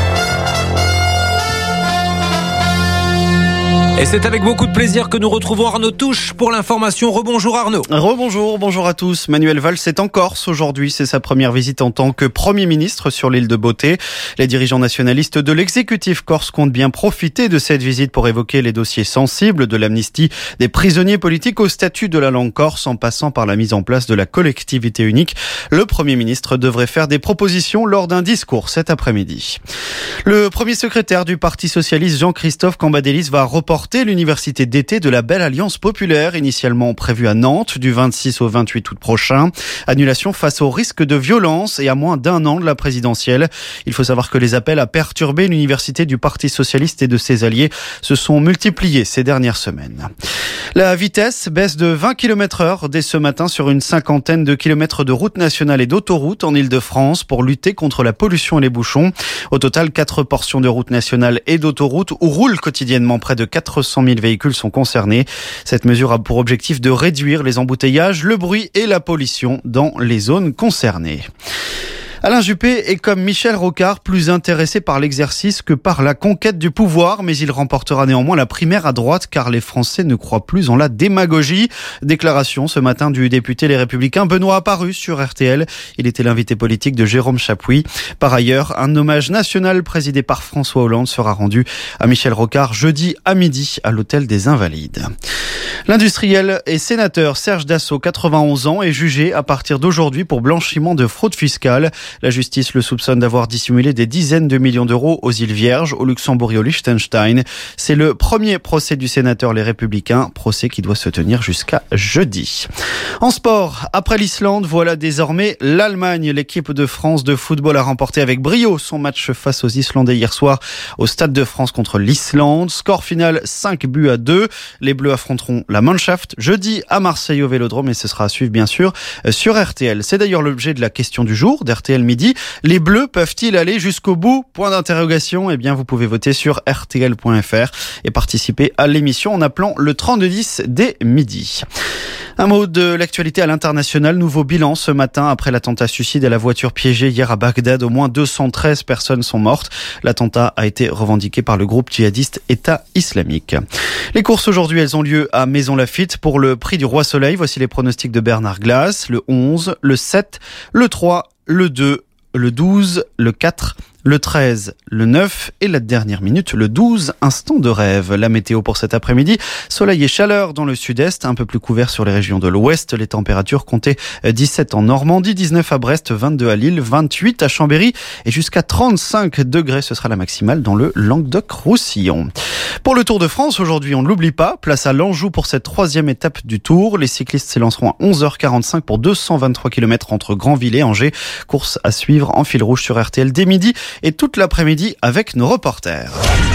Et c'est avec beaucoup de plaisir que nous retrouvons Arnaud Touche pour l'information. Rebonjour Arnaud. Rebonjour, bonjour à tous. Manuel Valls est en Corse aujourd'hui. C'est sa première visite en tant que Premier ministre sur l'île de Beauté. Les dirigeants nationalistes de l'exécutif corse comptent bien profiter de cette visite pour évoquer les dossiers sensibles de l'amnistie des prisonniers politiques au statut de la langue corse en passant par la mise en place de la collectivité unique. Le Premier ministre devrait faire des propositions lors d'un discours cet après-midi. Le premier secrétaire du Parti socialiste, Jean-Christophe Cambadélis, va reporter l'université d'été de la Belle Alliance Populaire, initialement prévue à Nantes du 26 au 28 août prochain. Annulation face au risque de violence et à moins d'un an de la présidentielle. Il faut savoir que les appels à perturber l'université du Parti socialiste et de ses alliés se sont multipliés ces dernières semaines. La vitesse baisse de 20 km/h dès ce matin sur une cinquantaine de kilomètres de routes nationales et d'autoroutes en Ile-de-France pour lutter contre la pollution et les bouchons. Au total, 4 portions de routes nationales et d'autoroutes où roulent quotidiennement près de 400 000 véhicules sont concernés. Cette mesure a pour objectif de réduire les embouteillages, le bruit et la pollution dans les zones concernées. Alain Juppé est comme Michel Rocard plus intéressé par l'exercice que par la conquête du pouvoir, mais il remportera néanmoins la primaire à droite car les Français ne croient plus en la démagogie. Déclaration ce matin du député Les Républicains Benoît Apparu sur RTL. Il était l'invité politique de Jérôme Chapouis. Par ailleurs, un hommage national présidé par François Hollande sera rendu à Michel Rocard jeudi à midi à l'hôtel des Invalides. L'industriel et sénateur Serge Dassault, 91 ans, est jugé à partir d'aujourd'hui pour blanchiment de fraude fiscale. La justice le soupçonne d'avoir dissimulé des dizaines de millions d'euros aux îles Vierges, au Luxembourg et au Liechtenstein. C'est le premier procès du sénateur Les Républicains, procès qui doit se tenir jusqu'à jeudi. En sport, après l'Islande, voilà désormais l'Allemagne. L'équipe de France de football a remporté avec brio son match face aux Islandais hier soir au Stade de France contre l'Islande. Score final 5-2. Les Bleus affronteront la Mannschaft jeudi à Marseille au Vélodrome et ce sera à suivre bien sûr sur RTL. C'est d'ailleurs l'objet de la question du jour d'RTL Midi. Les Bleus peuvent-ils aller jusqu'au bout ? Point d'interrogation. Eh bien, vous pouvez voter sur rtl.fr et participer à l'émission en appelant le 3210 dès midi. Un mot de l'actualité à l'international. Nouveau bilan ce matin après l'attentat suicide à la voiture piégée hier à Bagdad. Au moins 213 personnes sont mortes. L'attentat a été revendiqué par le groupe djihadiste État islamique. Les courses aujourd'hui, elles ont lieu à Maison Lafitte pour le prix du Roi Soleil. Voici les pronostics de Bernard Glass. Le 11, le 7, le 3, le 2, le 12, le 4, le 13, le 9 et la dernière minute, le 12, instant de rêve. La météo pour cet après-midi, soleil et chaleur dans le sud-est, un peu plus couvert sur les régions de l'ouest. Les températures comptaient 17 en Normandie, 19 à Brest, 22 à Lille, 28 à Chambéry et jusqu'à 35 degrés. Ce sera la maximale dans le Languedoc-Roussillon. Pour le Tour de France, aujourd'hui, on ne l'oublie pas, place à l'Anjou pour cette 3e étape du Tour. Les cyclistes s'élanceront à 11h45 pour 223 km entre Granville et Angers. Course à suivre en fil rouge sur RTL dès midi et toute l'après-midi avec nos reporters.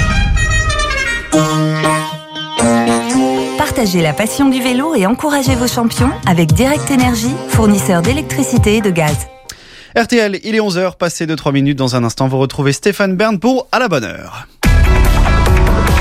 Partagez la passion du vélo et encouragez vos champions avec Direct Énergie, fournisseur d'électricité et de gaz. RTL, il est 11h, passé de 3 minutes. Dans un instant, vous retrouvez Stéphane Bern pour À la bonne heure.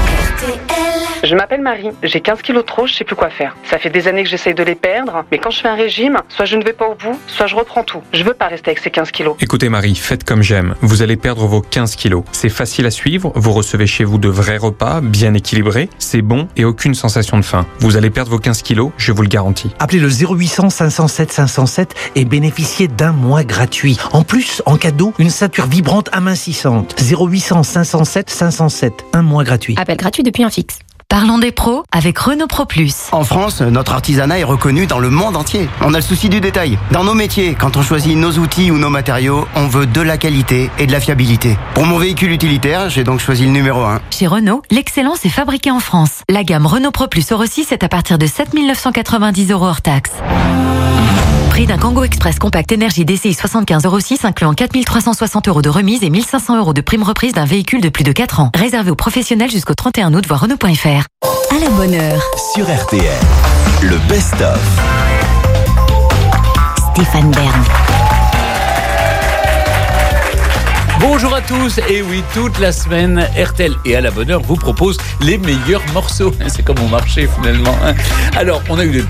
Je m'appelle Marie, j'ai 15 kilos de trop, je sais plus quoi faire. Ça fait des années que j'essaye de les perdre, mais quand je fais un régime, soit je ne vais pas au bout, soit je reprends tout. Je veux pas rester avec ces 15 kilos. Écoutez Marie, faites comme j'aime. Vous allez perdre vos 15 kilos. C'est facile à suivre, vous recevez chez vous de vrais repas, bien équilibrés, c'est bon et aucune sensation de faim. Vous allez perdre vos 15 kilos, je vous le garantis. Appelez le 0800 507 507 et bénéficiez d'un mois gratuit. En plus, en cadeau, une ceinture vibrante amincissante. 0800 507 507, un mois gratuit. Appel gratuit depuis un fixe. Parlons des pros avec Renault Pro Plus. En France, notre artisanat est reconnu dans le monde entier. On a le souci du détail. Dans nos métiers, quand on choisit nos outils ou nos matériaux, on veut de la qualité et de la fiabilité. Pour mon véhicule utilitaire, j'ai donc choisi le numéro 1. Chez Renault, l'excellence est fabriquée en France. La gamme Renault Pro Plus Euro 6 est à partir de 7 990 € hors taxe. Prix d'un Kangoo Express compact énergie DCI 75 Euro 6 incluant 4 360 € de remise et 1 500 € de prime reprise d'un véhicule de plus de 4 ans. Réservé aux professionnels jusqu'au 31 août, voir Renault.fr. À la bonne heure. Sur RTL, le best-of. Stéphane Bern. Bonjour à tous, et oui, toute la semaine, RTL et à la bonne heure vous propose les meilleurs morceaux. C'est comme au marché finalement. Alors, on a eu des